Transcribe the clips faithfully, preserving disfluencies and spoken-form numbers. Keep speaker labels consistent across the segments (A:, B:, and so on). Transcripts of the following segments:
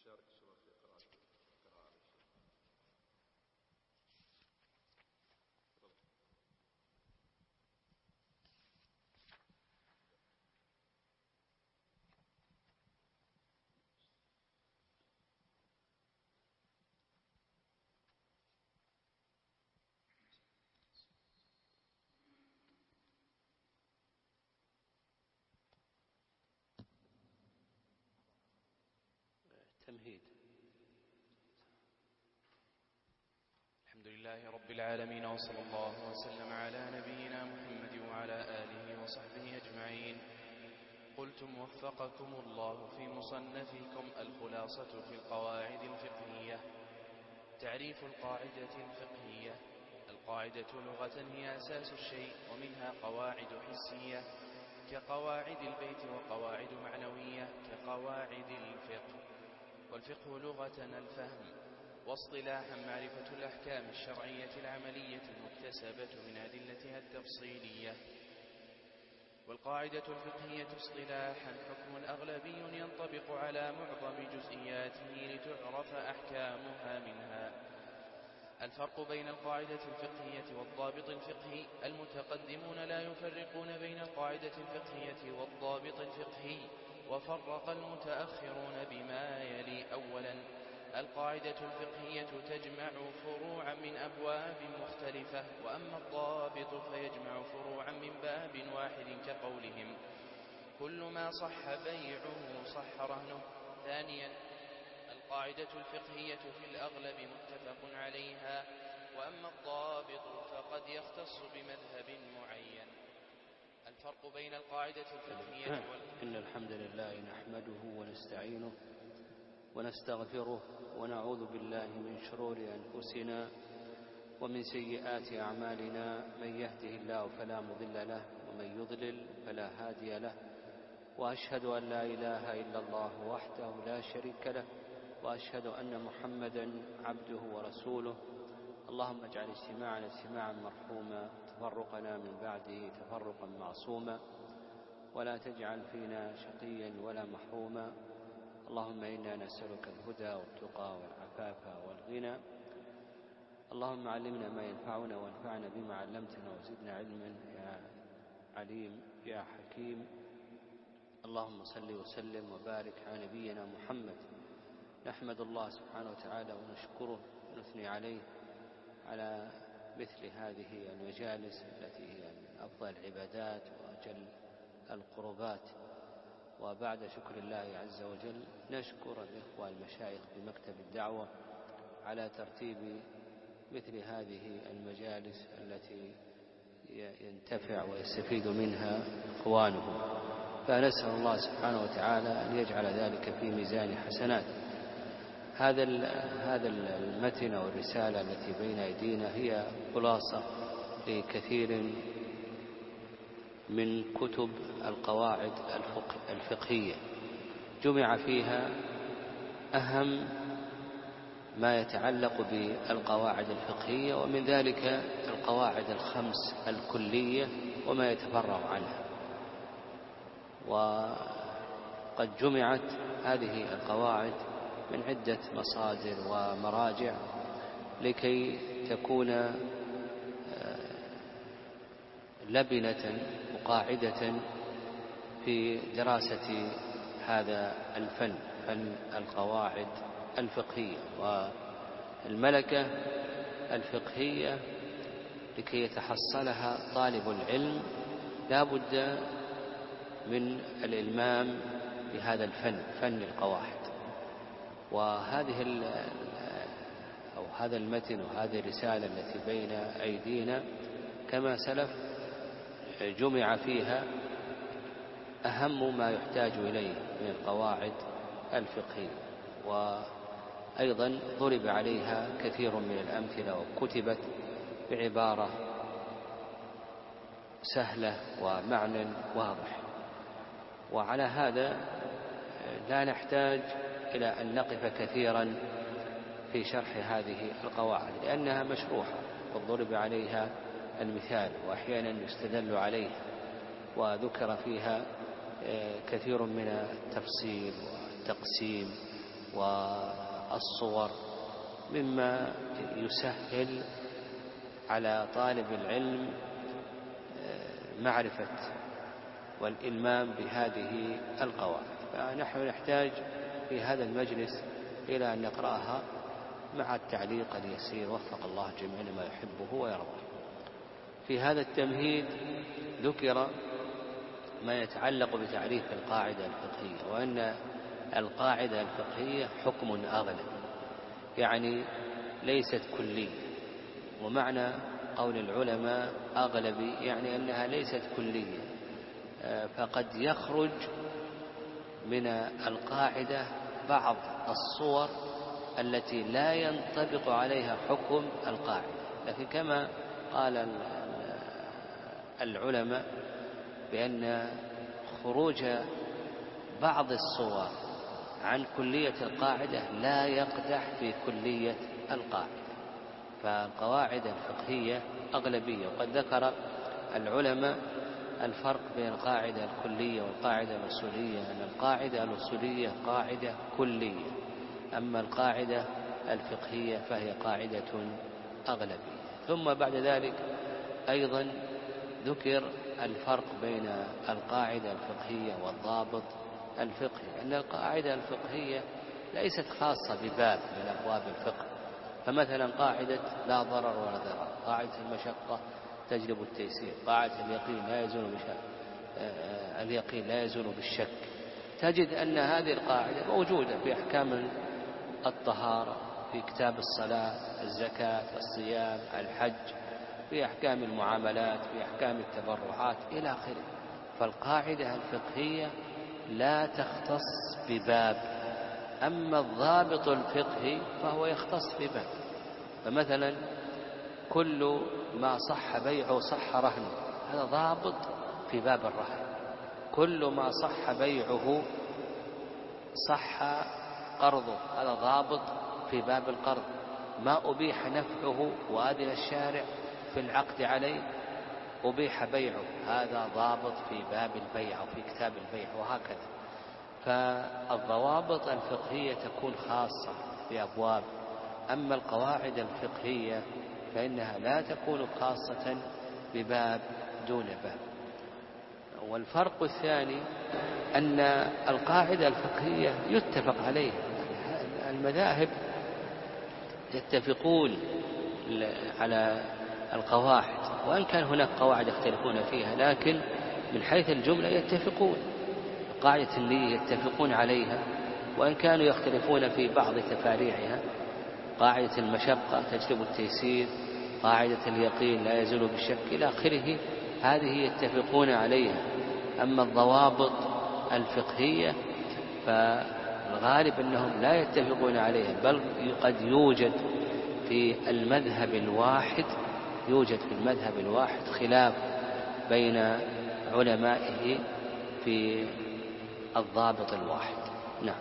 A: نشارك الشباب في قراءة القراءة على الشيخ.
B: تمهيد. الحمد لله رب العالمين، وصلى الله وسلم على نبينا محمد وعلى آله وصحبه أجمعين. قلتم وفقكم الله في مصنفكم الخلاصة في القواعد الفقهية. تعريف القاعدة الفقهية: القاعدة لغة هي أساس الشيء، ومنها قواعد حسية كقواعد البيت، وقواعد معنوية كقواعد الفقه. والفقه لغة الفهم، واصطلاحا معرفة الأحكام الشرعية العملية المكتسبة من أدلتها التفصيلية. والقاعدة الفقهية اصطلاحا حكم أغلبي ينطبق على معظم جزئياته لتعرف أحكامها منها. الفرق بين القاعدة الفقهية والضابط الفقهي: المتقدمون لا يفرقون بين القاعدة الفقهية والضابط الفقهي، وفرق المتأخرون بما يلي: أولا، القاعدة الفقهية تجمع فروعا من أبواب مختلفة، وأما الضابط فيجمع فروعا من باب واحد، كقولهم: كل ما صح بيعه صح رهنه. ثانيا، القاعدة الفقهية في الأغلب متفق عليها، وأما الضابط فقد يختص بمذهب معين. الفرق بين القاعدة الفقهية وال...
C: إن الحمد لله نحمده ونستعينه ونستغفره ونعوذ بالله من شرور أنفسنا ومن سيئات أعمالنا. من يهده الله فلا مضل له، ومن يضلل فلا هادي له. وأشهد أن لا إله إلا الله وحده لا شريك له، وأشهد أن محمدا عبده ورسوله. اللهم اجعل اجتماعنا اجتماعا مرحوما، تفرقنا من بعده تفرقا معصوما، ولا تجعل فينا شقيا ولا محروما. اللهم إنا نسألك الهدى والتقى والعفاف والغنى. اللهم علمنا ما ينفعنا، وانفعنا بما علمتنا، وزدنا علما يا عليم يا حكيم. اللهم صل وسلم وبارك على نبينا محمد. نحمد الله سبحانه وتعالى ونشكره ونثني عليه على مثل هذه المجالس التي هي من أفضل العبادات وأجل القربات. وبعد شكر الله عز وجل نشكر الإخوة المشايخ بمكتب الدعوة على ترتيب مثل هذه المجالس التي ينتفع ويستفيد منها إخوانهم، فنسأل الله سبحانه وتعالى أن يجعل ذلك في ميزان حسنات. هذا هذا المتن أو الرسالة التي بين أيدينا هي خلاصة لكثير من كتب القواعد الفقهية، جمع فيها أهم ما يتعلق بالقواعد الفقهية، ومن ذلك القواعد الخمس الكلية وما يتفرع عنها. وقد جمعت هذه القواعد من عدة مصادر ومراجع لكي تكون لبنة وقاعدة في دراسة هذا الفن، فن القواعد الفقهية والملكة الفقهية. لكي يتحصلها طالب العلم لا بد من الإلمام بهذا الفن، فن القواعد. وهذه أو هذا المتن وهذه الرسالة التي بين أيدينا كما سلف جمع فيها أهم ما يحتاج إليه من القواعد الفقهية، وأيضا ضرب عليها كثير من الأمثلة وكتبت بعبارة سهلة ومعنى واضح. وعلى هذا لا نحتاج إلى أن نقف كثيرا في شرح هذه القواعد، لأنها مشروحة وضرب عليها المثال، وأحيانا يستدل عليها، وذكر فيها كثير من التفصيل والتقسيم والصور مما يسهل على طالب العلم معرفة والإلمام بهذه القواعد. فنحن نحتاج في هذا المجلس إلى أن نقرأها مع التعليق اليسير وفق الله جميعا لما يحبه ويرضى. في هذا التمهيد ذكر ما يتعلق بتعريف القاعدة الفقهية، وأن القاعدة الفقهية حكم أغلب، يعني ليست كلية. ومعنى قول العلماء أغلبي يعني أنها ليست كلية، فقد يخرج من القاعدة بعض الصور التي لا ينطبق عليها حكم القاعدة. لكن كما قال العلماء بأن خروج بعض الصور عن كلية القاعدة لا يقدح في كلية القاعدة. فالقواعد الفقهية أغلبية. وقد ذكر العلماء الفرق بين القاعدة الكلية والقاعدة الأصولية، أن القاعدة الأصولية قاعدة كلية، أما القاعدة الفقهية فهي قاعدة أغلبية. ثم بعد ذلك أيضا ذكر الفرق بين القاعدة الفقهية والضابط الفقهي، أن القاعدة الفقهية ليست خاصة بباب من أبواب الفقه. فمثلا قاعدة لا ضرر ولا ضرر، قاعدة المشقة تجلب التيسير، قاعدة اليقين لا يزول بشك اليقين لا يزول بالشك. تجد أن هذه القاعدة موجودة في أحكام الطهارة، في كتاب الصلاة، الزكاة، الصيام، الحج، في أحكام المعاملات، في أحكام التبرعات إلى آخره. فالقاعدة الفقهية لا تختص بباب، أما الضابط الفقهي فهو يختص بباب. فمثلا كل ما صح بيعه صح رهنه، هذا ضابط في باب الرهن. كل ما صح بيعه صح قرضه، هذا ضابط في باب القرض. ما أبيح نفعه وأذن الشارع في العقد عليه أبيح بيعه، هذا ضابط في باب البيع أو في كتاب البيع، وهكذا. فالضوابط الفقهية تكون خاصة بأبواب، أما القواعد الفقهية فإنها لا تكون خاصة بباب دون باب. والفرق الثاني أن القاعدة الفقهية يتفق عليها، المذاهب يتفقون على القواعد، وإن كان هناك قواعد يختلفون فيها، لكن من حيث الجملة يتفقون. قاعدة النية يتفقون عليها، وإن كانوا يختلفون في بعض تفاريعها. قاعدة المشقة تجلب التيسير، قاعدة اليقين لا يزول بالشك إلى آخره، هذه يتفقون عليها. أما الضوابط الفقهية فالغالب أنهم لا يتفقون عليها، بل قد يوجد في المذهب الواحد يوجد في المذهب الواحد خلاف بين علمائه في الضابط الواحد. نعم.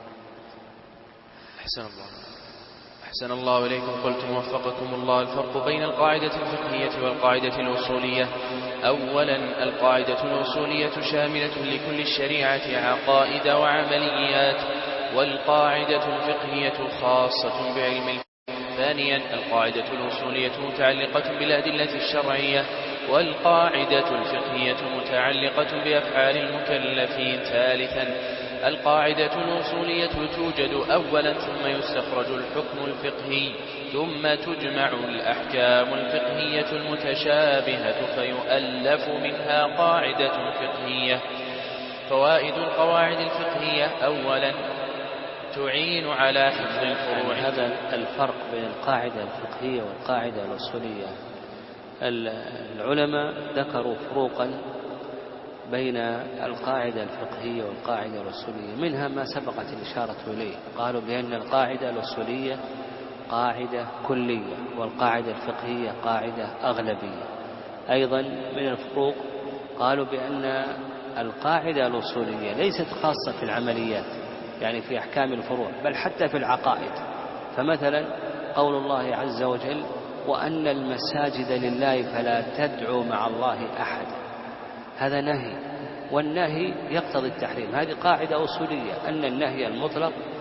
B: أحسن الله أحسن الله إليكم. قلتم وفقكم الله: الفرق بين القاعدة الفقهية والقاعدة الأصولية. أولا، القاعدة الأصولية شاملة لكل الشريعة عقائد وعمليات، والقاعدة الفقهية خاصة بعلم الفقه. ثانيا، القاعدة الأصولية متعلقة بالأدلة الشرعية، والقاعدة الفقهية متعلقة بأفعال المكلفين. ثالثا، القاعدة الأصولية توجد أولا ثم يستخرج الحكم الفقهي، ثم تجمع الأحكام الفقهية المتشابهة فيؤلف منها قاعدة فقهية. فوائد القواعد الفقهية: أولا، تعين على حفظ الفروع.
C: هذا الفرق بين القاعدة الفقهية والقاعدة الأصولية، العلماء ذكروا فروقا بين القاعدة الفقهية والقاعدة الأصولية، منها ما سبقت الإشارة إليه. قالوا بأن القاعدة الأصولية قاعدة كلية، والقاعدة الفقهية قاعدة أغلبية. أيضا من الفروق قالوا بأن القاعدة الأصولية ليست خاصة في العمليات، يعني في أحكام الفروع، بل حتى في العقائد. فمثلا قول الله عز وجل: وأن المساجد لله فلا تدعوا مع الله أحد، هذا نهي، والنهي يقتضي التحريم. هذه قاعدة أصولية، أن النهي المطلق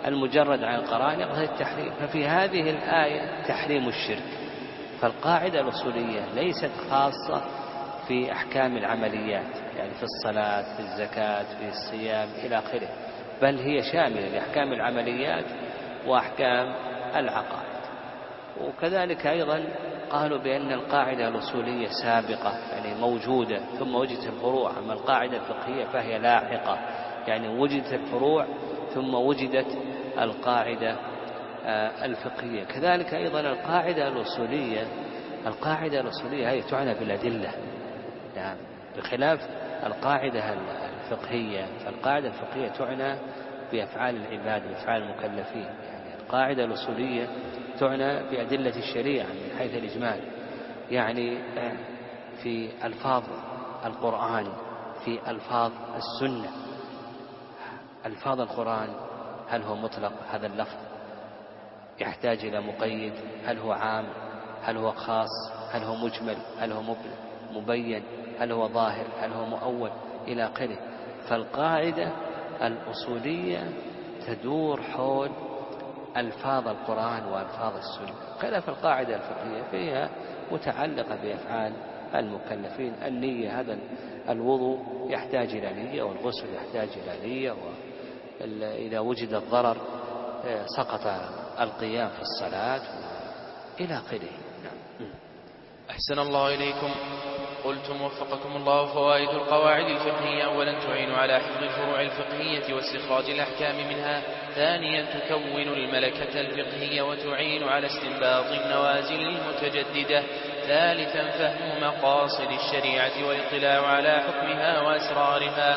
C: المجرد عن القرائن يقتضي التحريم. ففي هذه الآية تحريم الشرك. فالقاعدة الأصولية ليست خاصة في أحكام العمليات، يعني في الصلاة، في الزكاة، في الصيام إلى آخره، بل هي شاملة لأحكام العمليات وأحكام العقائد. وكذلك أيضا قالوا بأن القاعدة الأصولية سابقة، يعني موجودة ثم وجدت الفروع، أما القاعدة الفقهية فهي لاحقة، يعني وجدت الفروع ثم وجدت القاعدة الفقهية. كذلك أيضا القاعدة الأصولية القاعدة الأصولية هي تعنى بالأدلة، يعني بخلاف القاعدة الفقهية. فالقاعدة الفقهية تعنى بأفعال العباد وأفعال المكلفين، يعني القاعدة الأصولية تعنى بأدلة الشريعة من حيث الإجمال، يعني في ألفاظ القرآن، في ألفاظ السنة. ألفاظ القرآن هل هو مطلق هذا اللفظ يحتاج إلى مقيد؟ هل هو عام؟ هل هو خاص؟ هل هو مجمل؟ هل هو مبين؟ هل هو ظاهر؟ هل هو مؤول؟ إلى آخره. فالقاعدة الأصولية تدور حول ألفاظ القرآن وألفاظ السنة، خلاف القاعدة الفقهية فيها متعلقة بأفعال المكلفين. النية، هذا الوضوء يحتاج إلى نية، والغسل يحتاج إلى نية، وإذا وجد الضرر سقط القيام في الصلاة إلى آخره.
B: أحسن الله إليكم. قلتم وفقكم الله: فوائد القواعد الفقهية: أولا تعين على حفظ الفروع الفقهية واستخراج الأحكام منها. ثانيا تكون الملكة الفقهية وتعين على استنباط النوازل المتجددة. ثالثا فهم مقاصد الشريعة والاطلاع على حكمها وأسرارها.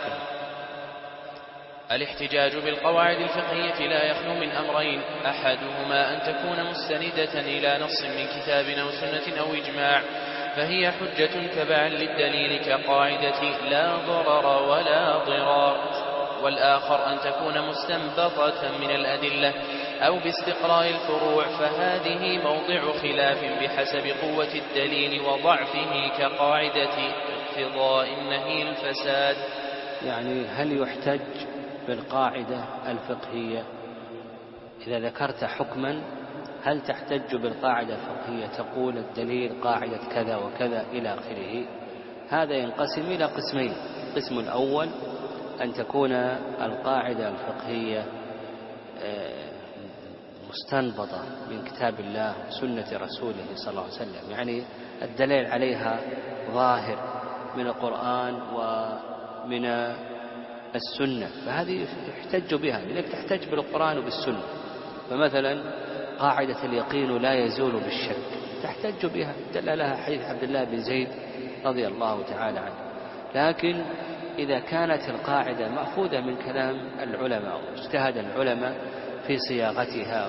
B: الاحتجاج بالقواعد الفقهية لا يخلو من أمرين: أحدهما أن تكون مستندة إلى نص من كتاب أو سنة أو إجماع، فهي حجة تبعا للدليل كقاعدة لا ضرر ولا ضرار. والآخر أن تكون مستنبطة من الأدلة أو باستقراء الفروع، فهذه موضع خلاف بحسب قوة الدليل وضعفه، كقاعدة اقتضاء النهي الفساد.
C: يعني هل يحتج بالقاعدة الفقهية إذا ذكرت حكما؟ هل تحتج بالقاعدة الفقهية تقول الدليل قاعدة كذا وكذا إلى آخره؟ هذا ينقسم إلى قسمين: القسم الأول أن تكون القاعدة الفقهية مستنبطة من كتاب الله وسنة رسوله صلى الله عليه وسلم، يعني الدليل عليها ظاهر من القرآن ومن السنة، فهذه يحتج بها، لأنك تحتج بالقرآن وبالسنة. فمثلا قاعدة اليقين لا يزول بالشك تحتج بها، دل لها حديث عبد الله بن زيد رضي الله تعالى عنه. لكن إذا كانت القاعدة مأخوذة من كلام العلماء واجتهد العلماء في صياغتها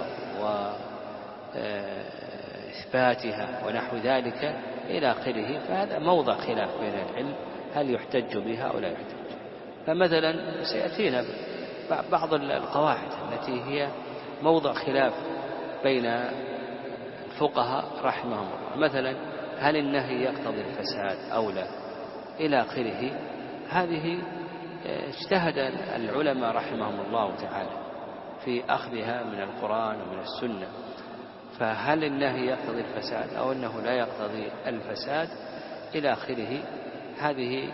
C: وإثباتها ونحو ذلك إلى آخره، فهذا موضع خلاف بين العلم هل يحتج بها أو لا يحتج. فمثلا سيأتينا بعض القواعد التي هي موضع خلاف بين الفقهاء رحمهم الله، مثلا هل النهي يقتضي الفساد أو لا إلى آخره. هذه اجتهد العلماء رحمهم الله تعالى في أخذها من القرآن ومن السنة، فهل النهي يقتضي الفساد أو أنه لا يقتضي الفساد إلى آخره. هذه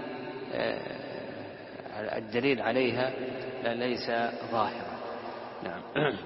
C: الدليل عليها ليس ظاهرا. نعم.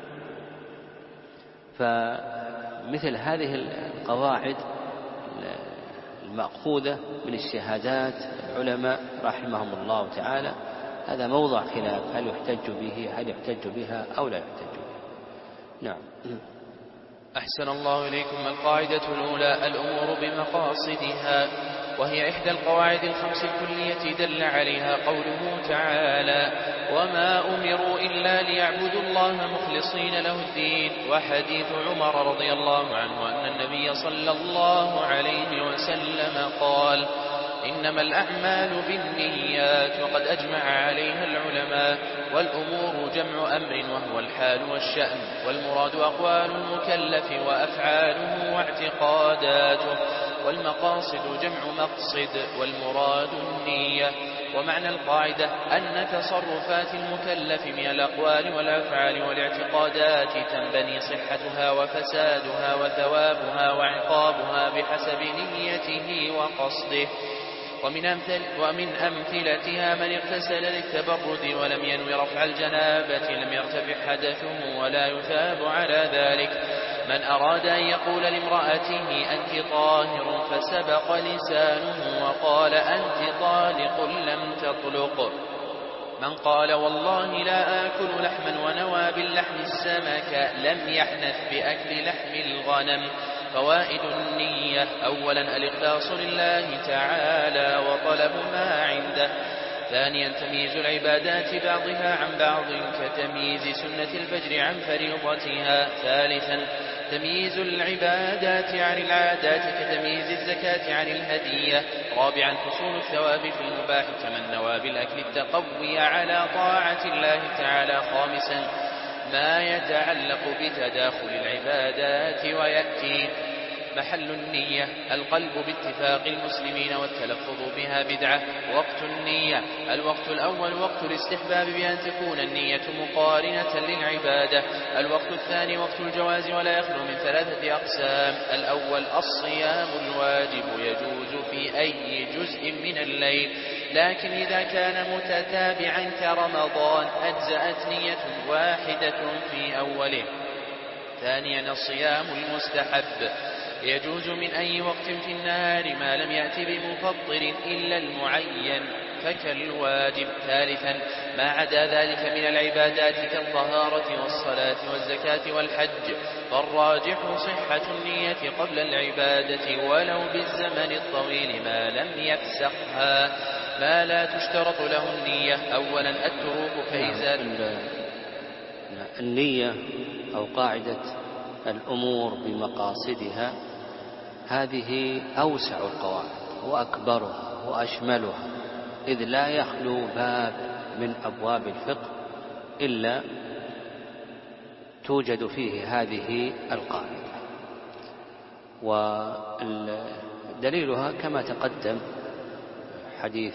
C: فمثل هذه القواعد المأخوذة من الشهادات العلماء رحمهم الله تعالى، هذا موضع خلاف هل يحتج به هل يحتج بها أو لا يحتج بها. نعم.
B: أحسن الله إليكم. القاعدة الأولى: الأمور بمقاصدها، وهي إحدى القواعد الخمس الكلية دل عليها قوله تعالى: وما أمروا إلا ليعبدوا الله مخلصين له الدين. وحديث عمر رضي الله عنه أن النبي صلى الله عليه وسلم قال: إنما الأعمال بالنيات، وقد أجمع عليها العلماء. والأمور جمع أمر وهو الحال والشأن، والمراد أقوال المكلف وأفعاله واعتقاداته. والمقاصد جمع مقصد والمراد النية. ومعنى القاعدة أن تصرفات المكلف من الأقوال والأفعال والاعتقادات تنبني صحتها وفسادها وثوابها وعقابها بحسب نيته وقصده. ومن, أمثل ومن أمثلتها من اغتسل للتبرد ولم ينوي رفع الجنابة لم يرتفع حدثه ولا يثاب على ذلك. من أراد أن يقول لامرأته أنت طاهر فسبق لسانه وقال أنت طالق لم تطلق. من قال والله لا آكل لحما ونوى باللحم السمك لم يحنث بأكل لحم الغنم. فوائد النية: أولا الإخلاص لله تعالى وطلب ما عنده. ثانيا تمييز العبادات بعضها عن بعض كتمييز سنة الفجر عن فريضتها. ثالثا تمييز العبادات عن العادات كتمييز الزكاة عن الهدية. رابعا حصول الثواب في المباح كمن نوى بالأكل التقوي على طاعة الله تعالى. خامسا ما يتعلق بتداخل العبادات. ويأتي محل النية القلب باتفاق المسلمين والتلفظ بها بدعة. وقت النية: الوقت الأول وقت الاستحباب بأن تكون النية مقارنة للعبادة. الوقت الثاني وقت الجواز ولا يخلو من ثلاثة أقسام. الأول الصيام الواجب يجوز في أي جزء من الليل، لكن إذا كان متتابعا كرمضان أجزأت نية واحدة في أوله. ثانيا الصيام المستحب يجوز من أي وقت في النهار ما لم يأتي بمفطر إلا المعين فكالواجب. ثالثا ما عدا ذلك من العبادات كالطهارة والصلاة والزكاة والحج، فالراجح صحة النية قبل العبادة ولو بالزمن الطويل ما لم يفسخها. ما لا تشترط له النية: أولا التروك كإزالة
C: النية أو قاعدة الأمور بمقاصدها هذه أوسع القواعد وأكبرها وأشملها، إذ لا يخلو باب من أبواب الفقه إلا توجد فيه هذه القاعدة. ودليلها كما تقدم حديث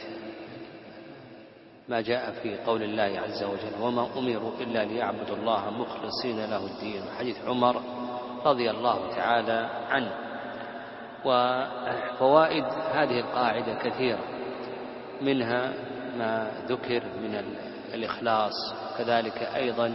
C: ما جاء في قول الله عز وجل وما أمروا إلا ليعبدوا الله مخلصين له الدين، حديث عمر رضي الله تعالى عنه. وفوائد هذه القاعدة كثيرة، منها ما ذكر من الإخلاص، كذلك أيضا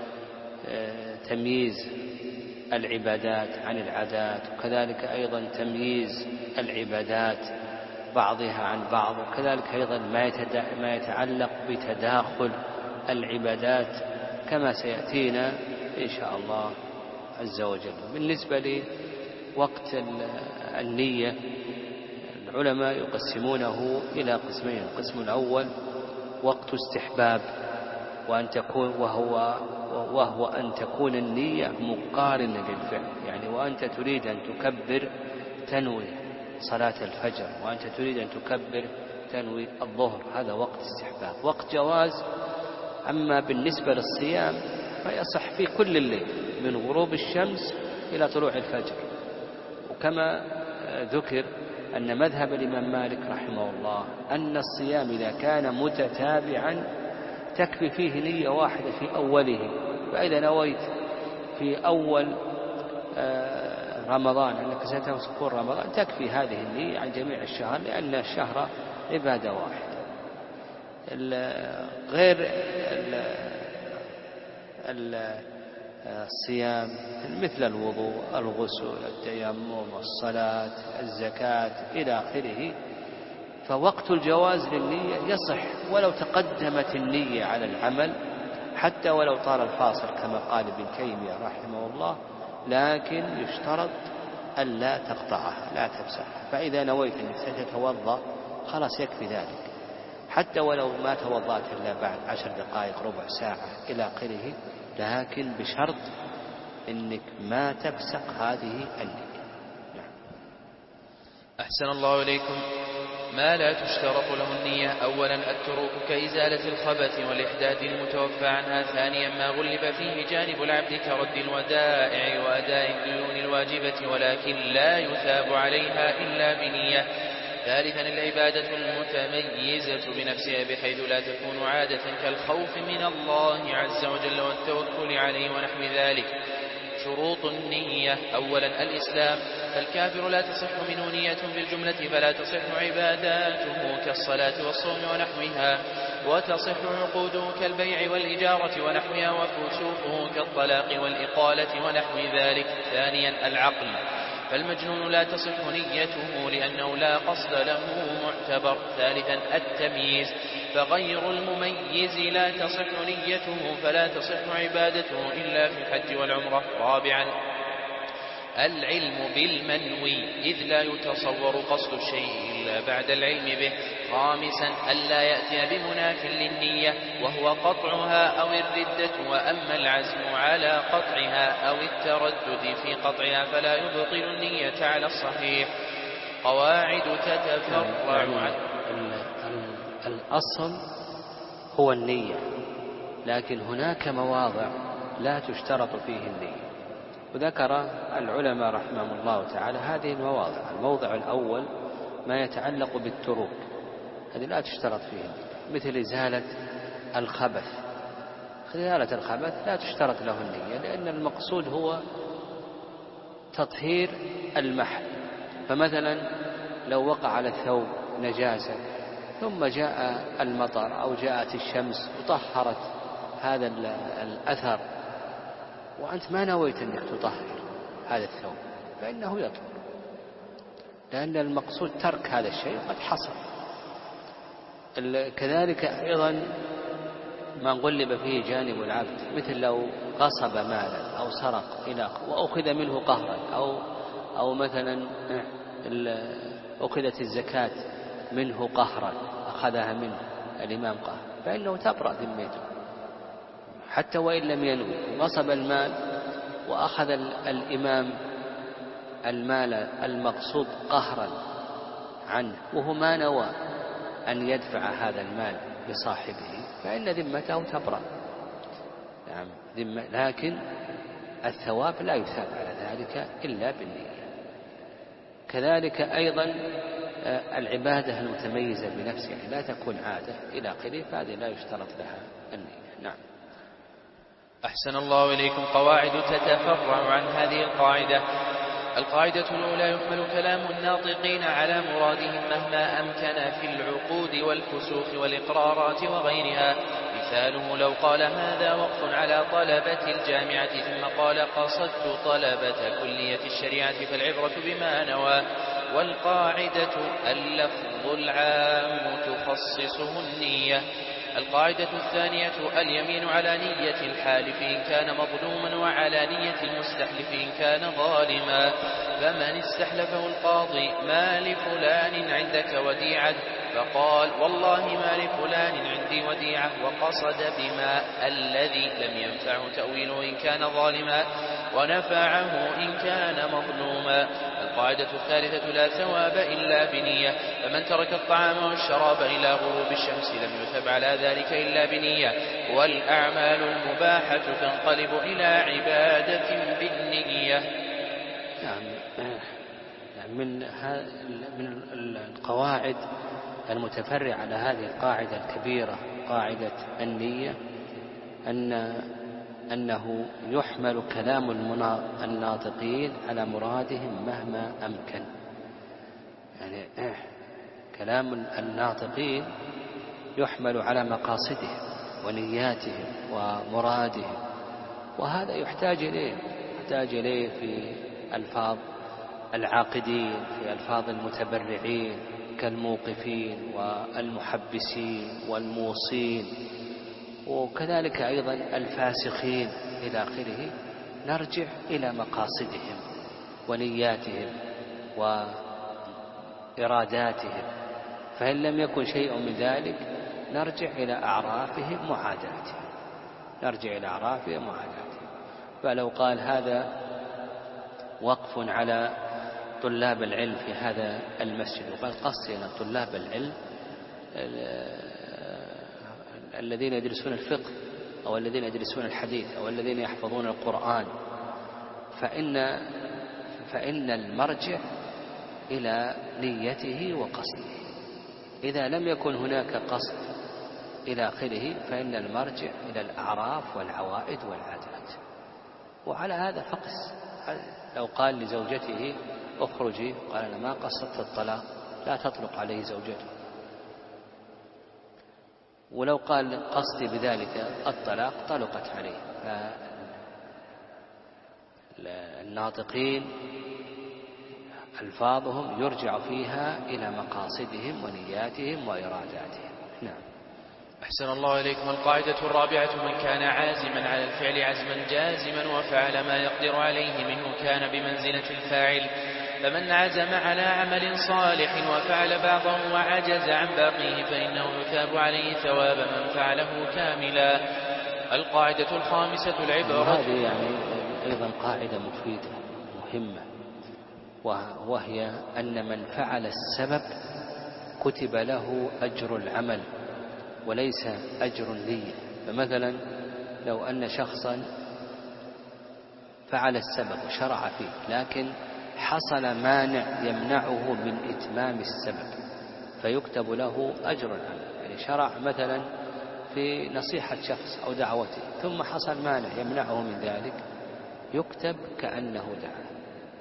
C: تمييز العبادات عن العادات، وكذلك أيضا تمييز العبادات بعضها عن بعض، وكذلك أيضا ما يتعلق بتداخل العبادات كما سيأتينا إن شاء الله عز وجل. بالنسبة لوقت النية العلماء يقسمونه إلى قسمين: القسم الأول وقت استحباب وأن تكون وهو وهو أن تكون النية مقارنة للفعل، يعني وأنت تريد أن تكبر تنوي صلاة الفجر، وأنت تريد أن تكبر تنوي الظهر، هذا وقت استحباب. وقت جواز. أما بالنسبة للصيام فيصح في كل الليل من غروب الشمس إلى طلوع الفجر. وكما ذكر أن مذهب الإمام مالك رحمه الله أن الصيام إذا كان متتابعا تكفي فيه نية واحدة في أوله، فإذا نويت في أول رمضان أنك ستذكر رمضان تكفي هذه النية عن جميع الشهر، لأن الشهر عبادة واحدة. غير الصيام مثل الوضوء، الغسل، التيمم، الصلاة، الزكاة إلى آخره، فوقت الجواز للنية يصح ولو تقدمت النية على العمل، حتى ولو طال الفاصل كما قال ابن تيمية رحمه الله، لكن يشترط ألا تقطعها لا تفسخها. فإذا نويت أنك ستتوضأ خلاص يكفي ذلك، حتى ولو ما توضأت إلا بعد عشر دقائق ربع ساعة إلى آخره، لكن بشرط أنك ما تفسق هذه النية.
B: أحسن الله إليكم. ما لا تشترط له النية. أولا التروك كإزالة الخبث والإحداث المتوفى عنها. ثانيا ما غلب فيه جانب العبد كرد الودائع وأداء الديون الواجبة ولكن لا يثاب عليها إلا بنية. ثالثا العبادة المتميزة بنفسها بحيث لا تكون عادة كالخوف من الله عز وجل والتوكل عليه ونحو ذلك. شروط النية. أولا الإسلام، فالكافر لا تصح منه نية بالجملة فلا تصح عباداته كالصلاة والصوم ونحوها، وتصح عقوده كالبيع والإجارة ونحوها، وفسوقه كالطلاق والإقالة ونحو ذلك. ثانيا العقل، فالمجنون لا تصح نيته لأنه لا قصد له معتبر. ثالثا التمييز، فغير المميز لا تصح نيته فلا تصح عبادته إلا في الحج والعمرة. رابعا العلم بالمنوي، إذ لا يتصور قصد الشيء إلا بعد العلم به. خامسا ألا يأتي بمناف للنية وهو قطعها أو الردة، وأما العزم على قطعها أو التردد في قطعها فلا يبطل النية على الصحيح. قواعد تتفرع عن
C: الأصل هو النية، لكن هناك مواضع لا تشترط فيه النية، وذكر العلماء رحمهم الله تعالى هذه المواضع. الموضع الأول ما يتعلق بالتروك، هذه لا تشترط فيه النية، مثل إزالة الخبث. إزالة الخبث لا تشترط له النية، لأن المقصود هو تطهير المحل. فمثلا لو وقع على الثوب نجاسة ثم جاء المطر أو جاءت الشمس وطهرت هذا الأثر، وأنت ما نويت أنك تطهر هذا الثوب فإنه يطهر، لأن المقصود ترك هذا الشيء قد حصل. كذلك أيضا ما غلب فيه جانب العبد، مثل لو غصب مالا أو سرق إلى وأخذ منه قهرا، أو أو مثلا أخذت الزكاة منه قهرا، أخذها منه الإمام قهر، فإنه تبرأ ذمته حتى وإن لم ينوي. غصب المال وأخذ الإمام المال المقصود قهرا عنه وهو ما نوى أن يدفع هذا المال لصاحبه، فإن ذمته تبرأ. نعم ذمة، لكن الثواب لا يثاب على ذلك إلا بالنية. كذلك أيضا العبادة المتميزة بنفسها لا تكون عادة إلى آخره، فهذه لا يشترط لها النية. نعم.
B: أحسن الله إليكم. قواعد تتفرع عن هذه القاعدة. القاعدة الأولى يحمل كلام الناطقين على مرادهم مهما أمكن في العقود والفسوق والإقرارات وغيرها. مثاله لو قال هذا وقف على طلبة الجامعة ثم قال قصدت طلبة كلية الشريعة فالعبرة بما نوى. والقاعدة اللفظ العام تخصصه النية. القاعدة الثانية اليمين على نية الحالف إن كان مظلوما وعلى نية المستحلف إن كان ظالما. فمن استحلفه القاضي ما لفلان عندك وديعة فقال والله ما لفلان عندي وديعة وقصد بما الذي لم ينفعه تأويله إن كان ظالما ونفعه إن كان مظلوما. القاعدة الثالثة لا ثواب إلا بنية. فمن ترك الطعام والشراب إلى غروب الشمس لم يثب على ذلك إلا بنية. والأعمال المباحة تنقلب إلى عبادة بالنية.
C: نعم. من من القواعد المتفرعة على هذه القاعدة الكبيرة قاعدة النية أن أنه يحمل كلام الناطقين على مرادهم مهما أمكن. يعني كلام الناطقين يحمل على مقاصدهم ونياتهم ومرادهم، وهذا يحتاج إليه يحتاج إليه في ألفاظ العاقدين، في ألفاظ المتبرعين كالموقفين والمحبسين والموصين، وكذلك أيضا الفاسخين إلى آخره. نرجع إلى مقاصدهم ونياتهم وإراداتهم، فإن لم يكن شيء من ذلك نرجع إلى أعرافهم معاداتهم نرجع إلى أعرافهم معاداتهم. فلو قال هذا وقف على طلاب العلم في هذا المسجد، وقال قصدي أن طلاب العلم الذين يدرسون الفقه أو الذين يدرسون الحديث أو الذين يحفظون القرآن، فإن فإن المرجع إلى نيته وقصده. إذا لم يكن هناك قصد إلى آخره فإن المرجع إلى الأعراف والعوائد والعادات. وعلى هذا فقس، لو قال لزوجته اخرجي قال أنا ما قصدت الطلاق لا تطلق عليه زوجته، ولو قال قصدي بذلك الطلاق طلقت عليه. فالناطقين ألفاظهم يرجع فيها إلى مقاصدهم ونياتهم وإراداتهم. نعم.
B: أحسن الله إليكم. القاعدة الرابعة: من كان عازما على الفعل عزما جازما وفعل ما يقدر عليه منه كان بمنزلة الفاعل. فمن عزم على عمل صالح وفعل بعضه وعجز عن باقيه فإنه يثاب عليه ثواب من فعله كاملا. القاعدة الخامسة: العبرة.
C: هذه يعني أيضا قاعدة مفيدة مهمة، وهي أن من فعل السبب كتب له أجر العمل وليس أجر النية. فمثلا لو أن شخصا فعل السبب وشرع فيه لكن حصل مانع يمنعه من إتمام السبب فيكتب له أجر العمل. يعني شرع مثلا في نصيحة شخص أو دعوته ثم حصل مانع يمنعه من ذلك يكتب كأنه دعا.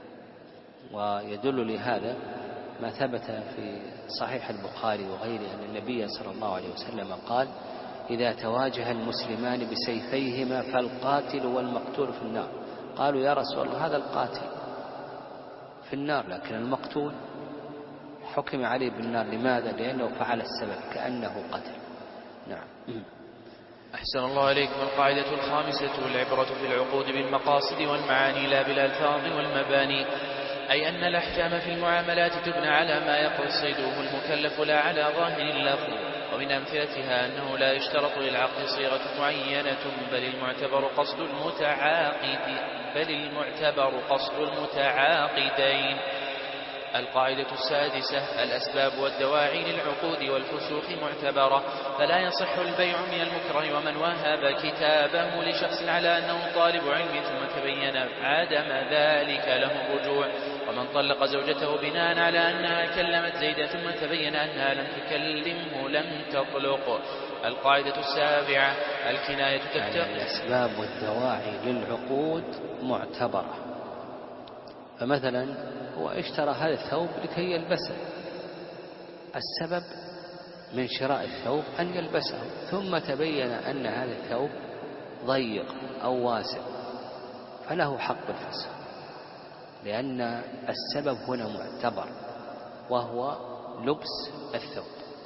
C: ويدل لهذا ما ثبت في صحيح البخاري وغيره أن النبي صلى الله عليه وسلم قال: إذا تواجه المسلمان بسيفيهما فالقاتل والمقتول في النار. قالوا: يا رسول الله هذا القاتل في النار لكن المقتول حكم عليه بالنار، لماذا؟ لأنه فعل السبب كأنه قتل. نعم.
B: أحسن الله إليكم. القاعدة الخامسة: العبرة في العقود بالمقاصد والمعاني لا بالألفاظ والمباني. أي أن الأحكام في المعاملات تبنى على ما يقصده المكلف لا على ظاهر اللفظ. ومن أمثلتها أنه لا يشترط للعقد صيغة معينة بل المعتبر قصد المتعاقد بل المعتبر قصد المتعاقدين. القاعدة السادسة: الأسباب والدواعي للعقود والفسوق معتبرة، فلا يصح البيع من المكره. ومن وهب كتابه لشخص على أنه طالب علم ثم تبين عدم ذلك له الرجوع. ومن طلق زوجته بناء على أنها كلمت زيدا ثم تبين أنها لم تكلمه لم تطلق. القاعدة السابعة: الكناية تفتقر.
C: الأسباب والدواعي للعقود معتبرة. فمثلا هو اشترى هذا الثوب لكي يلبسه، السبب من شراء الثوب أن يلبسه، ثم تبين أن هذا الثوب ضيق أو واسع فله حق الفسخ، لأن السبب هنا معتبر وهو لبس الثوب.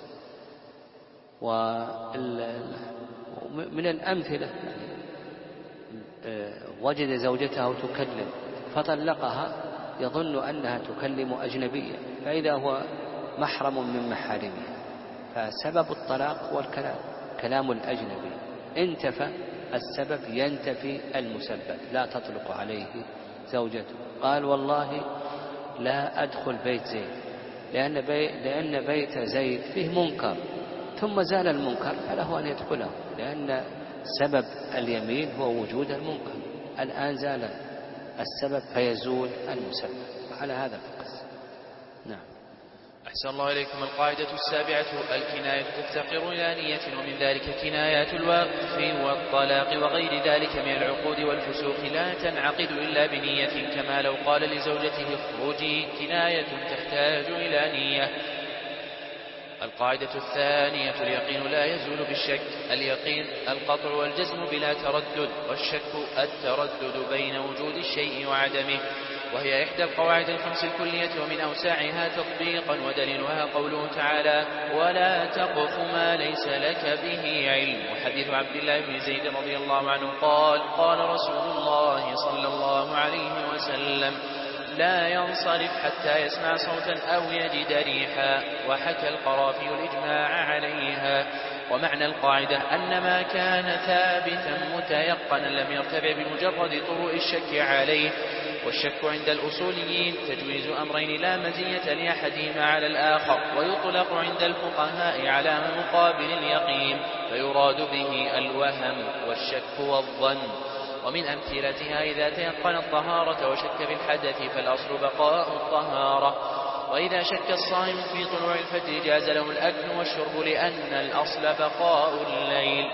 C: ومن الأمثلة وجد زوجته تكلم فطلقها يظن أنها تكلم أجنبية فإذا هو محرم من محارمها، فسبب الطلاق هو الكلام كلام الأجنبي، انتفى السبب ينتفي المسبب، لا تطلق عليه زوجته. قال: والله لا أدخل بيت زيد لأن, بي لأن بيت زيد فيه منكر، ثم زال المنكر فله أن يدخله، لأن سبب اليمين هو وجود المنكر، الآن زال السبب فيزول المسبب، على هذا فقس. نعم.
B: أحسن الله إليكم. القاعدة السابعة: الكناية تفتقر إلى نية، ومن ذلك كنايات الوقف والطلاق وغير ذلك من العقود والفسوق لا تنعقد إلا بنية، كما لو قال لزوجته اخرجي، كناية تحتاج إلى نية. القاعدة الثانية: اليقين لا يزول بالشك. اليقين القطع والجزم بلا تردد، والشك التردد بين وجود الشيء وعدمه، وهي إحدى القواعد الخمس الكلية ومن أوسعها تطبيقا، ودليلها قوله تعالى: ولا تقف ما ليس لك به علم. وحديث عبد الله بن زيد رضي الله عنه قال: قال رسول الله صلى الله عليه وسلم: لا ينصرف حتى يسمع صوتا أو يجد ريحا. وحكى القرافي الإجماع عليها. ومعنى القاعدة أن ما كان ثابتا متيقنا لم يرتفع بمجرد طروء الشك عليه، والشك عند الأصوليين تجويز أمرين لا مزية لأحدهما على الآخر، ويطلق عند الفقهاء على مقابل اليقين، فيراد به الوهم والشك والظن. ومن أمثلتها إذا تيقن الطهارة وشك في الحدث فالأصل بقاء الطهارة. وإذا شك الصائم في طلوع الفجر جاز له الأكل والشرب لأن الأصل بقاء الليل.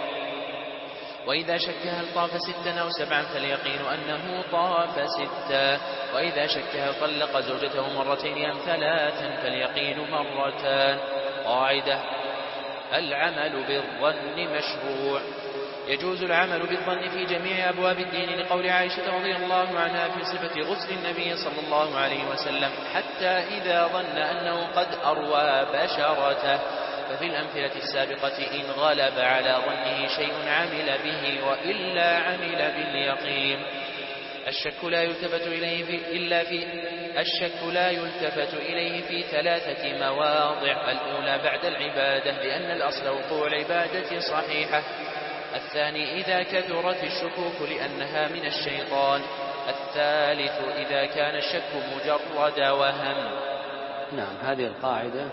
B: وإذا شك هل طاف ستا أو سبعا فاليقين أنه طاف ستا. وإذا شك هل طلق زوجته مرتين أم ثلاثا فاليقين مرتان. قاعدة: العمل بالظن مشروع. يجوز العمل بالظن في جميع أبواب الدين لقول عائشة رضي الله عنها في صفة غسل النبي صلى الله عليه وسلم: حتى إذا ظن أنه قد أروى بشرته. ففي الأمثلة السابقة إن غلب على ظنه شيء عمل به، وإلا عمل باليقين. الشك لا يلتفت إليه في إلا في الشك لا يلتفت إليه في ثلاثة مواضع: الأولى بعد العبادة لأن الأصل وقوع العبادة صحيحة. الثاني إذا كثرت الشكوك لأنها من الشيطان. الثالث إذا كان الشك مجرد وهم.
C: نعم، هذه القاعدة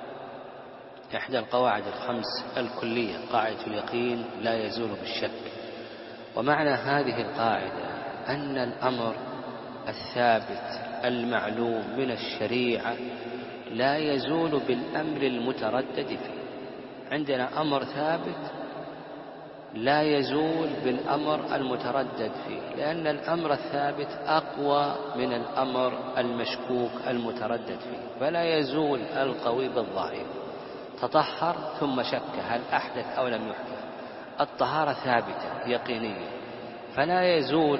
C: إحدى القواعد الخمس الكلية، قاعدة اليقين لا يزول بالشك. ومعنى هذه القاعدة أن الأمر الثابت المعلوم من الشريعة لا يزول بالأمر المتردد فيه. عندنا أمر ثابت لا يزول بالأمر المتردد فيه، لأن الأمر الثابت أقوى من الأمر المشكوك المتردد فيه، فلا يزول القوي بالضعيف. تطهر ثم شك هل أحدث أو لم يحدث، الطهارة ثابتة يقينية، فلا يزول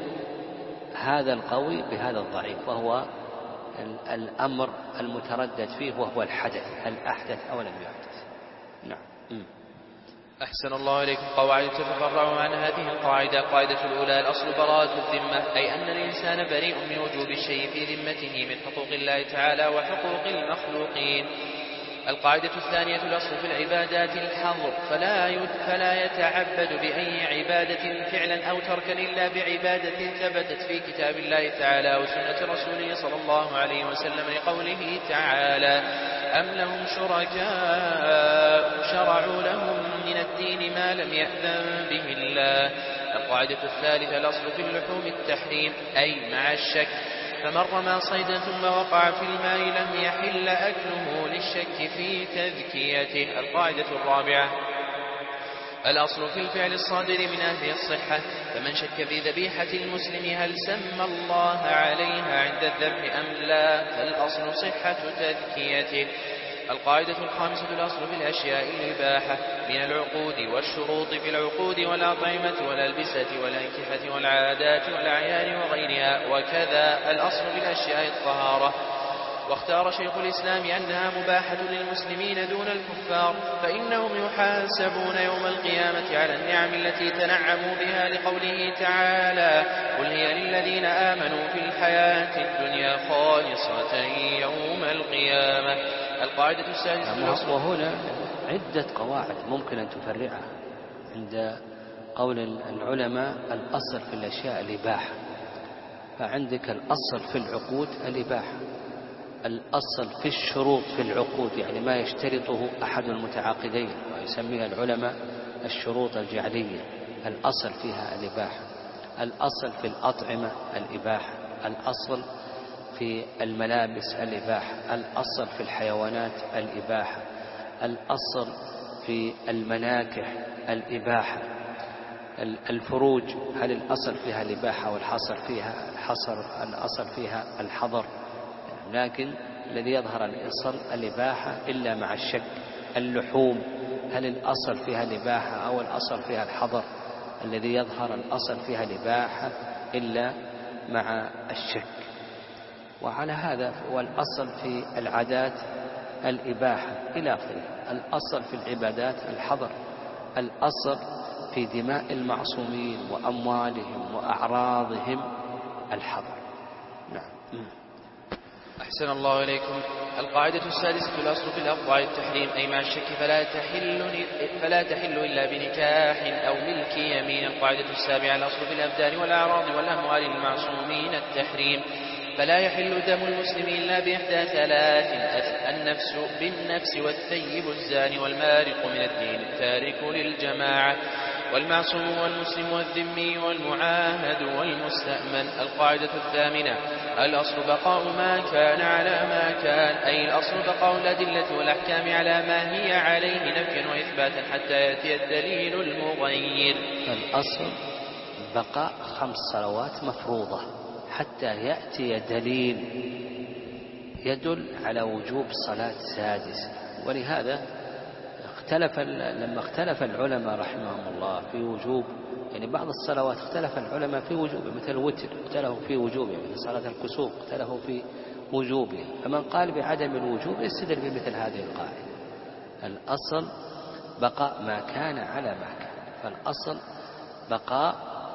C: هذا القوي بهذا الضعيف، وهو الأمر المتردد فيه وهو الحدث، هل أحدث أو لم يحدث. نعم.
B: أحسن الله إليكم. قواعد تتفرع عن هذه القاعدة. القاعدة الأولى: الأصل براءة الذمة، أي أن الإنسان بريء من وجوب الشيء في ذمته من حقوق الله تعالى وحقوق المخلوقين. القاعدة الثانية: الأصل في العبادات الحظر، فلا فلا يتعبد بأي عبادة فعلا أو تركا إلا بعبادة ثبتت في كتاب الله تعالى وسنة رسوله صلى الله عليه وسلم، لقوله تعالى: أم لهم شركاء شرعوا لهم من الدين ما لم يأذن به الله. القاعدة الثالثة: الأصل في اللحوم التحريم، أي مع الشك، فمن رمى صيدا ثم وقع في الماء لم يحل أكله للشك في تذكيته. القاعدة الرابعة: الأصل في الفعل الصادر من أهل الصحة، فمن شك في ذبيحة المسلم هل سمى الله عليها عند الذبح أم لا فالأصل صحة تذكيته. القاعدة الخامسة: الأصل في الأشياء الإباحة من العقود والشروط في العقود والأطعمة والألبسة والأنكحة والعادات والأعيان وغيرها. وكذا الأصل في الأشياء الطهارة. واختار شيخ الإسلام أنها مباحة للمسلمين دون الكفار، فإنهم يحاسبون يوم القيامة على النعم التي تنعموا بها، لقوله تعالى: قل هي للذين آمنوا في الحياة الدنيا خالصة يوم القيامة. القاعدة السادسة:
C: وهنا عدة قواعد ممكن أن تفرعها عند قول العلماء: الأصل في الأشياء الإباحة، فعندك الأصل في العقود الإباحة، الأصل في الشروط في العقود يعني ما يشترطه أحد المتعاقدين ويسميها العلماء الشروط الجعلية، الأصل فيها الإباحة. الأصل في الأطعمة الإباحة، الأصل في الملابس الإباحة، الأصل في الحيوانات الإباحة، الأصل في المناكح الإباحة. الفروج هل الأصل فيها الإباحة والحصر فيها الحصر الأصل فيها الحظر، لكن الذي يظهر الأصل الإباحة إلا مع الشك. اللحوم هل الأصل فيها الإباحة أو الأصل فيها الحظر، الذي يظهر الأصل فيها الإباحة إلا مع الشك. وعلى هذا والأصل في العادات الإباحة إلى آخره. الأصل في العبادات الحظر، الأصل في دماء المعصومين وأموالهم وأعراضهم الحظر. نعم.
B: أحسن الله إليكم. القاعدة السادسة: الأصل في الأفضاع التحريم، أي مع الشك فلا تحل, فلا تحل إلا بنكاح أو ملك يمين. القاعدة السابعة: الأصل في الأبدان والأعراض والأموال المعصومين التحريم، فلا يحل دم المسلم إلا بإحدى ثلاث: النفس بالنفس، والثيب الزاني، والمارق من الدين التارك للجماعة، والمعصوم والمسلم والذمي والمعاهد والمستأمن. القاعدة الثامنة: الأصل بقاء ما كان على ما كان، أي الأصل بقاء الأدلة والأحكام على ما هي عليه نفيا وإثباتا حتى يأتي الدليل المغير.
C: الأصل بقاء خمس صلوات مفروضة حتى يأتي دليل يدل على وجوب صلاة سادسة. ولهذا اختلف لما اختلف العلماء رحمهم الله في وجوب، يعني بعض الصلوات اختلف العلماء في وجوبه، مثل الوتر اختلفوا في وجوبه، مثل صلاة الكسوف اختلفوا في وجوبه. فمن قال بعدم الوجوب يستدل بمثل هذه القاعدة: الأصل بقاء ما كان على ما كان. فالأصل بقاء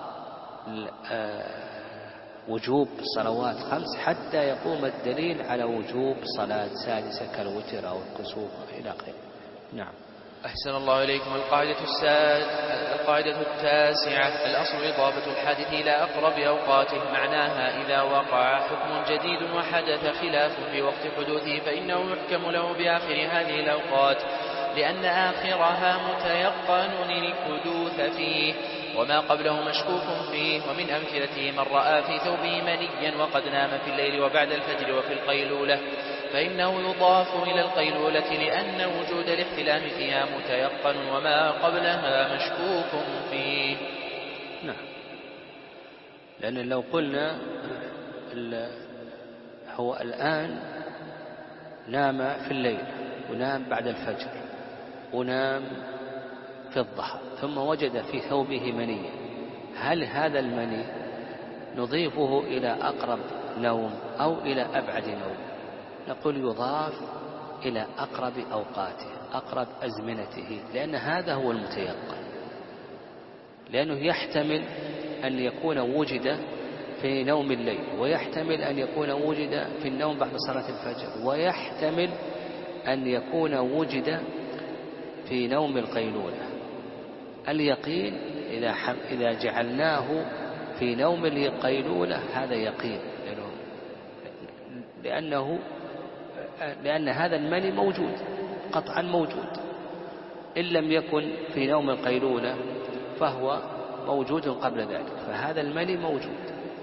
C: وجوب صلوات خمس حتى يقوم الدليل على وجوب صلاة سادسة كالوتر أو الكسوف إلى آخره. نعم.
B: أحسن الله إليكم. القاعدة, القاعدة التاسعة: الأصل إضافة الحادث إلى أقرب أوقاته، معناها إذا وقع حكم جديد وحدث خلاف في وقت حدوثه فإنه يحكم له بآخر هذه الأوقات، لأن آخرها متيقن الحدوث فيه وما قبله مشكوك فيه. ومن أمثلته: من رأى في ثوبه منيا وقد نام في الليل وبعد الفجر وفي القيلولة، فإنه يضاف إلى القيلولة لأن وجود الاحتلام فيها متيقن وما قبلها مشكوك فيه.
C: نعم. لأن لو قلنا هو الآن نام في الليل ونام بعد الفجر ونام في الضحى ثم وجد في ثوبه منيا، هل هذا المني نضيفه إلى أقرب نوم أو إلى أبعد نوم؟ نقول يضاف إلى أقرب أوقاته، أقرب أزمنته، لأن هذا هو المتيقن، لأنه يحتمل أن يكون وجد في نوم الليل، ويحتمل أن يكون وجد في النوم بعد صلاة الفجر، ويحتمل أن يكون وجد في نوم القيلولة. اليقين إذا, إذا جعلناه في نوم القيلولة هذا يقين، لأنه لأن هذا المني موجود قطعا موجود، إن لم يكن في نوم القيلولة فهو موجود قبل ذلك، فهذا المني موجود.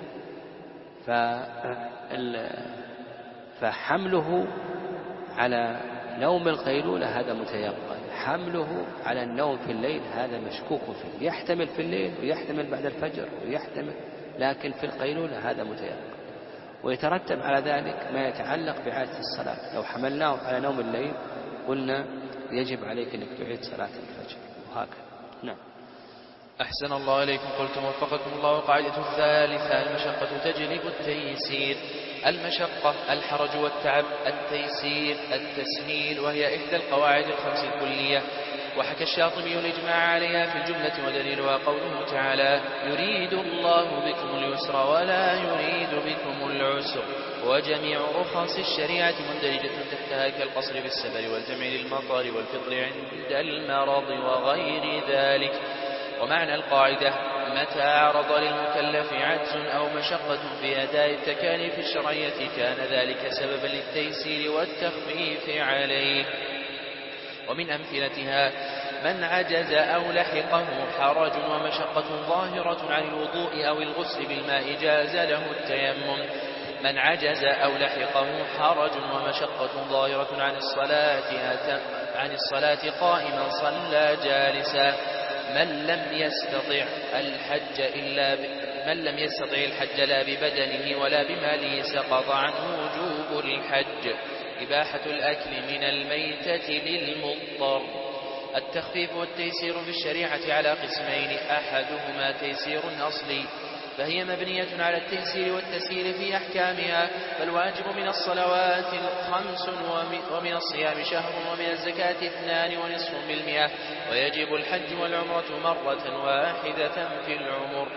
C: فحمله على نوم القيلولة هذا متيقن، حمله على النوم في الليل هذا مشكوك فيه، يحتمل في الليل ويحتمل بعد الفجر ويحتمل، لكن في القيلولة هذا متيقن. ويترتب على ذلك ما يتعلق بعادة الصلاة. لو حملناه على نوم الليل قلنا يجب عليك أنك تعيد صلاة الفجر وهكذا. نعم.
B: أحسن الله إليكم. قلتم وفقكم الله. قاعدة الثالثة: المشقة تجلب التيسير. المشقة الحرج والتعب، التيسير التسهيل، وهي إحدى القواعد الخمس الكلية. وحكى الشاطبي الإجماع عليها في الجملة، ودليلها قوله تعالى: يريد الله بكم اليسر ولا يريد بكم العسر. وجميع رخص الشريعة مندرجة تحتها كالقصر بالسفر والجمع للمطر والفطر عند المرض وغير ذلك. ومعنى القاعدة: متى عرض للمكلف عجز أو مشقة في أداء التكاليف الشرعية كان ذلك سببا للتيسير والتخفيف عليه. ومن أمثلتها: من عجز أو لحقه حرج ومشقة ظاهرة عن الوضوء أو الغسل بالماء جاز له التيمم. من عجز أو لحقه حرج ومشقة ظاهرة عن الصلاة عن الصلاة قائما صلى جالسا. من لم يستطع الحج إلا ب... من لم يستطع الحج لا ببدنه ولا بماله سقط عنه وجوب الحج. إباحة الأكل من الميتة للمضطر. التخفيف والتيسير في الشريعة على قسمين: أحدهما تيسير أصلي، فهي مبنية على التيسير والتسهيل في أحكامها، فالواجب من الصلوات خمس، ومن الصيام شهر، ومن الزكاة اثنان ونصف بالمئة، ويجب الحج والعمرة مرة واحدة في العمر.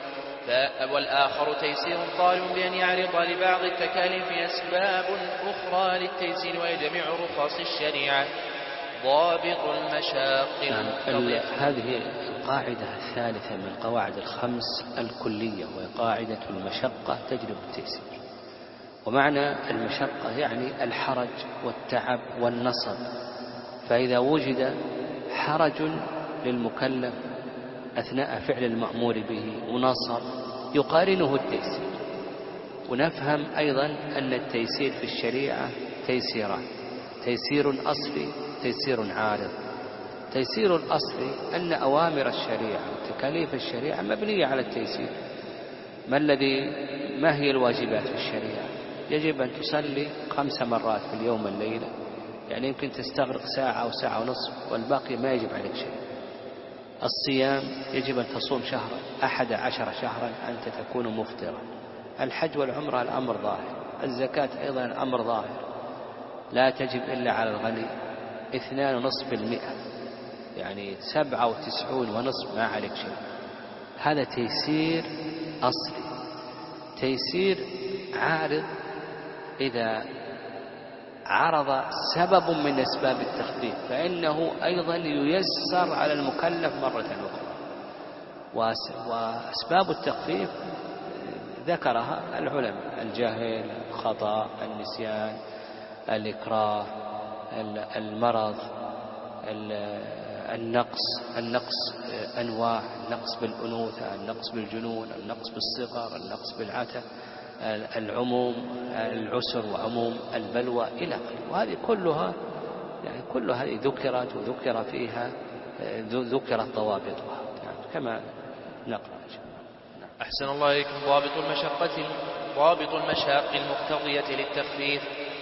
B: والآخر تيسير طالب بأن يعرض لبعض التكاليف أسباب أخرى للتيسير ويجمع رخص الشريعة ضابط المشاق المقتضية.
C: هذه القاعدة الثالثة من القواعد الخمس الكلية، وهي قاعدة المشقة تجلب التيسير. ومعنى المشقة يعني الحرج والتعب والنصب، فإذا وجد حرج للمكلف أثناء فعل المأمور به ونصب يقارنه التيسير. ونفهم أيضا أن التيسير في الشريعة تيسيران: تيسير أصلي، تيسير عارض. تيسير الأصلي أن أوامر الشريعة وتكاليف الشريعة مبنية على التيسير. ما الذي ما هي الواجبات في الشريعة؟ يجب أن تصلي خمس مرات في اليوم والليلة، يعني يمكن تستغرق ساعة أو ساعة ونصف والباقي ما يجب عليك شيء. الصيام يجب أن تصوم شهرا، أحد عشر شهرا أنت تكون مفطرا. الحج والعمرة الأمر ظاهر. الزكاة أيضا الأمر ظاهر، لا تجب إلا على الغني. اثنان ونصف بالمئة، يعني سبعة وتسعون ونصف ما عليك شيء. هذا تيسير أصلي. تيسير عارض إذا عرض سبب من أسباب التخفيف فإنه أيضا ييسر على المكلف مرة أخرى. وأسباب التخفيف ذكرها العلماء: الجهل، الخطأ، النسيان، الإكراه، المرض، النقص. النقص أنواع: النقص بالأنوثة، النقص بالجنون، النقص بالصغر، النقص بالعتة، العموم، العسر وعموم البلوى إلى آخره. وهذه كلها يعني كلها ذكرت وذكر فيها ذكرت ضوابطها كما نقرأ.
B: أحسن الله إليكم. ضابط المشقة ضابط المشاق المقتضية للتخفيف: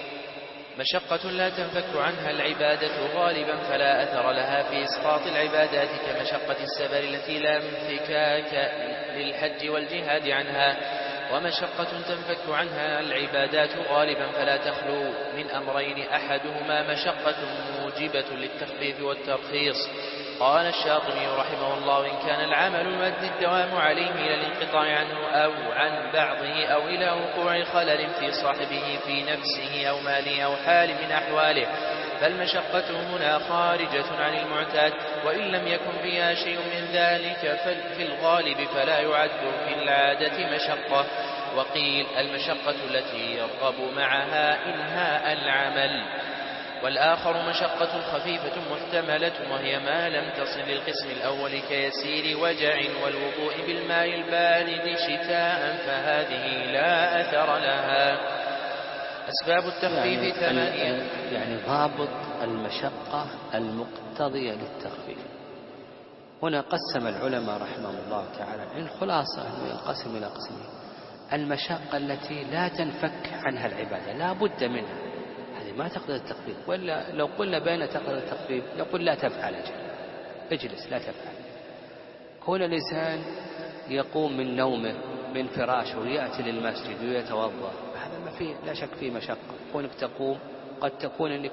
B: مشقة لا تنفك عنها العبادة غالبا فلا أثر لها في إسقاط العبادات، كمشقة السفر التي لا انفكاك للحج والجهاد عنها. ومشقة تنفك عنها العبادات غالبا فلا تخلو من أمرين: أحدهما مشقة موجبة للتخفيف والترخيص. قال الشاطبي رحمه الله: إن كان العمل يؤدي الدوام عليه إلى الانقطاع عنه أو عن بعضه أو إلى وقوع خلل في صاحبه في نفسه أو ماله أو حال من أحواله، فالمشقة هنا خارجة عن المعتاد، وإن لم يكن فيها شيء من ذلك ففي الغالب فلا يعد في العادة مشقة. وقيل: المشقة التي يرغب معها إنهاء العمل. والآخر مشقة خفيفة محتملة، وهي ما لم تصل للقسم الأول كيسير وجع والوضوء بالماء البارد شتاء، فهذه لا أثر لها. أسباب التخفيف
C: يعني
B: ثمانية.
C: يعني ضابط المشقة المقتضية للتخفيف. هنا قسم العلماء رحمهم الله تعالى، الخلاصة أنه ينقسم إلى قسمين: المشقة التي لا تنفك عنها العبادة، لا بد منها، هذه ما تقدر التخفيف. ولا لو قلنا بين تقدر التخفيف نقول لا تفعل، أجل اجلس لا تفعل. كون الإنسان يقوم من نومه من فراشه ويأتي للمسجد ويتوضأ، هذا ما فيه لا شك فيه مشقة. كونك تقوم قد تكون أنك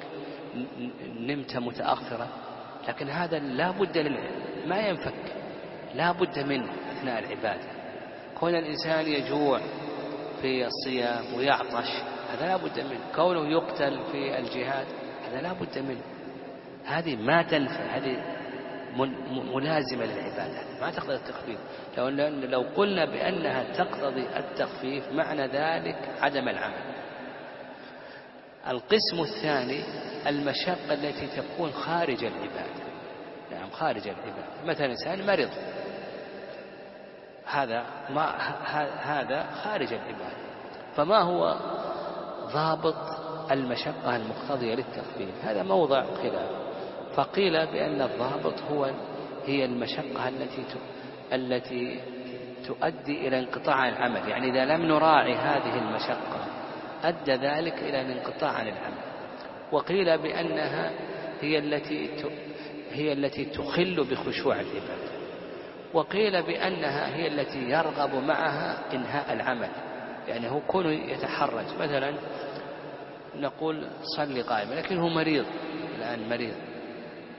C: نمت متأخرا، لكن هذا لا بد للعلم، ما ينفك، لا بد منه أثناء العبادة. كون الإنسان يجوع في الصيام ويعطش، هذا لا بد منه. كونه يقتل في الجهاد، هذا لا بد منه. هذه ما تنفع، هذه ملازمة للعبادة، ما تقضي التخفيف. لو, لو قلنا بأنها تقتضي التخفيف معنى ذلك عدم العمل. القسم الثاني المشقة التي تكون خارج العبادة، نعم خارج العبادة. مثلا إنسان مرض، هذا ما هذا خارج العبادة. فما هو ضابط المشقة المقتضية للتخفيف؟ هذا موضع خلاف. فقيل بأن الضابط هو هي المشقة التي التي تؤدي إلى انقطاع العمل، يعني إذا لم نراعي هذه المشقة أدى ذلك إلى الانقطاع عن العمل. وقيل بأنها هي التي هي التي تخل بخشوع العبادة. وقيل بأنها هي التي يرغب معها إنهاء العمل، يعني هو كونه يتحرج. مثلا نقول صلي قائما، لكن هو مريض الآن مريض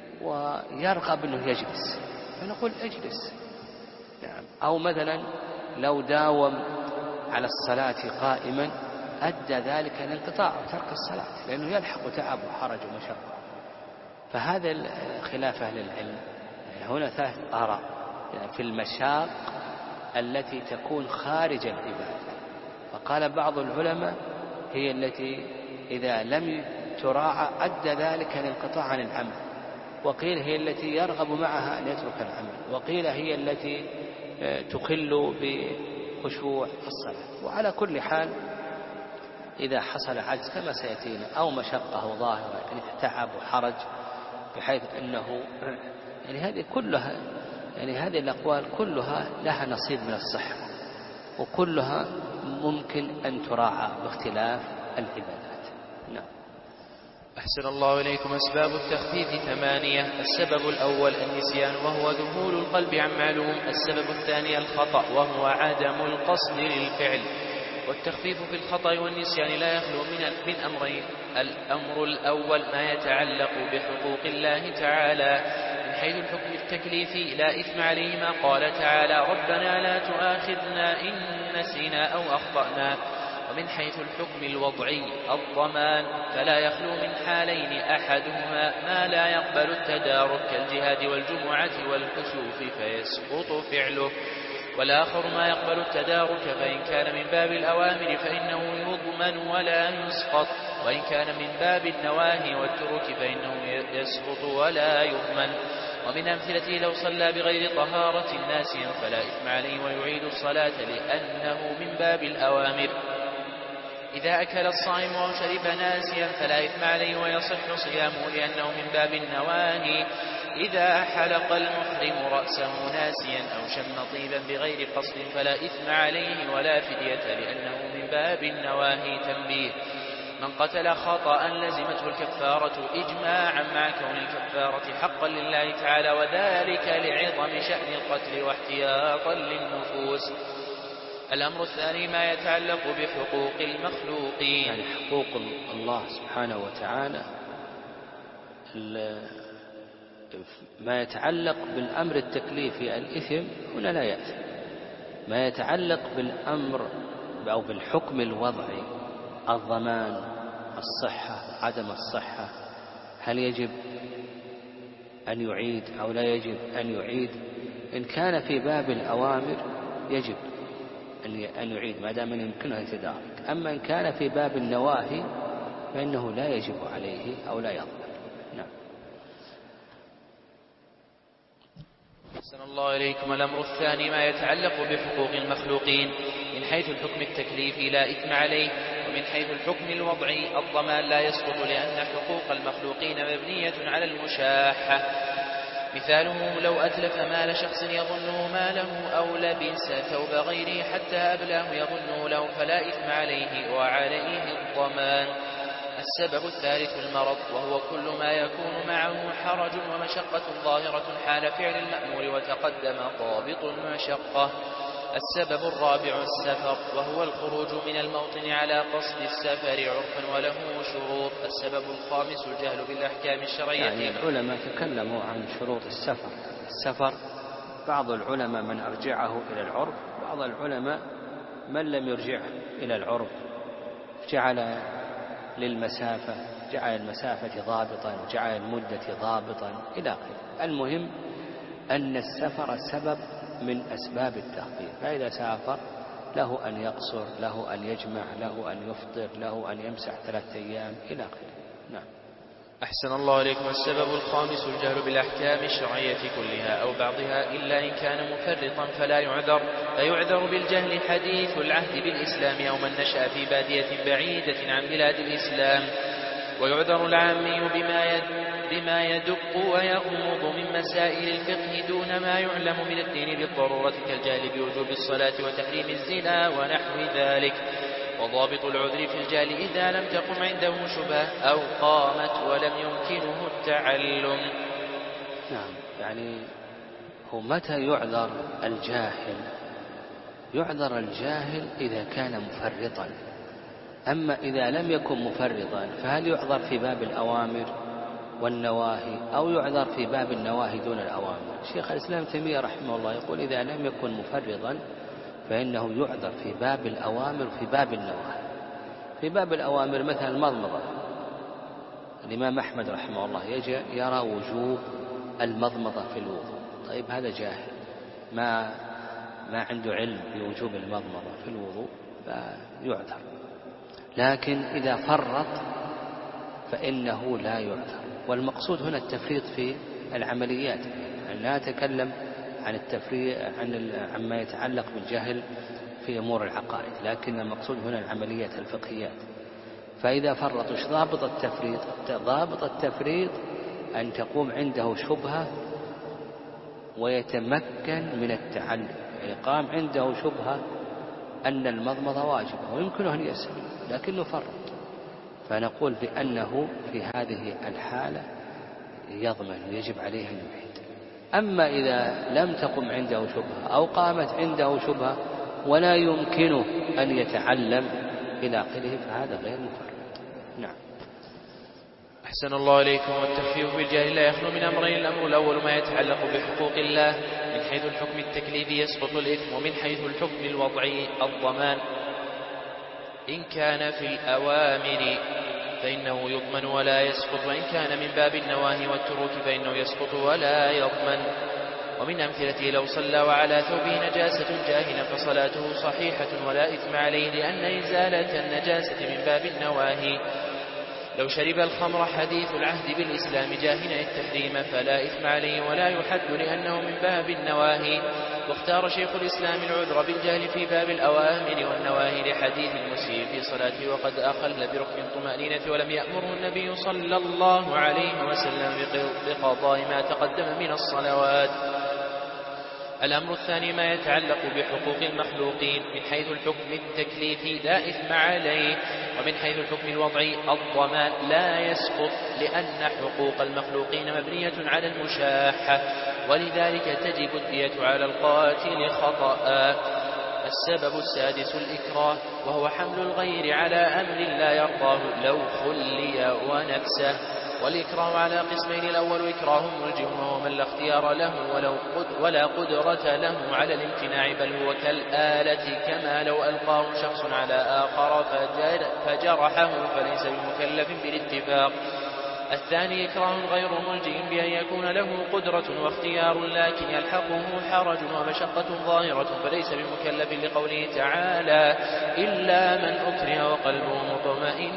C: ويرغب أنه يجلس، فنقول اجلس، نعم. أو مثلا لو داوم على الصلاة قائما أدى ذلك إلى انقطاع وترك الصلاة، لأنه يلحق تعب وحرج ومشقة. فهذا خلاف أهل العلم. هنا ثلاث آراء في المشاق التي تكون خارج العبادة. فقال بعض العلماء هي التي إذا لم تراعى أدى ذلك الانقطاع عن العمل، وقيل هي التي يرغب معها أن يترك العمل، وقيل هي التي تخل بخشوع الصلاة. وعلى كل حال إذا حصل عجز كما سيأتينا أو مشقة ظاهرة يعني تعب وحرج بحيث أنه يعني هذه كلها يعني هذه الأقوال كلها لها نصيب من الصحة، وكلها ممكن أن تراعى باختلاف العبادات. نعم.
B: أحسن الله إليكم. أسباب التخفيف ثمانية. السبب الأول النسيان وهو ذهول القلب عن معلوم. السبب الثاني الخطأ وهو عدم القصد للفعل. والتخفيف في الخطأ والنسيان لا يخلو من من أمرين. الأمر الأول ما يتعلق بحقوق الله تعالى من حيث الحكم التكليفي لا إثم عليهما. قال تعالى ربنا لا تؤاخذنا إن نسينا أو أخطأنا. ومن حيث الحكم الوضعي الضمان فلا يخلو من حالين أحدهما ما لا يقبل التدارك كالجهاد والجمعة والكسوف فيسقط فعله، والآخر ما يقبل التدارك فإن كان من باب الأوامر فإنه يضمن ولا يسقط، وإن كان من باب النواهي والترك فإنه يسقط ولا يضمن. ومن أمثلته لو صلى بغير طهارة ناسيا فلا إثم عليه ويعيد الصلاة لأنه من باب الأوامر. إذا أكل الصائم أو شرب ناسيا فلا إثم عليه ويصح صيامه لأنه من باب النواهي. إذا حلق المحرم رأسه ناسيا أو شم طيبا بغير قصد فلا إثم عليه ولا فدية لأنه من باب النواهي. تنبيه: من قتل خطأ لزمته الكفارة إجماعا مع كون الكفارة حقا لله تعالى، وذلك لعظم شأن القتل واحتياطا للنفوس. الأمر الثاني ما يتعلق بحقوق المخلوقين،
C: يعني حقوق الله سبحانه وتعالى. ما يتعلق بالأمر التكليفي الإثم هنا لا يأثم. ما يتعلق بالأمر أو بالحكم الوضعي الضمان، الصحة، عدم الصحة، هل يجب أن يعيد أو لا يجب أن يعيد. إن كان في باب الأوامر يجب أن يعيد ما دام يمكنه التدارك. أما إن كان في باب النواهي فإنه لا يجب عليه أو لا يضمن. نعم.
B: أحسن الله إليكم. الأمر الثاني ما يتعلق بحقوق المخلوقين من حيث الحكم التكليفي لا إثم عليه، ومن حيث الحكم الوضعي الضمان لا يسقط لأن حقوق المخلوقين مبنية على المشاحة. مثاله لو أتلف مال شخص يظنه ماله أو لبس ثوب غيره حتى أبلاه يظنه له فلا إثم عليه وعليه الضمان. السبب الثالث المرض وهو كل ما يكون معه حرج ومشقة ظاهرة حال فعل المأمور، وتقدم ضابط المشقة. السبب الرابع السفر وهو الخروج من الموطن على قصد السفر عرفا وله شروط. السبب الخامس الجهل بالأحكام الشرعية.
C: يعني العلماء تكلموا عن شروط السفر. السفر بعض العلماء من أرجعه إلى العرف، بعض العلماء من لم يرجعه إلى العرف جعل للمسافة جعل المسافة ضابطا وجعل المدة ضابطا إلى آخره. المهم أن السفر سبب من أسباب التخفيف، فإذا سافر له أن يقصر، له أن يجمع، له أن يفطر، له أن يمسح ثلاثة أيام إلى آخره. نعم.
B: أحسن الله إليكم. السبب الخامس الجهل بالأحكام الشرعية كلها أو بعضها إلا إن كان مفرطا فلا يعذر. فيعذر بالجهل حديث العهد بالإسلام أو من نشأ في بادية بعيدة عن بلاد الإسلام. ويعذر العامي بما يدق بما يدق ويغمض من مسائل الفقه دون ما يعلم من الدين بالضرورة كالجهل بوجوب الصلاة وتحريم الزنا ونحو ذلك. وضابط العذر في الجهل إذا لم تقم عنده شبهة أو قامت ولم يمكنه التعلم.
C: نعم. يعني هو متى يعذر الجاهل؟ يعذر الجاهل إذا كان مفرطا. أما إذا لم يكن مفرطا فهل يعذر في باب الأوامر والنواهي أو يعذر في باب النواهي دون الأوامر؟ شيخ الإسلام تيمية رحمه الله يقول إذا لم يكن مفرطا فإنه يعذر في باب الأوامر وفي باب النواهي. في باب الأوامر مثلا المضمضة، الإمام أحمد رحمه الله يرى وجوب المضمضة في الوضوء. طيب هذا جاهل ما ما عنده علم بوجوب المضمضة في الوضوء فيعذر، لكن إذا فرط فإنه لا يعذر. والمقصود هنا التفريط في العمليات، يعني لا أتكلم عن التفريط عن عما يتعلق بالجهل في أمور العقائد، لكن المقصود هنا العمليات الفقهيات. فإذا فرط وش ضابط التفريط؟ ضابط التفريط أن تقوم عنده شبهة ويتمكن من التعلم، يعني قام عنده شبهة أن المضمضة واجبة ويمكنه أن يسأل لكنه فرط، فنقول بأنه في هذه الحالة يضمن ويجب عليه أن يعيد. أما إذا لم تقم عنده شبهة أو قامت عنده شبهة ولا يمكنه أن يتعلم إلى آخره فهذا غير مفرط. نعم.
B: أحسن الله إليكم. والتخفيف بالجهل لا يخلو من أمرين: الأمر الأول ما يتعلق بحقوق الله من حيث الحكم التكليفي يسقط الإثم، ومن حيث الحكم الوضعي الضمان. إن كان في الأوامر فإنه يضمن ولا يسقط، وإن كان من باب النواهي والتروك فإنه يسقط ولا يضمن. ومن أمثلته: لو صلى وعلى ثوبه نجاسة جاهلا فصلاته صحيحة ولا إثم عليه، لأن إزالة النجاسة من باب النواهي. لو شرب الخمر حديث العهد بالإسلام جاهلا التحريم فلا إثم عليه ولا يحد لأنه من باب النواهي. واختار شيخ الإسلام العذر بالجهل في باب الأوامر والنواهي لحديث المسيء في صلاته وقد أخل بركن الطمأنينة ولم يأمره النبي صلى الله عليه وسلم بقضاء ما تقدم من الصلوات. الأمر الثاني ما يتعلق بحقوق المخلوقين من حيث الحكم التكليفي لا إثم عليه، ومن حيث الحكم الوضعي الضمان لا يسقط، لأن حقوق المخلوقين مبنية على المشاحة، ولذلك تجب الدية على القاتل خطأ. السبب السادس الإكراه، وهو حمل الغير على أمر لا يرضاه لو خلي ونفسه. والإكراه على قسمين: الأول إكراه ملجئ وهو من لا اختيار له ولو قد ولا قدرة له على الامتناع، بل هو كالآلة كما لو ألقاه شخص على آخر فجر فجرحه فليس بمكلف بالاتفاق. الثاني إكراه غير ملجئ بأن يكون له قدرة واختيار لكن يلحقه حرج ومشقة ظاهرة فليس بمكلف، لقوله تعالى: إلا من أكره وقلبه مطمئن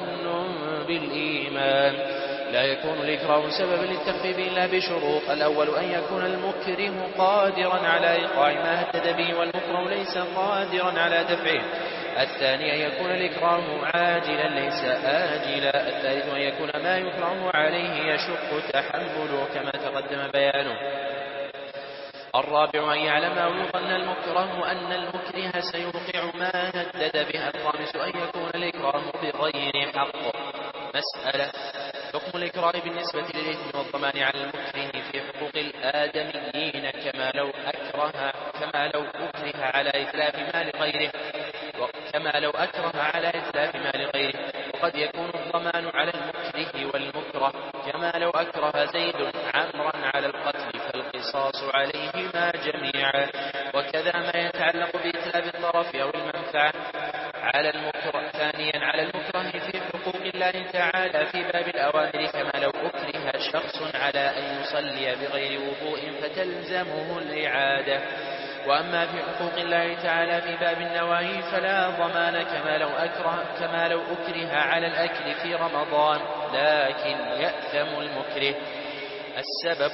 B: بالإيمان. لا يكون الإكراه سببا للتخفيف إلا بشروط: الأول أن يكون المكره قادرا على إيقاع ما هدد به والمكره ليس قادرا على دفعه. الثاني أن يكون الإكراه عاجلا ليس آجلا. الثالث أن يكون ما يكره عليه يشق تحمله كما تقدم بيانه. الرابع أن يعلم أو يظن المكره أن المكره سيوقع ما هدد به. الخامس أن يكون الإكراه بغير حق. مسألة: حكم الإكراه بالنسبة للإثم والضمان على المكره في حقوق الآدميين كما لو أكره كما لو أكره على إتلاف مال غيره كما لو أكره على إتلاف مال غيره. وقد يكون الضمان على المكره والمكره كما لو أكره زيد عمرا على القتل فالقصاص عليهما جميعا. وكذا ما يتعلق بإتلاف الطرف أو المنفعة على المكره. ثانيا على المكره في حقوق الله تعالى في باب الأوامر كما لو أكره شخص على أن يصلي بغير وضوء فتلزمه الإعادة. وأما في حقوق الله تعالى في باب النواهي فلا ضمان كما لو أكره كما لو أكره على الأكل في رمضان لكن يأثم المكره. السبب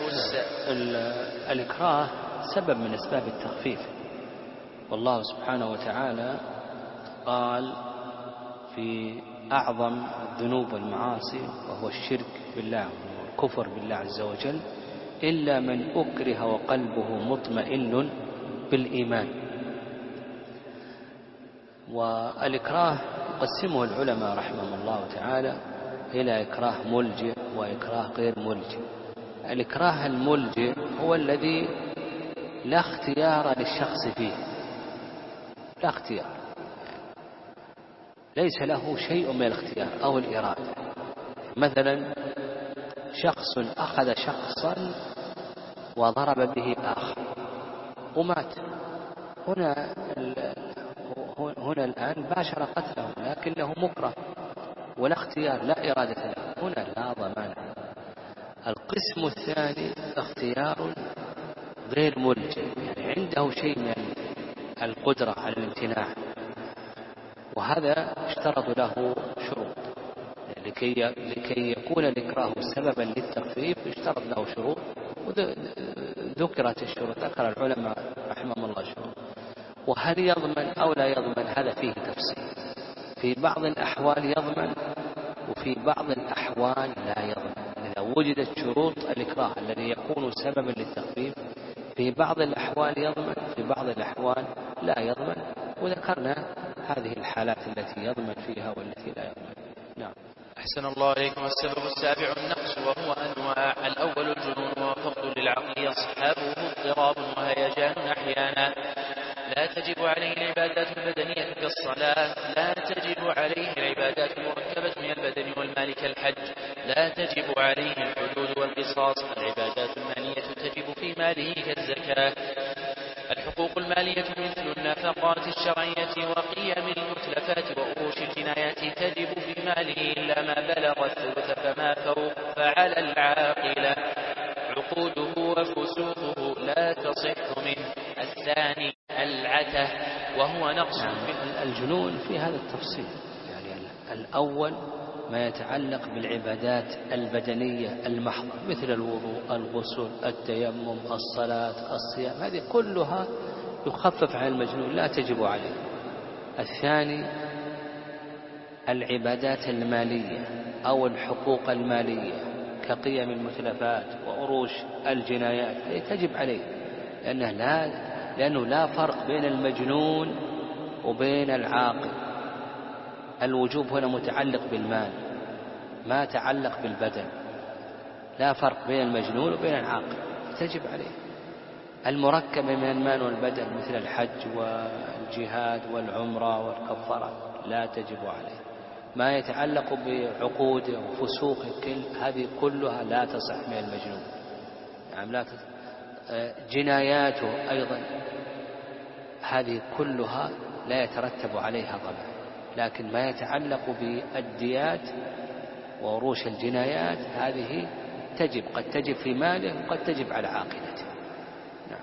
C: الإكراه سبب من أسباب التخفيف، والله سبحانه وتعالى قال في أعظم الذنوب والمعاصي وهو الشرك بالله والكفر بالله عز وجل: إلا من أكره وقلبه مطمئن بالإيمان. والإكراه يقسمه العلماء رحمهم الله تعالى إلى إكراه ملجئ وإكراه غير ملجئ. الإكراه الملجئ هو الذي لا اختيار للشخص فيه، لا اختيار، ليس له شيء من الاختيار أو الإرادة. مثلا شخص أخذ شخصا وضرب به آخر ومات، هنا هنا الآن باشر قتله لكنه مكره ولا اختيار، لا إرادة له، هنا لا ضمان. القسم الثاني اختيار غير ملجئ، يعني عنده شيء من القدرة على الامتناع، وهذا اشترط له شروط لكي لكي يكون الإكراه سببا للتخفيف، اشترط له شروط وذكرت الشروط، ذكر العلماء رحمهم الله شروط. وهل يضمن أو لا يضمن هذا فيه تفصيل، في بعض الأحوال يضمن وفي بعض الأحوال لا يضمن. إذا وجدت شروط الإكراه الذي يكون سببا للتخفيف في بعض الأحوال يضمن، في بعض الأحوال لا يضمن، وذكرنا هذه الحالات التي يضمن فيها والتي لا يضمن. نعم.
B: أحسن الله إليكم. السبب السابع النقص، وهو أنواع. الأول الجنون، وهو فقد للعقل يصحبه اضطراب وهيجان أحيانا، لا تجب عليه العبادات البدنية كالصلاة، لا تجب عليه العبادات المركبة من البدن والمال كالحج، لا تجب عليه الحدود والقصاص. العبادات المالية تجب في ماله كالزكاة. الحقوق المالية مثل النفقات الشرعية وقيم المتلفات وأروش الجنايات تجب في ماله إلا ما بلغ الثلث فما فوق، فعلى العاقل عقوده وفسوقه لا تصح منه. الثاني العته، وهو نقص في
C: الجنون في هذا التفصيل. يعني الأول ما يتعلق بالعبادات البدنية المحضة مثل الوضوء، الغسل، التيمم، الصلاة، الصيام، هذه كلها يخفف عن المجنون لا تجب عليه. الثاني العبادات المالية أو الحقوق المالية كقيم المتلفات وأروش الجنايات تجب عليه، لأنه لا, لأنه لا فرق بين المجنون وبين العاقل. الوجوب هنا متعلق بالمال ما تعلق بالبدن، لا فرق بين المجنون وبين العاقل، تجب عليه. المركب من المال والبدن مثل الحج والجهاد والعمرة والكفارة لا تجب عليه. ما يتعلق بعقوده وفسوقه كل هذه كلها لا تصح من المجنون، يعني لا تصح. جناياته أيضا هذه كلها لا يترتب عليها ضمان، لكن ما يتعلق بالديات وروش الجنايات هذه تجب، قد تجب في ماله وقد تجب على عاقلته. نعم.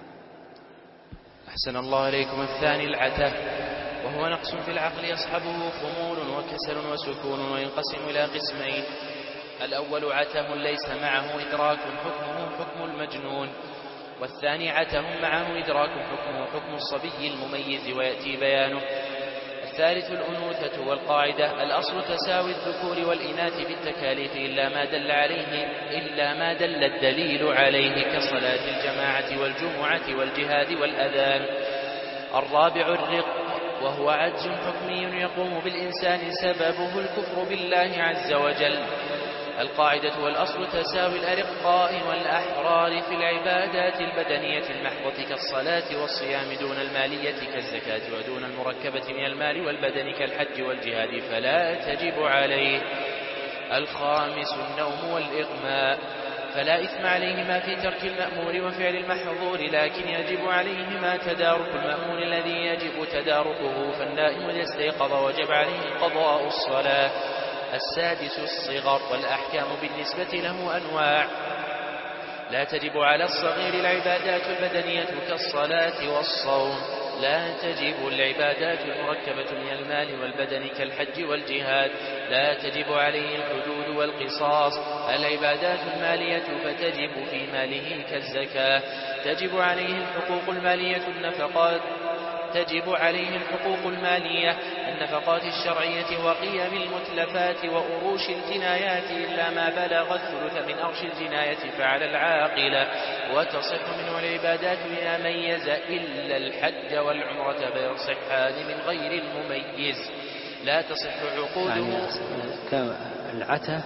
B: أحسن الله إليكم. الثاني العته، وهو نقص في العقل يصحبه خمول وكسل وسكون، وينقسم إلى قسمين. الأول عته ليس معه إدراك حكمه حكم المجنون، والثاني عته معه إدراك حكمه حكم الصبي المميز ويأتي بيانه. الثالث الأنوثة، والقاعدة الأصل تساوي الذكور والإناث بالتكاليف إلا ما دل عليه إلا ما دل الدليل عليه كصلاة الجماعة والجمعة والجهاد والأذان. الرابع الرق، وهو عجز حكمي يقوم بالإنسان سببه الكفر بالله عز وجل. القاعدة والأصل تساوي الأرقاء والأحرار في العبادات البدنية المحضة كالصلاة والصيام دون المالية كالزكاة، ودون المركبة من المال والبدن كالحج والجهاد فلا تجب عليه. الخامس النوم والإغماء، فلا إثم عليهما في ترك المأمور وفعل المحظور، لكن يجب عليهما تدارك المأمور الذي يجب تداركه، فالنائم إذا استيقظ وجب عليه قضاء الصلاة. السادس الصغر، والأحكام بالنسبة له أنواع. لا تجب على الصغير العبادات البدنية كالصلاة والصوم، لا تجب العبادات المركبة من المال والبدن كالحج والجهاد، لا تجب عليه الحدود والقصاص. العبادات المالية فتجب في ماله كالزكاة، تجب عليه الحقوق المالية النفقات تجب عليه الحقوق المالية النفقات الشرعية وقيم المتلفات وأروش الجنايات إلا ما بلغ الثلث من أرش الجناية فعلى العاقلة، وتصح منه العبادات بما ميز إلا الحج والعمرة فيصحان من غير المميز، لا تصح عقوده.
C: يعني العته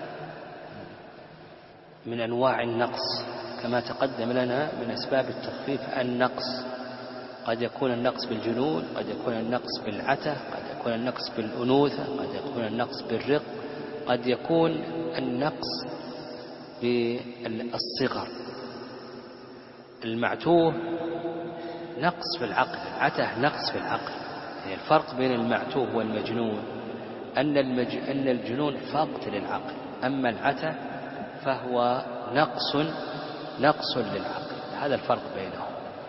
C: من أنواع النقص كما تقدم لنا من أسباب التخفيف النقص، قد يكون النقص بالجنون، قد يكون النقص بالعته، قد يكون النقص بالأنوثة، قد يكون النقص بالرق، قد يكون النقص بالصغر. المعتوه نقص في العقل، العته نقص في العقل، يعني الفرق بين المعتوه والمجنون أن, المج... أن الجنون فقد للعقل، أما العتة فهو نقص نقص للعقل، هذا الفرق بينهم.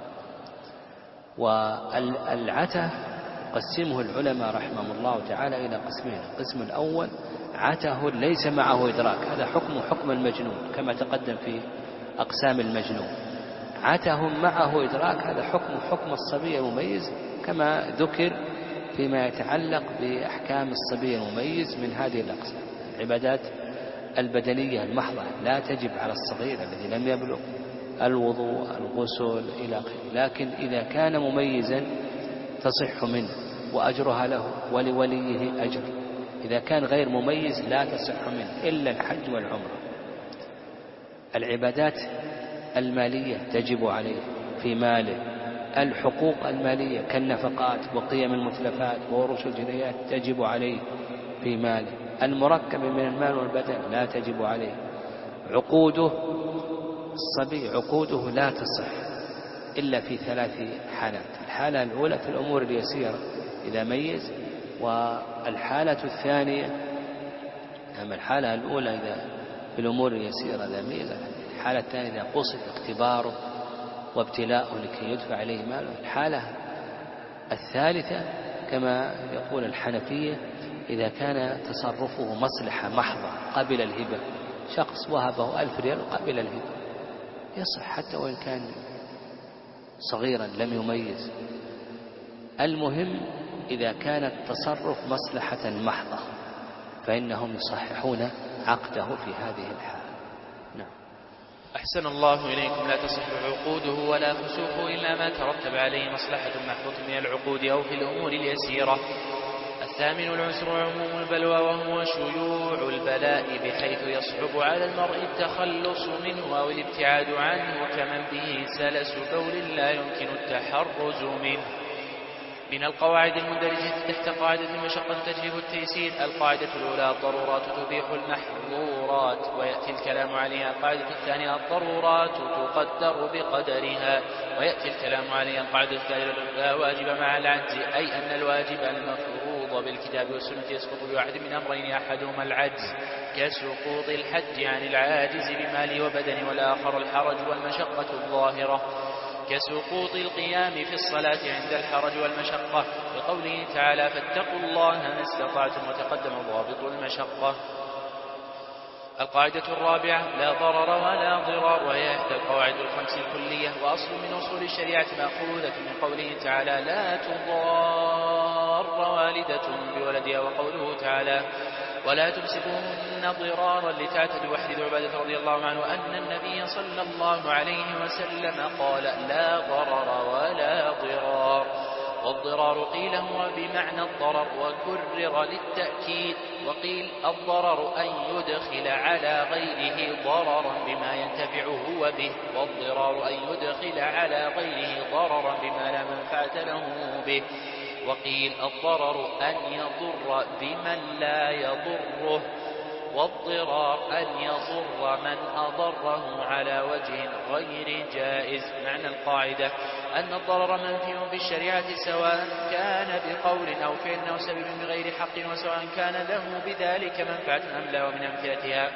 C: والعتة قسمه العلماء رحمهم الله تعالى إلى قسمين: القسم الأول عته ليس معه إدراك، هذا حكم حكم المجنون كما تقدم في أقسام المجنون. عته معه إدراك هذا حكم حكم الصبي المميز كما ذكر فيما يتعلق بأحكام الصبي المميز من هذه الأقسام. العبادات البدنية المحضة لا تجب على الصغير الذي لم يبلغ، الوضوء، الغسل إلى آخره، لكن إذا كان مميزا تصح منه وأجرها له ولوليه أجر. إذا كان غير مميز لا تصح منه إلا الحج والعمرة. العبادات المالية تجب عليه في ماله، الحقوق المالية كالنفقات وقيم المتلفات وورش الجنيات تجب عليه في ماله، المركب من المال والبدن لا تجب عليه. عقوده الصبي عقوده لا تصح إلا في ثلاث حالات: الحالة الأولى في الأمور اليسيرة إذا ميز، والحالة الثانية أما الحالة الأولى إذا في الأمور اليسيرة إذا ميز، الحالة الثانية إذا قصد اختباره وابتلاءه لكي يدفع إليه ماله. الحالة الثالثة كما يقول الحنفية إذا كان تصرفه مصلحة محضة قبل الهبة، شخص وهبه ألف ريال وقبل الهبة يصح حتى وإن كان صغيرا لم يميز. المهم إذا كان التصرف مصلحة محضة فإنهم يصححون عقده في هذه الحالة. نعم.
B: أحسن الله إليكم. لا تصح عقوده ولا فسوقه إلا ما ترتب عليه مصلحة محفوظة من العقود أو في الأمور اليسيرة. الثامن العسر عموم البلوى وهو شيوع البلاء بحيث يصعب على المرء التخلص منه أو الابتعاد عنه، كمن به سلس بول لا يمكن التحرز منه. من القواعد المندرجة تحت قاعدة المشقة تجلب التيسير: القاعدة الأولى الضرورات تبيح المحظورات، ويأتي الكلام عليها. القاعدة الثانية الضرورات تقدر بقدرها، ويأتي الكلام عليها. القاعدة الثالثة لا واجب مع العجز، أي أن الواجب المفروض بالكتاب والسنة يسقط بواحد من أمرين: أحدهما العجز كسقوط الحج عن العاجز بماله وبدنه، والآخر الحرج والمشقة الظاهرة كسقوط القيام في الصلاة عند الحرج والمشقة، بقوله تعالى: فاتقوا الله ما استطعتم، وتقدم ضابط المشقة. القاعدة الرابعة لا ضرر ولا ضرار، وهي إحدى القواعد الخمس الكلية، وأصل من أصول الشريعة مأخوذة من قوله تعالى: لا تضار والدة بولدها، وقوله تعالى: ولا تمسكوهن ضرارا لتعتدوا. وحديث عبادة رضي الله عنه أن النبي صلى الله عليه وسلم قال: لا ضرر ولا ضرار. والضرار قيل هو بمعنى الضرر وكرر للتأكيد، وقيل الضرر أن يدخل على غيره ضررا بما ينتفع هو به، والضرار أن يدخل على غيره ضررا بما لا منفعة له به. وقيل الضرر أن يضر بمن لا يضره، والضرار أن يضر من أضره على وجه غير جائز. معنى القاعدة أن الضرر منفي في الشريعة سواء كان بقول أو فعل أو سبب بغير حق، وسواء كان له بذلك منفعة أم لا. ومن أمثلتها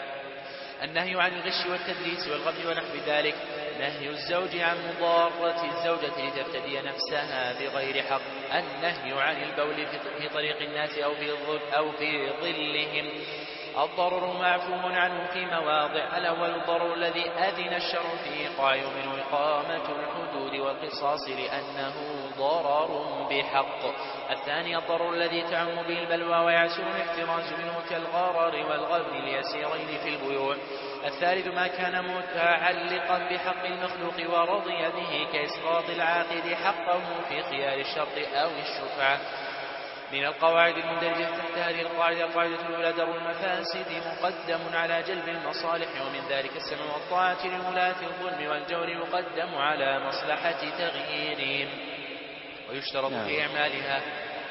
B: النهي عن الغش والتدليس والغبن ونحو ذلك، نهي الزوج عن مضارة الزوجة لتفتدي نفسها بغير حق، النهي عن البول في طريق الناس أو في ظل أو في ظلهم. الضرر معفو عنه في مواضع: الأول الضرر الذي أذن الشرع في إيقاعه منه إقامة الحدود والقصاص لأنه ضرر بحق. الثاني الضرر الذي تعم به البلوى ويعسر الاحتراز منه كالغرر والغبن اليسيرين في البيوع. الثالث ما كان متعلقا بحق المخلوق ورضي به كإسقاط العاقد حقه في خيار الشرط أو الشفعة. من القواعد المندرجة تحت هذه القاعدة القاعدة الأولى: درء المفاسد مقدم على جلب المصالح، ومن ذلك السمع والطاعة لولاة الظلم والجور مقدم على مصلحة تغييرهم، ويشترط
C: نعم.
B: في إعمالها: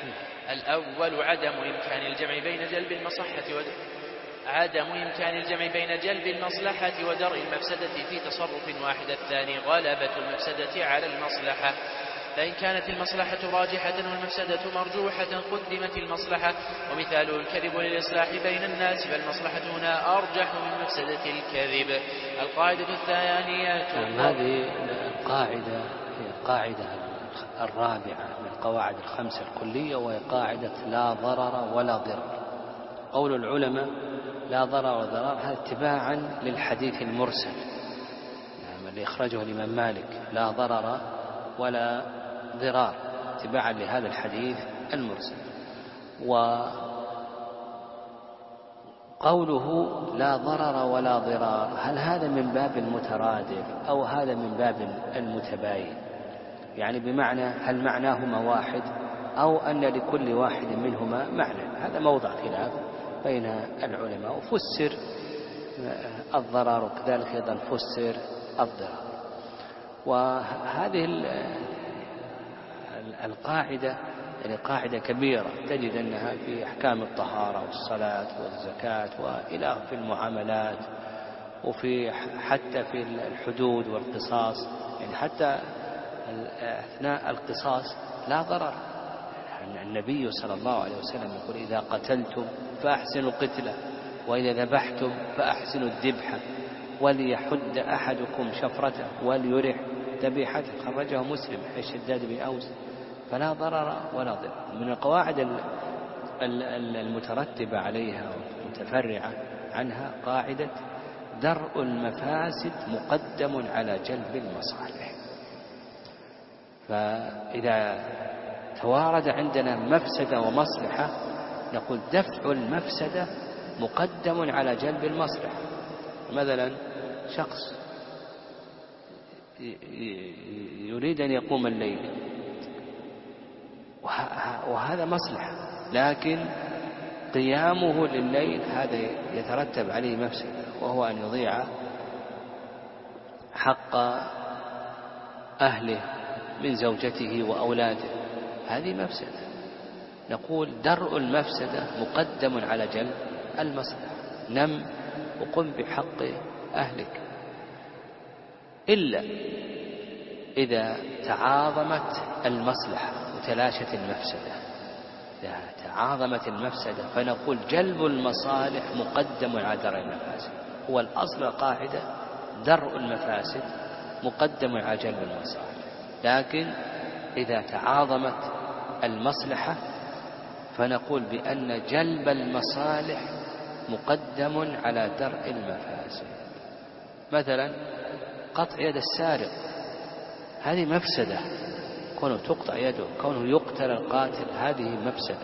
B: الأول عدم إمكان الجمع بين جلب المصلحة ود... عدم إمكان الجمع بين جلب المصلحة ودرء المفسدة في تصرف واحد. الثاني غلبة المفسدة على المصلحة. فإن كانت المصلحة راجحة والمفسدة مرجوحة قدمت المصلحة، ومثاله الكذب للإصلاح بين الناس، فالمصلحة هنا أرجح من مفسدة الكذب. القاعدة الثانية
C: هذه القاعدة هي القاعدة الرابعة من القواعد الخمسة الكلية، وهي قاعدة لا ضرر ولا ضرر. قول العلماء لا ضرر ولا ضرر هذا اتباعا للحديث المرسل اللي أخرجه الإمام مالك، لا ضرر ولا ضرار، اتباعا لهذا الحديث المرسل. وقوله لا ضرر ولا ضرار هل هذا من باب المترادف أو هذا من باب المتباين؟ يعني بمعنى هل معناهما واحد أو أن لكل واحد منهما معنى؟ هذا موضع خلاف بين العلماء. وفسر الضرر وكذلك أيضا فسر الضرر. وهذه القاعدة يعني قاعدة كبيرة، تجد أنها في أحكام الطهارة والصلاة والزكاة وإلى في المعاملات، وفي حتى في الحدود والقصاص، يعني حتى أثناء القصاص لا ضرر. النبي صلى الله عليه وسلم يقول إذا قتلتم فأحسنوا القتلة، وإذا ذبحتم فأحسنوا الذبحة، وليحد أحدكم شفرته وليرح ذبيحته، خرجه مسلم حديث شداد بن أوس. فلا ضرر ولا ضرر. من القواعد المترتبة عليها والمتفرعة عنها قاعدة درء المفاسد مقدم على جلب المصالح. فإذا توارد عندنا مفسدة ومصلحة نقول دفع المفسدة مقدم على جلب المصلحة. مثلا شخص يريد أن يقوم الليل وهذا مصلحة، لكن قيامه لليل هذا يترتب عليه مفسدة، وهو أن يضيع حق أهله من زوجته وأولاده، هذه مفسدة. نقول درء المفسدة مقدم على جلب المصلحة. نم وقم بحق أهلك، إلا إذا تعاظمت المصلحة وتلاشت المفسدة. إذا تعاظمت المفسدة فنقول جلب المصالح مقدم على درء المفاسد. هو الأصل القاعدة درء المفاسد مقدم على جلب المصالح، لكن إذا تعاظمت المصلحة فنقول بأن جلب المصالح مقدم على درء المفاسد. مثلا قطع يد السارق، هذه مفسدة، كونه تقطع يده، كونه يقتل القاتل، هذه مفسدة،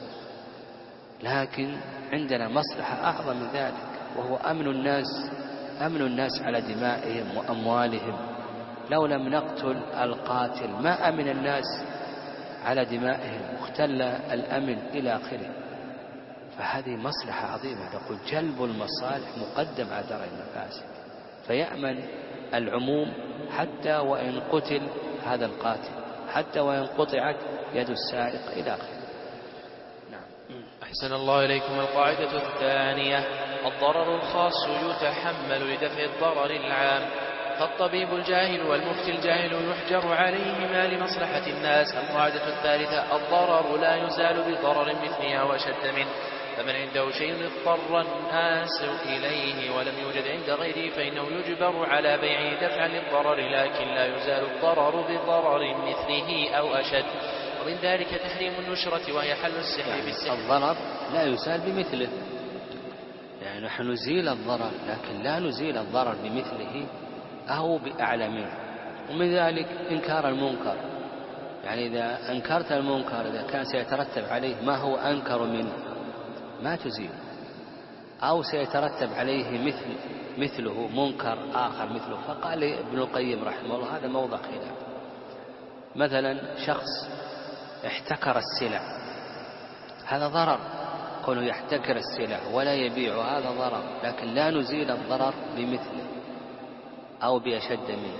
C: لكن عندنا مصلحة أعظم من ذلك، وهو أمن الناس أمن الناس على دمائهم وأموالهم. لو لم نقتل القاتل ما أمن الناس على دمائهم، واختل الأمن إلى آخره. فهذه مصلحة عظيمة. نقول جلب المصالح مقدم على درء المفاسد، فيأمن العموم حتى وإن قتل هذا القاتل، حتى وإن قطعت يد السارق إلى آخره. نعم.
B: أحسن الله إليكم. القاعدة الثانية الضرر الخاص يتحمل لدفع الضرر العام، فالطبيب الجاهل والمفتي الجاهل يحجر عليهما لمصلحة الناس. القاعدة الثالثة الضرر لا يزال بضرر مثله أو أشد منه، فمن عنده شيء اضطر الناس إليه ولم يوجد عند غيره فإنه يجبر على بيعه دفعا للضرر، لكن لا يزال الضرر بضرر مثله أو أشد. ومن ذلك تحريم النشرة وهي حل السحر بالسحر.
C: الضرر لا يزال بمثله، يعني نحن نزيل الضرر لكن لا نزيل الضرر بمثله أو بأعلى منه. ومن ذلك إنكار المنكر، يعني إذا أنكرت المنكر إذا كان سيترتب عليه ما هو أنكر منه ما تزيل، أو سيترتب عليه مثل مثله منكر آخر مثله. فقال ابن القيم رحمه الله هذا موضع خلاف. مثلا شخص احتكر السلع، هذا ضرر، كونه يحتكر السلع ولا يبيع هذا ضرر، لكن لا نزيل الضرر بمثله أو بأشد منه.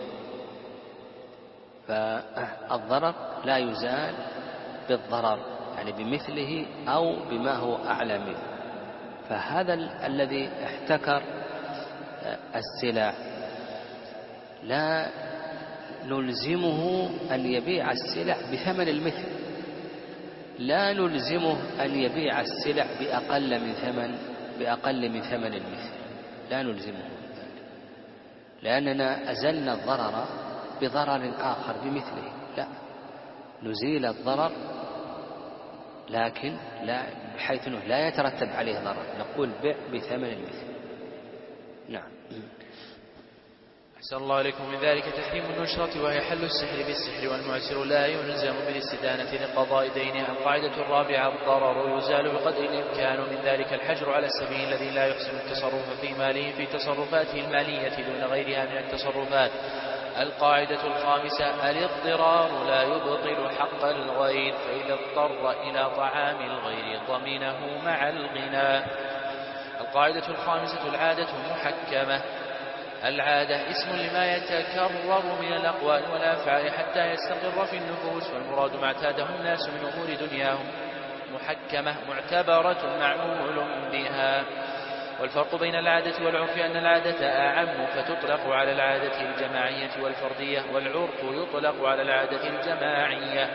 C: فالضرر لا يزال بالضرر، يعني بمثله أو بما هو أعلى منه. فهذا الذي احتكر السلع لا نلزمه أن يبيع السلع بثمن المثل، لا نلزمه أن يبيع السلع بأقل من ثمن بأقل من ثمن المثل، لا نلزمه ذلك، لأننا أزلنا الضرر بضرر آخر بمثله. لا، نزيل الضرر لكن لا بحيث أنه لا يترتب عليه ضرر، نقول بيع بثمن المثل. نعم.
B: أحسن الله إليكم. من ذلك تحريم النشرة وهي حل السحر بالسحر، والمعسر لا يلزم بالاستدانة لقضاء دينه. القاعدة الرابعة الضرر يزال بقدر الإمكان، من ذلك الحجر على السبيل الذي لا يحسن التصرف في ماله في تصرفاته المالية دون غيرها من التصرفات. القاعدة الخامسة الاضطرار لا يبطل حق الغير، فإذا اضطر إلى طعام الغير ضمنه مع الغنى. القاعدة الخامسة العادة المحكمة. العادة اسم لما يتكرر من الأقوال والأفعال حتى يستقر في النفوس، والمراد ما اعتاده الناس من أمور دنياهم. محكمة معتبرة معمول بها. والفرق بين العادة والعرف أن العادة أعم فتطلق على العادة الجماعية والفردية، والعرف يطلق على العادة الجماعية،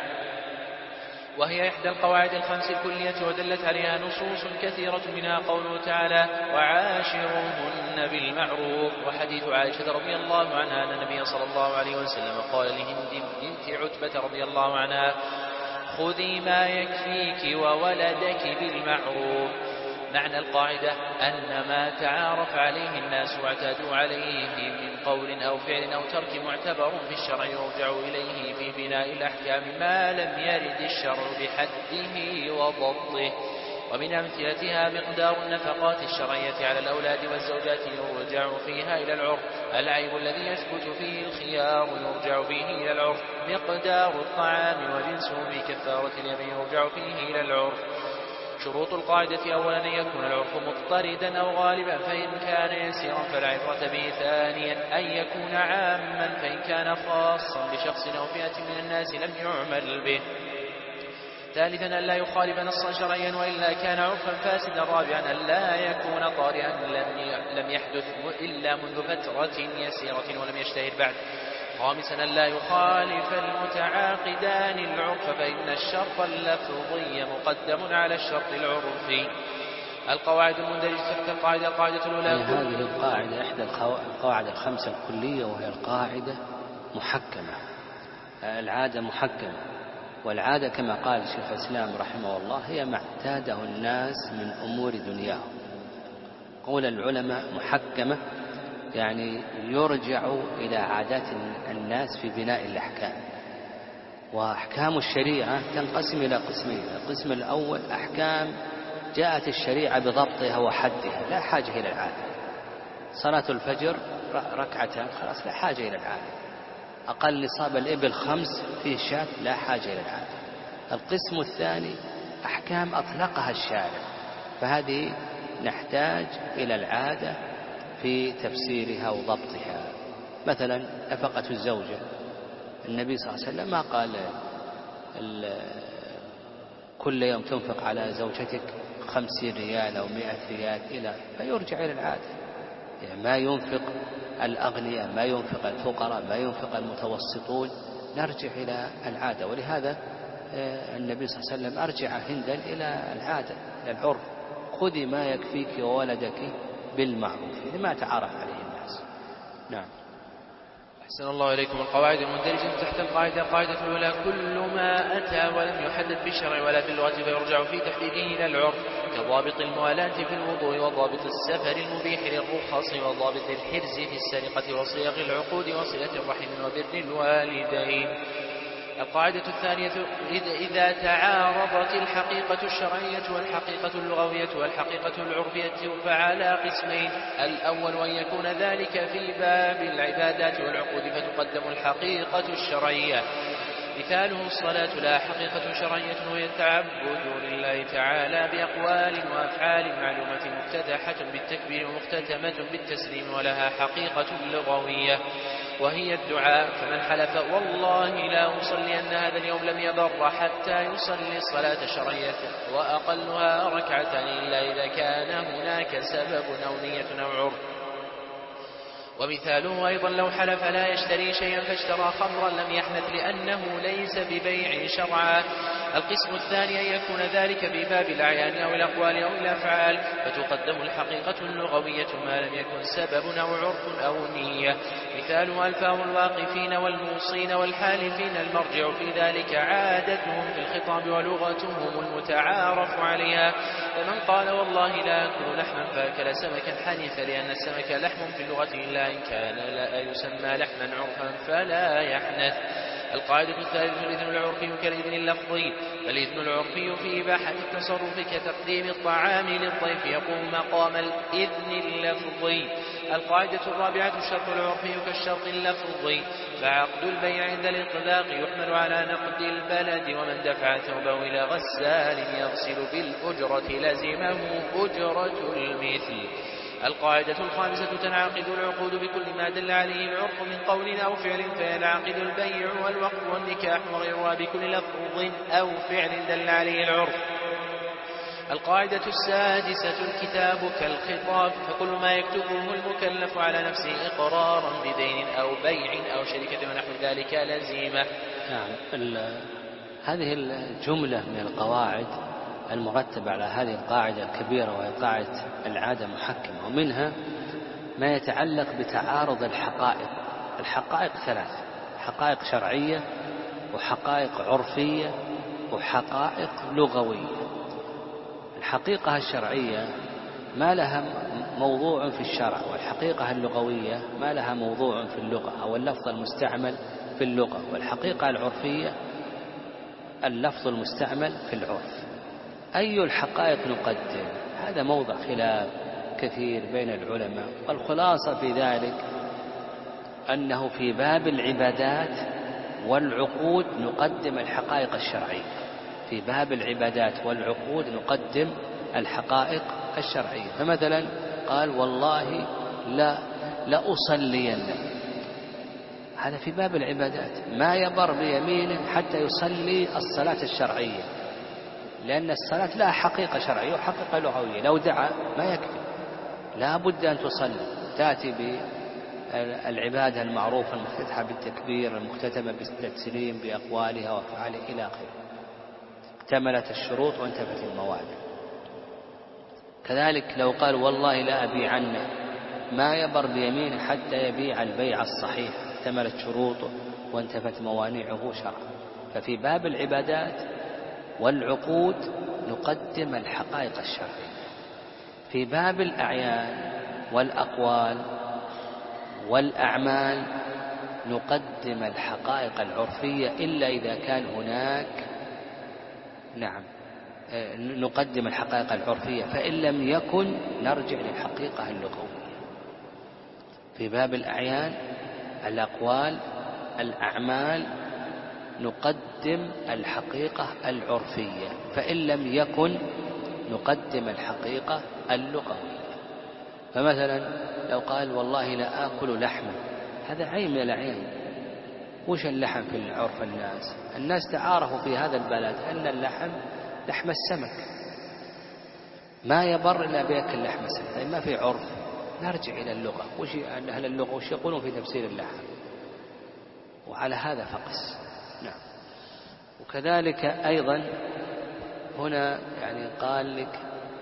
B: وهي إحدى القواعد الخمس الكلية، ودلت عليها نصوص كثيرة منها قوله تعالى وعاشروهن بالمعروف، وحديث عائشة رضي الله عنها أن النبي صلى الله عليه وسلم قال لهند بنت عتبة رضي الله عنها خذي ما يكفيك وولدك بالمعروف. معنى القاعدة أن ما تعارف عليه الناس واعتادوا عليه من قول أو فعل أو ترك معتبر في الشرع يرجع إليه في بناء الأحكام ما لم يرد الشرع بحده وضبطه. ومن أمثلتها مقدار النفقات الشرعية على الأولاد والزوجات يرجع فيها إلى العرف. العيب الذي يثبت فيه الخيار يرجع فيه إلى العرف. مقدار الطعام وجنسه بكفارة اليمين يرجع فيه إلى العرف. شروط القاعدة أولا أن يكون العرف مضطردا أو غالبا فإن كان يسيرا فلا عبرة به. ثانيا أن يكون عاما فإن كان خاصا بشخص أو فئة من الناس لم يعمل به. ثالثا أن لا يخالف نصا شرعيا وإلا كان عرفا فاسدا. رابعا أن لا يكون طارئا لم يحدث إلا منذ فترة يسيرة ولم يشتهر بعد. خامسا أن لا يخالف المتعاقدان العرف فإن الشرط اللفظي مقدم على الشرط العرفي. القواعد المندرجة تحت القاعدة. القاعدة الأولى
C: هذه القاعدة إحدى القواعد الخمسة الكلية، وهي القاعدة محكمة. العادة محكمة، والعادة كما قال شيخ الإسلام رحمه الله هي ما اعتاده الناس من أمور دنياهم. قول العلماء محكمة يعني يرجع إلى عادات الناس في بناء الأحكام. وأحكام الشريعة تنقسم إلى قسمين. القسم الأول أحكام جاءت الشريعة بضبطها وحدها لا حاجة إلى العادة. صلاة الفجر ركعتان خلاص لا حاجة إلى العادة. أقل نصاب الإبل خمس فيه شاة لا حاجة إلى العادة. القسم الثاني أحكام أطلقها الشارع، فهذه نحتاج إلى العادة في تفسيرها وضبطها. مثلا نفقة الزوجة، النبي صلى الله عليه وسلم ما قال كل يوم تنفق على زوجتك خمسين ريال أو مئة ريال إلى، فيرجع إلى العادة. يعني ما ينفق الأغنياء، ما ينفق الفقراء، ما ينفق المتوسطون، نرجع إلى العادة. ولهذا النبي صلى الله عليه وسلم أرجع هندا إلى العادة، إلى العرف. خذي ما يكفيك وولدك بالمعروف، لما تعارف عليه الناس. نعم.
B: أحسن الله إليكم. القواعد المندرجة تحت القاعدة. القاعدة الأولى كل ما أتى ولم يحدد بالشرع ولا باللغة فيرجع في تحديده إلى العرف، كضابط الموالاة في الوضوء، وضابط السفر المبيح للرخص، وضابط الحرز في السرقة، وصيغ العقود، وصلة الرحم، وبر الوالدين. القاعدة الثانية إذا تعارضت الحقيقة الشرعية والحقيقة اللغوية والحقيقة العرفية فعلى قسمين. الأول أن يكون ذلك في باب العبادات والعقود فتقدم الحقيقة الشرعية. مثاله الصلاة لا حقيقة شرعية وهي التعبد لله تعالى بأقوال وأفعال معلومة مفتتحة بالتكبير ومختتمة بالتسليم، ولها حقيقة لغوية وهي الدعاء. فمن حلف والله لا أصلي أن هذا اليوم لم يبر حتى يصلي الصلاة الشرعية وأقلها ركعتان إلا إذا كان هناك سبب أو نية أو عرف. ومثاله أيضا لو حلف لا يشتري شيئا فاشترى خمرا لم يحنث لأنه ليس ببيع شرعا. القسم الثاني أن يكون ذلك بباب الأعيان أو الأقوال أو الأفعال، فتقدم الحقيقة اللغوية ما لم يكن سبب أو عرف أو نية. مثاله ألفاظ الواقفين والموصين والحالفين المرجع في ذلك عادتهم في الخطاب ولغتهم المتعارف عليها. فمن قال والله لا أكل لحما فأكل سمكا حنث، لأن السمك لحم في اللغة إلا إن كان لا يسمى لحما عرفا فلا يحنث. القاعدة الثالثة الإذن العرفي كالإذن اللفظي، فالإذن العرفي في إباحة التصرف كتقديم الطعام للضيف يقوم مقام الإذن اللفظي. القاعدة الرابعة الشرط العرفي كالشرط اللفظي، فعقد البيع عند الإطلاق يحمل على نقد البلد، ومن دفع ثوبه إلى غسال يغسل بالأجرة لزمه أجرة المثل. القاعدة الخامسة تنعقد العقود بكل ما دل عليه العرف من قول أو فعل، فينعقد البيع والوقف والنكاح وغيرها بكل لفظ أو فعل دل عليه العرف. القاعدة السادسة الكتاب كالخطاب، فكل ما يكتبه المكلف على نفسه إقرارا بدين أو بيع أو شركة ونحو ذلك لزيمة.
C: نعم. هذه الجملة من القواعد المرتبة على هذه القاعدة الكبيرة وهي قاعدة العادة محكمة، ومنها ما يتعلق بتعارض الحقائق. الحقائق ثلاث: حقائق شرعية وحقائق عرفية وحقائق لغوية. الحقيقة الشرعية ما لها موضوع في الشرع، والحقيقة اللغوية ما لها موضوع في اللغة أو اللفظ المستعمل في اللغة، والحقيقة العرفية اللفظ المستعمل في العرف. أي الحقائق نقدم؟ هذا موضع خلاف كثير بين العلماء، والخلاصة في ذلك أنه في باب العبادات والعقود نقدم الحقائق الشرعية. في باب العبادات والعقود نقدم الحقائق الشرعية. فمثلا قال والله لا لأصلين، هذا في باب العبادات، ما يبر بيمينه حتى يصلي الصلاة الشرعية، لأن الصلاة لها حقيقة شرعية وحقيقة لغوية. لو دعا ما يكفي، لا بد أن تصلي، تأتي بالعبادة المعروفة المفتتحة بالتكبير المختتمة بالتسليم بأقوالها وأفعالها إلى آخره، اكتملت الشروط وانتفت الموانع. كذلك لو قال والله لا أبيعن، ما يبر بيمينه حتى يبيع البيع الصحيح، اكتملت شروطه وانتفت موانعه شرعا. ففي باب العبادات والعقود نقدم الحقائق الشرعية. في باب الأعيان والأقوال والأعمال نقدم الحقائق العرفية، إلا إذا كان هناك نعم نقدم الحقائق العرفية، فإن لم يكن نرجع للحقيقة اللغوية. في باب الأعيان الأقوال الأعمال نقدم الحقيقة العرفية، فإن لم يكن نقدم الحقيقة اللغوية. فمثلا لو قال والله لا آكل لحما، هذا عين من العين. وش اللحم في عرف الناس؟ الناس تعارفوا في هذا البلد أن اللحم لحم السمك، ما يبر إلا بيأكل لحم السمك، ما في عرف. نرجع إلى اللغة، وش أهل اللغة وش يقولون في تفسير اللحم، وعلى هذا فقس. نعم. وكذلك أيضا هنا يعني قال لك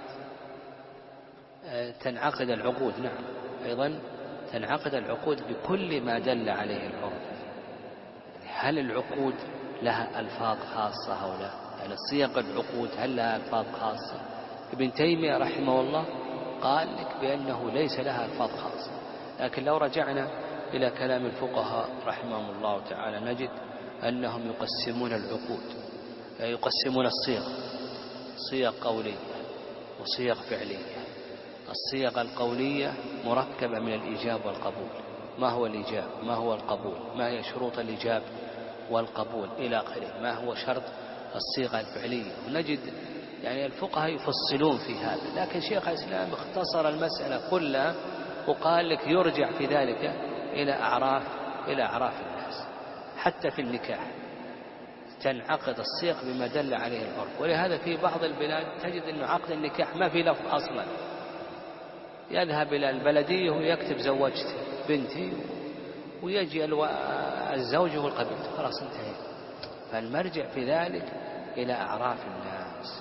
C: تنعقد العقود. نعم، أيضا تنعقد العقود بكل ما دل عليه العرف. هل العقود لها ألفاظ خاصة أو لا؟ يعني صيغ العقود هل لها ألفاظ خاصة؟ ابن تيمية رحمه الله قال لك بأنه ليس لها ألفاظ خاصة، لكن لو رجعنا إلى كلام الفقهاء رحمهم الله تعالى نجد أنهم يقسمون العقود، يعني يقسمون الصيغ صيغ قولية وصيغ فعلية. الصيغ القولية مركبة من الإيجاب والقبول. ما هو الإيجاب؟ ما هو القبول؟ ما هي شروط الإيجاب والقبول إلى آخره؟ ما هو شرط الصيغة الفعلية؟ ونجد يعني الفقهاء يفصلون في هذا، لكن شيخ الإسلام اختصر المسألة كلها وقال لك يرجع في ذلك إلى أعراف إلى أعراف الناس. حتى في النكاح تنعقد الصيغ بما دل عليه العرف، ولهذا في بعض البلاد تجد أن عقد النكاح ما في لفظ أصلا، يذهب إلى البلدية ويكتب زوجته بنتي ويجي الزوج يقول قبلت، خلاص انتهينا. فالمرجع في ذلك إلى أعراف الناس،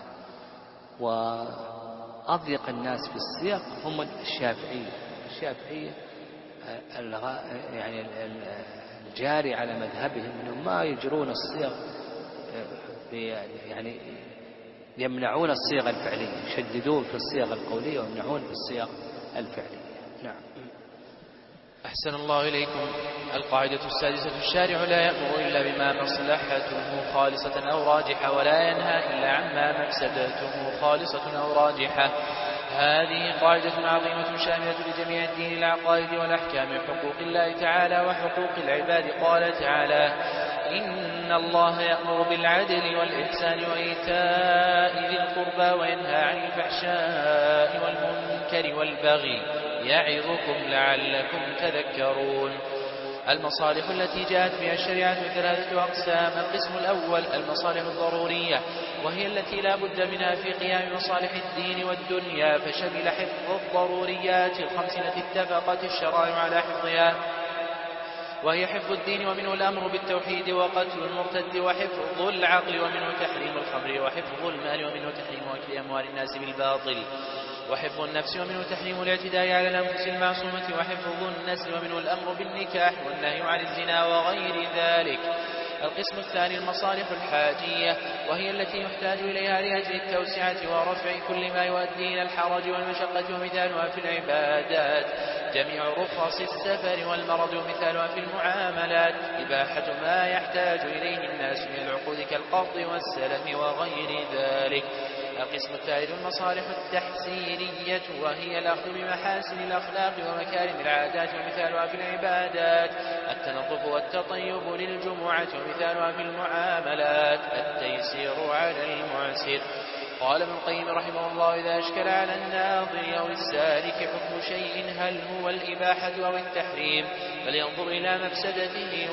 C: وأضيق الناس في الصيغ هم الشافعية. الشافعية يعني الجاري على مذهبهم أنهم ما يجرون الصيغ، يعني يمنعون الصيغ الفعلية، يشددون في الصيغ القولية ويمنعون في الصيغ الفعلية. نعم.
B: أحسن الله إليكم. القاعدة السادسة: الشارع لا يأمر إلا بما مصلحته خالصة أو راجحة، ولا ينهى إلا عما مفسدته خالصة أو راجحة. هذه قاعدة عظيمة شاملة لجميع الدين، العقائد والأحكام، حقوق الله تعالى وحقوق العباد. قال تعالى: إن الله يأمر بالعدل والإحسان وإيتاء ذي القربى وينهى عن الفحشاء والمنكر والبغي يعظكم لعلكم تذكرون. المصالح التي جاءت بها الشريعة ثلاثة أقسام. القسم الأول المصالح الضرورية، وهي التي لا بد منها في قيام مصالح الدين والدنيا، فشمل حفظ الضروريات الخمس التي اتفقت الشرائع على حفظها، وهي حفظ الدين ومنه الأمر بالتوحيد وقتل المرتد، وحفظ العقل ومنه تحريم الخمر، وحفظ المال ومنه تحريم أكل أموال الناس بالباطل، وحفظ النفس ومنه تحريم الاعتداء على الأنفس المعصومة، وحفظ النسل ومنه الأمر بالنكاح والنهي عن الزنا وغير ذلك. القسم الثاني المصالح الحاجية، وهي التي يحتاج إليها لأجل التوسعة ورفع كل ما يؤدي إلى الحرج والمشقة، ومثالها في العبادات جميع رخص السفر والمرض، ومثالها في المعاملات إباحة ما يحتاج إليه الناس من العقود كالقرض والسلم وغير ذلك. القسم الثالث المصالح التحسينية، وهي الأخذ بمحاسن الأخلاق ومكارم العادات، ومثالها في العبادات التنظف والتطيب للجمعة، ومثالها في المعاملات التيسير على المعسر. قال ابن القيم رحمه الله: إذا أشكل على الناظر أو السالك حكم شيء هل هو الإباحة أو التحريم، فلينظر إلى مفسدته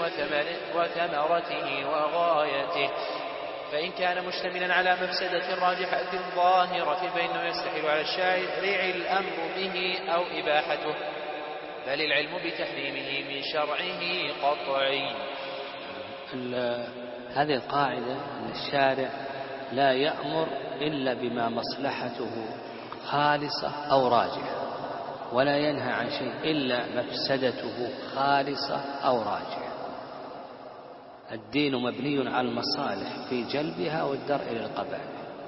B: وثمرته وغايته، فإن كان مشتملا على مفسدة راجحة ظاهرة فإنه يستحيل على الشارع الأمر به أو إباحته، بل العلم بتحريمه من شرعه قطعي.
C: هذه القاعدة أن الشارع لا يأمر إلا بما مصلحته خالصة أو راجحة، ولا ينهى عن شيء إلا مفسدته خالصة أو راجحة. الدين مبني على المصالح في جلبها والدرء للقبائح.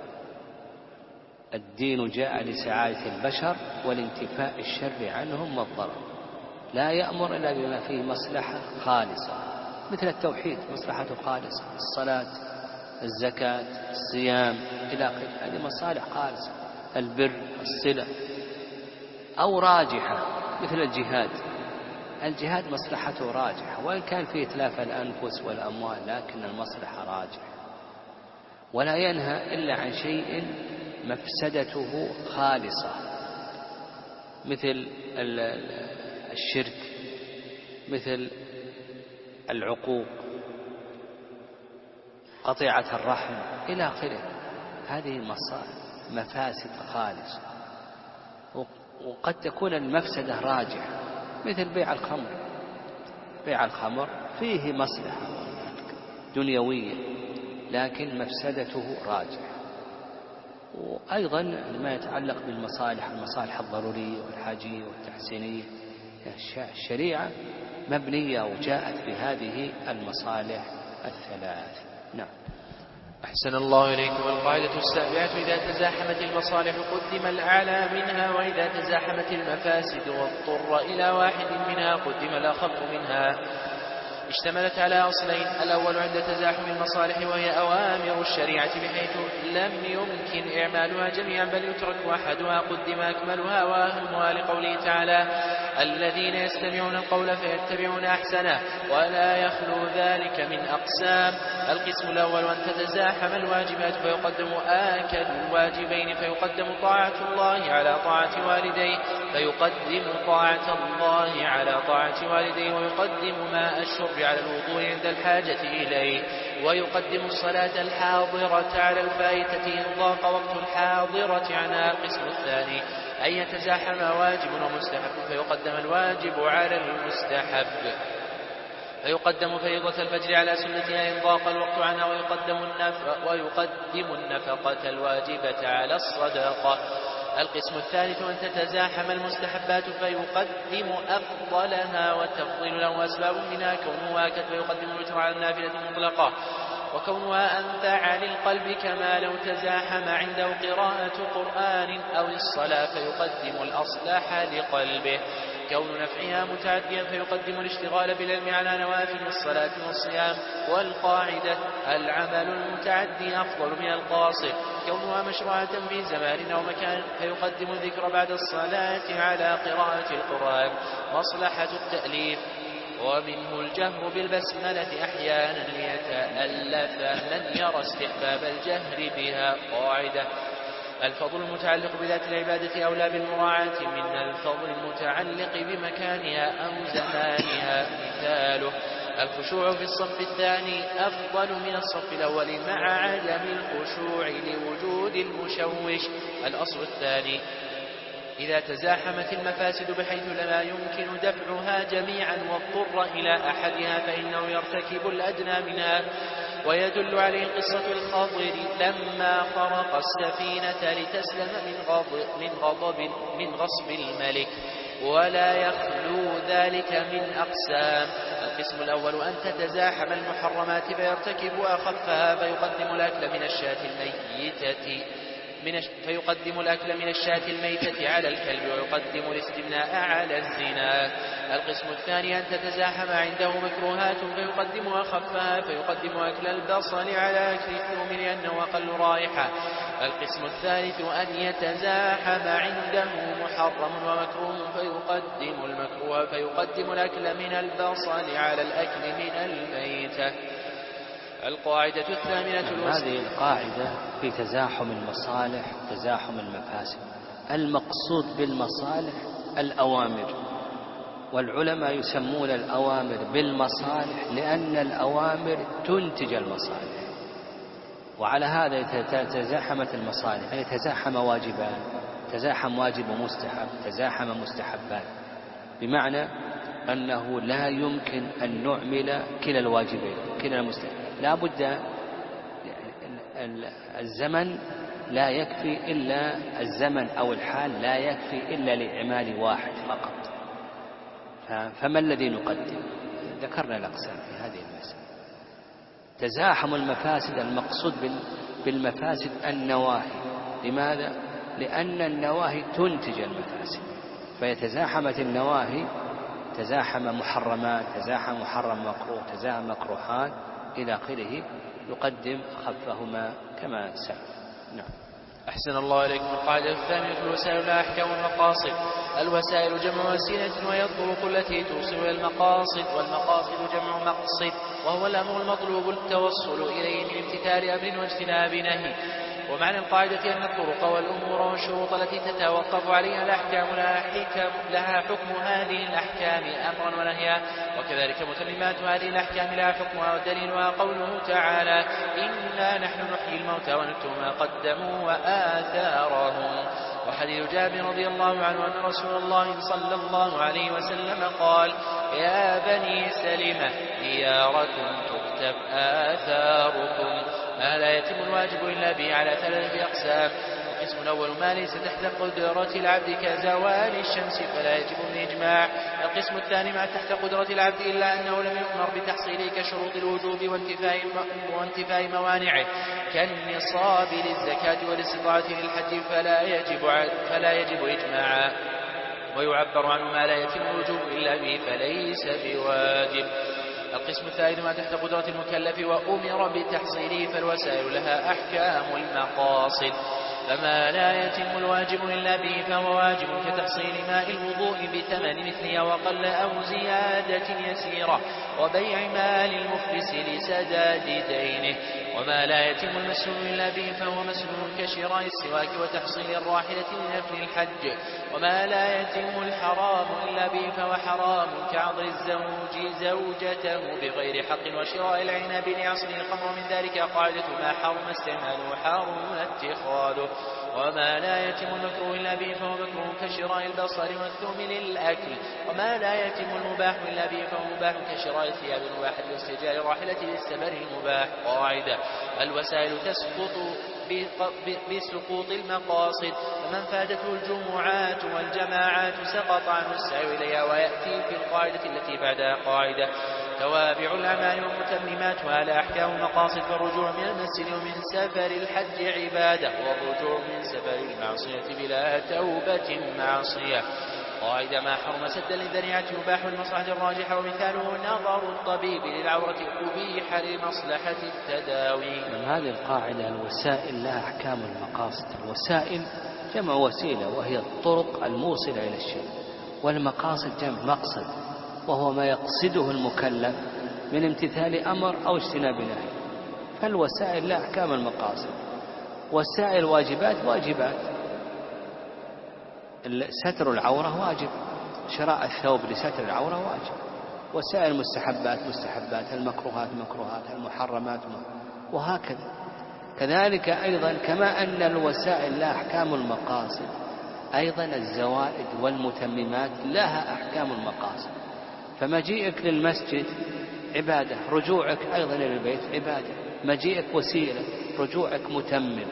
C: الدين جاء لسعادة البشر والانتفاء الشر عنهم والضرر، لا يأمر إلا بما فيه مصلحة خالصة، مثل التوحيد مصلحته خالصة، الصلاة، الزكاة، الصيام إلى آخره، هذه مصالح خالصة. البر، الصلة. أو راجحة مثل الجهاد، الجهاد مصلحته راجحة وإن كان فيه إتلاف الأنفس والأموال، لكن المصلحة راجحة. ولا ينهى إلا عن شيء مفسدته خالصة، مثل الشرك، مثل العقوق، قطيعة الرحم إلى آخره، هذه مفاسد خالصة. وقد تكون المفسدة راجحة، مثل بيع الخمر. بيع الخمر فيه مصلحة دنيوية لكن مفسدته راجحة. وأيضا ما يتعلق بالمصالح، المصالح الضرورية والحاجية والتحسينية، الشريعة مبنية وجاءت بهذه المصالح الثلاث. نعم.
B: أحسن الله إليكم. القاعدة السابعة: إذا تزاحمت المصالح قدم الأعلى منها، وإذا تزاحمت المفاسد واضطر إلى واحد منها قدم الأخف منها. اشتملت على أصلين: الأول عند تزاحم المصالح وهي أوامر الشريعة بحيث لم يمكن إعمالها جميعا بل يترك أحدها قدم أكملها وأهمها، لقوله تعالى: الذين يستمعون القول فيتبعون أحسنه، ولا يخلو ذلك من أقسام. القسم الأول: أن تتزاحم الواجبات فيقدم آكد الواجبين، فيقدم طاعة الله على طاعة والديه، فيقدم طاعة الله على طاعة والديه، ويقدم ماء الشرب على الوضوء عند الحاجة إليه، ويقدم الصلاة الحاضرة على الفائتة إن ضاق وقت الحاضرة عنها. القسم الثاني أن يتزاحم واجب ومستحب فيقدم الواجب على المستحب، فيقدم فريضة الفجر على سنتها إن ضاق الوقت عنها، ويقدم النفقة, ويقدم النفقة الواجبة على الصدقة. القسم الثالث أن تتزاحم المستحبات فيقدم أفضلها، والتفضيل له أسباب منها كونها كتب فيقدم الوتر على النافلة المطلقة، وكونها أنفع للقلب كما لو تزاحم عنده قراءة قرآن أو الصلاة فيقدم الأصلح لقلبه. كون نفعها متعديا فيقدم الاشتغال بالعلم على نوافل الصلاة والصيام. والقاعدة العمل المتعدي أفضل من القاصر. كونها مشروعة في زمان أو مكان فيقدم الذكر بعد الصلاة على قراءة القرآن. مصلحة التأليف ومنه الجهر بالبسملة أحيانا ليتألف من يرى استحباب الجهر بها. قاعدة الفضل المتعلق بذات العبادة أولى بالمراعاة من الفضل المتعلق بمكانها أو زمانها. مثاله الخشوع في الصف الثاني أفضل من الصف الأول مع عدم الخشوع لوجود المشوش. الأصل الثاني إذا تزاحمت المفاسد بحيث لا يمكن دفعها جميعا واضطر إلى أحدها فإنه يرتكب الأدنى منها. ويدل عليه قصة الخضر لما خرق السفينة لتسلم من غضب من, غضب من غصب الملك، ولا يخلو ذلك من أقسام. القسم الأول أن تتزاحم المحرمات فيرتكب أخفها فيقدم الأكل من الشاة الميتة من فيقدم الأكل من الشاة الميتة على الكلب، ويقدم الاستمناء على الزنا. القسم الثاني أن تتزاحم عنده مكروهات فيقدم أخفها فيقدم أكل البصل على أكل الثوم لأنه أقل رائحة. القسم الثالث أن يتزاحم عنده محرم ومكروه فيقدم المكروه فيقدم الأكل من البصل على الأكل من الميتة. القاعدة الثامنة الوسط.
C: هذه القاعدة في تزاحم المصالح تزاحم المفاسد. المقصود بالمصالح الأوامر، والعلماء يسمون الأوامر بالمصالح لأن الأوامر تنتج المصالح. وعلى هذا تزاحمت المصالح، يتزاحم واجبان، تزاحم واجب ومستحب، تزاحم مستحبان، بمعنى أنه لا يمكن أن نعمل كلا الواجبين كلا المستحب. لا بد الزمن لا يكفي إلا الزمن أو الحال لا يكفي إلا لإعمال واحد فقط. فما الذي نقدم؟ ذكرنا الأقسام في هذه المسألة. تزاحم المفاسد المقصود بالمفاسد النواهي. لماذا؟ لأن النواهي تنتج المفاسد، فيتزاحمت النواهي تزاحم محرمات، تزاحم محرم مكروه، تزاحم مكروهات إلى آخره، يقدم خفهما كما سلف. نعم.
B: أحسن الله إليكم. القاعدة الثامنة الوسائل لا أحكام المقاصد. الوسائل جمع وسيلة وهي الطرق التي توصل إلى المقاصد، والمقاصد جمع مقصد وهو الأمر المطلوب التوصل إليه من امتثال أمر واجتناب نهي. ومعنى القاعدة أن الطرق والأمور والشروط التي تتوقف عليها الأحكام لها حكم, لها حكم هذه الأحكام أمرا ونهيا، وكذلك متممات هذه الأحكام لها حكمها ودليلها قوله تعالى إنا نحن نحيي الموتى ونكتب ما قدموا وآثارهم. وحديث جابر رضي الله عنه أن رسول الله صلى الله عليه وسلم قال يا بني سلمة دياركم تكتب آثاركم. ما لا يتم الواجب إلا به على ثلاثة أقسام. القسم الأول ما ليس تحت قدرة العبد كزوال الشمس فلا يجب بالإجماع. القسم الثاني ما تحت قدرة العبد إلا أنه لم يؤمر بتحصيله كشروط الوجوب وانتفاء, وانتفاء موانعه كالنصاب للزكاة والاستطاعة للحج فلا يجب, فلا يجب إجماعا. ويعبر عنه ما لا يتم الوجوب إلا به فليس بواجب. القسم الثالث ما تحت قدرة المكلف وأمر بتحصيله فالوسائل لها أحكام المقاصد. فما لا يتم الواجب إلا به فهو واجب كتحصيل ماء الوضوء بثمن مثلها وقل أو زيادة يسيرة وبيع مال المفلس لسداد دينه. وما لا يتم المسنون إلا به فهو مسنون كشراء السواك وتحصيل الراحلة لنفل الحج. وما لا يتم الحرام إلا به فهو حرام كعضل الزوج زوجته بغير حق وشراء العنب لعصر الخمر. من ذلك قاعدة ما حرم استعماله حرم اتخاذه. وما لا يتم المكروه إلا به فهو مكروه كشراء البصر والثوم للأكل. وما لا يتم المباح إلا به فهو مباح كشراء الثياب المباحة واستئجار الراحلة للسفر المباح. قاعدة الوسائل تسقط بسقوط المقاصد فمن فاتته الجمعات والجماعات سقط عنه السعي إليها. ويأتي في القاعدة التي بعدها قاعدة توابع الأعمال ومتمماتها لا أحكام المقاصد. فالرجوع من المسجد ومن سفر الحج عبادة والرجوع من سفر المعصية بلا توبة معصية. قاعدة ما حرم سدا للذريعة يباح المصلحة الراجحة ومثاله نظر الطبيب للعورة أبيح لمصلحة التداوي.
C: من هذه القاعدة الوسائل لها أحكام المقاصد. الوسائل جمع وسيلة وهي الطرق الموصلة إلى الشيء، والمقاصد جمع مقصد وهو ما يقصده المكلف من امتثال أمر أو اجتناب نهي. فالوسائل لها أحكام المقاصد. وسائل واجبات واجبات، ستر العورة واجب، شراء الثوب لستر العورة واجب. وسائل المستحبات مستحبات، المكروهات مكروهات، المحرمات وهكذا. كذلك أيضا كما أن الوسائل لها أحكام المقاصد أيضا الزوائد والمتممات لها أحكام المقاصد. فمجيئك للمسجد عبادة، رجوعك أيضا إلى البيت عبادة. مجيئك وسيلة، رجوعك متمم.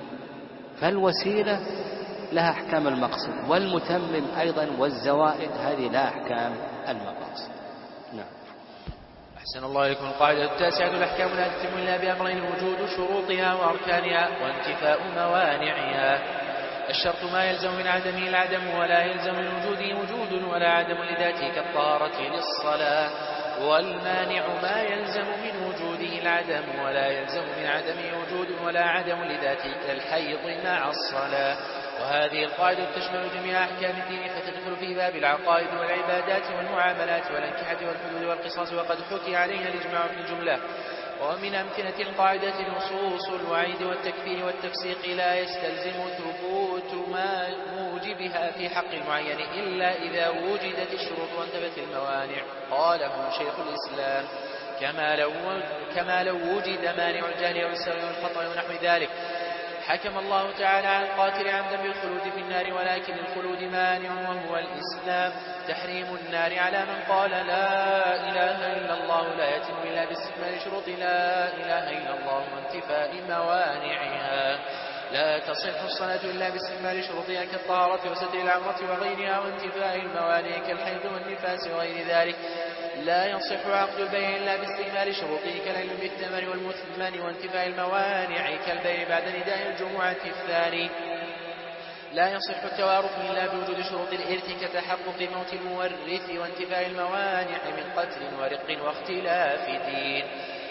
C: فالوسيلة لها أحكام المقصد، والمتمم أيضا والزوائد هذه لها أحكام المقاصد. نعم.
B: أحسن الله إليكم. القاعدة التاسعة الأحكام لا تتم إلا بأمرين: وجود شروطها وأركانها وانتفاء موانعها. الشرط ما يلزم من عدمه العدم ولا يلزم من وجوده وجود ولا عدم لذاته كالطهارة للصلاة. والمانع ما يلزم من وجوده العدم ولا يلزم من عدمه وجود ولا عدم لذاته كالحيض مع الصلاة. وهذه القاعدة تشمل جميع أحكام الدين فتدخل في باب العقائد والعبادات والمعاملات والأنكحة والحدود والقصاص، وقد حكي عليها الإجماع في الجملة. ومن أمثلة القاعدة نصوص الوعيد والتكفير والتفسيق لا يستلزم ثبوت ما موجبها في حق المعين إلا إذا وجدت الشروط وانتفت الموانع. قاله شيخ الإسلام: كما لو, كما لو وجد مانع الجهل والسهو والخطأ ونحو ذلك. حكم الله تعالى عن القاتل عمدا بالخلود في النار، ولكن الخلود مانع وهو الإسلام. تحريم النار على من قال لا إله إلا الله لا يتم إلا باستكمال شروط لا إله إلا الله وانتفاء موانعها. لا تصح الصلاة إلا باستكمال شروطها كالطهارة وستر العورة وغيرها وانتفاء الموانع كالحيض والنفاس وغير ذلك. لا يصح عقد البيع إلا باستكمال شروطه كالعلم بالثمن والمثمن وانتفاء الموانع كالبيع بعد نداء الجمعة الثاني. لا يصح التوارث إلا بوجود شروط الإرث كتحقق موت المورث وانتفاء الموانع من قتل ورق واختلاف دين.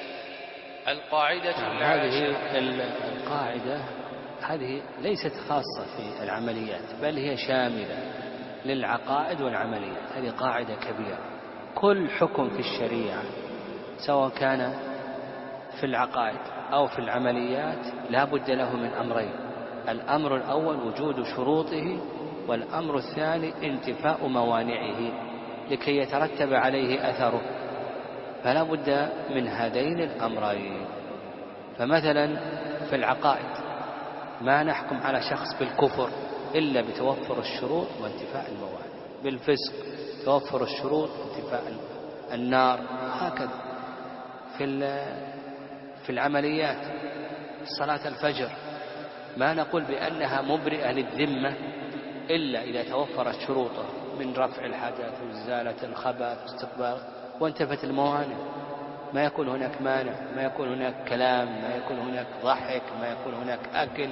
B: القاعدة
C: هذه القاعدة هذه ليست خاصة في العمليات بل هي شاملة للعقائد والعمليات. هذه قاعدة كبيرة. كل حكم في الشريعة سواء كان في العقائد أو في العمليات لا بد له من أمرين: الأمر الأول وجود شروطه، والأمر الثاني انتفاء موانعه لكي يترتب عليه أثره. فلا بد من هذين الأمرين. فمثلا في العقائد ما نحكم على شخص بالكفر إلا بتوفر الشروط وانتفاء الموانع، بالفسق توفر الشروط وانتفاء النار، هكذا. في في العمليات صلاة الفجر ما نقول بأنها مبرئة للذمة إلا إذا توفرت شروطه من رفع الحدث وإزالة الخبث واستقبال وانتفت الموانع. ما يكون هناك مانع، ما يكون هناك كلام، ما يكون هناك ضحك، ما يكون هناك أكل.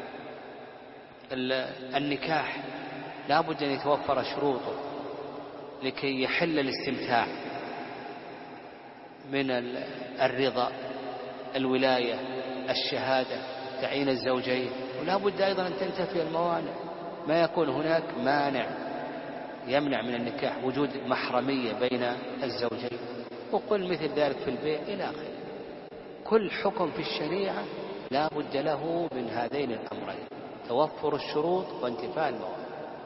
C: النكاح لا بد أن يتوفر شروطه لكي يحل الاستمتاع من الرضا، الولاية، الشهادة، تعيين الزوجين. ولا بد أيضا أن تنتفي الموانع، ما يكون هناك مانع يمنع من النكاح، وجود محرمية بين الزوجين، وقل مثل ذلك في البيع إلى آخره. كل حكم في الشريعة لا بد له من هذين الأمرين، توفر الشروط وانتفاء الموانع.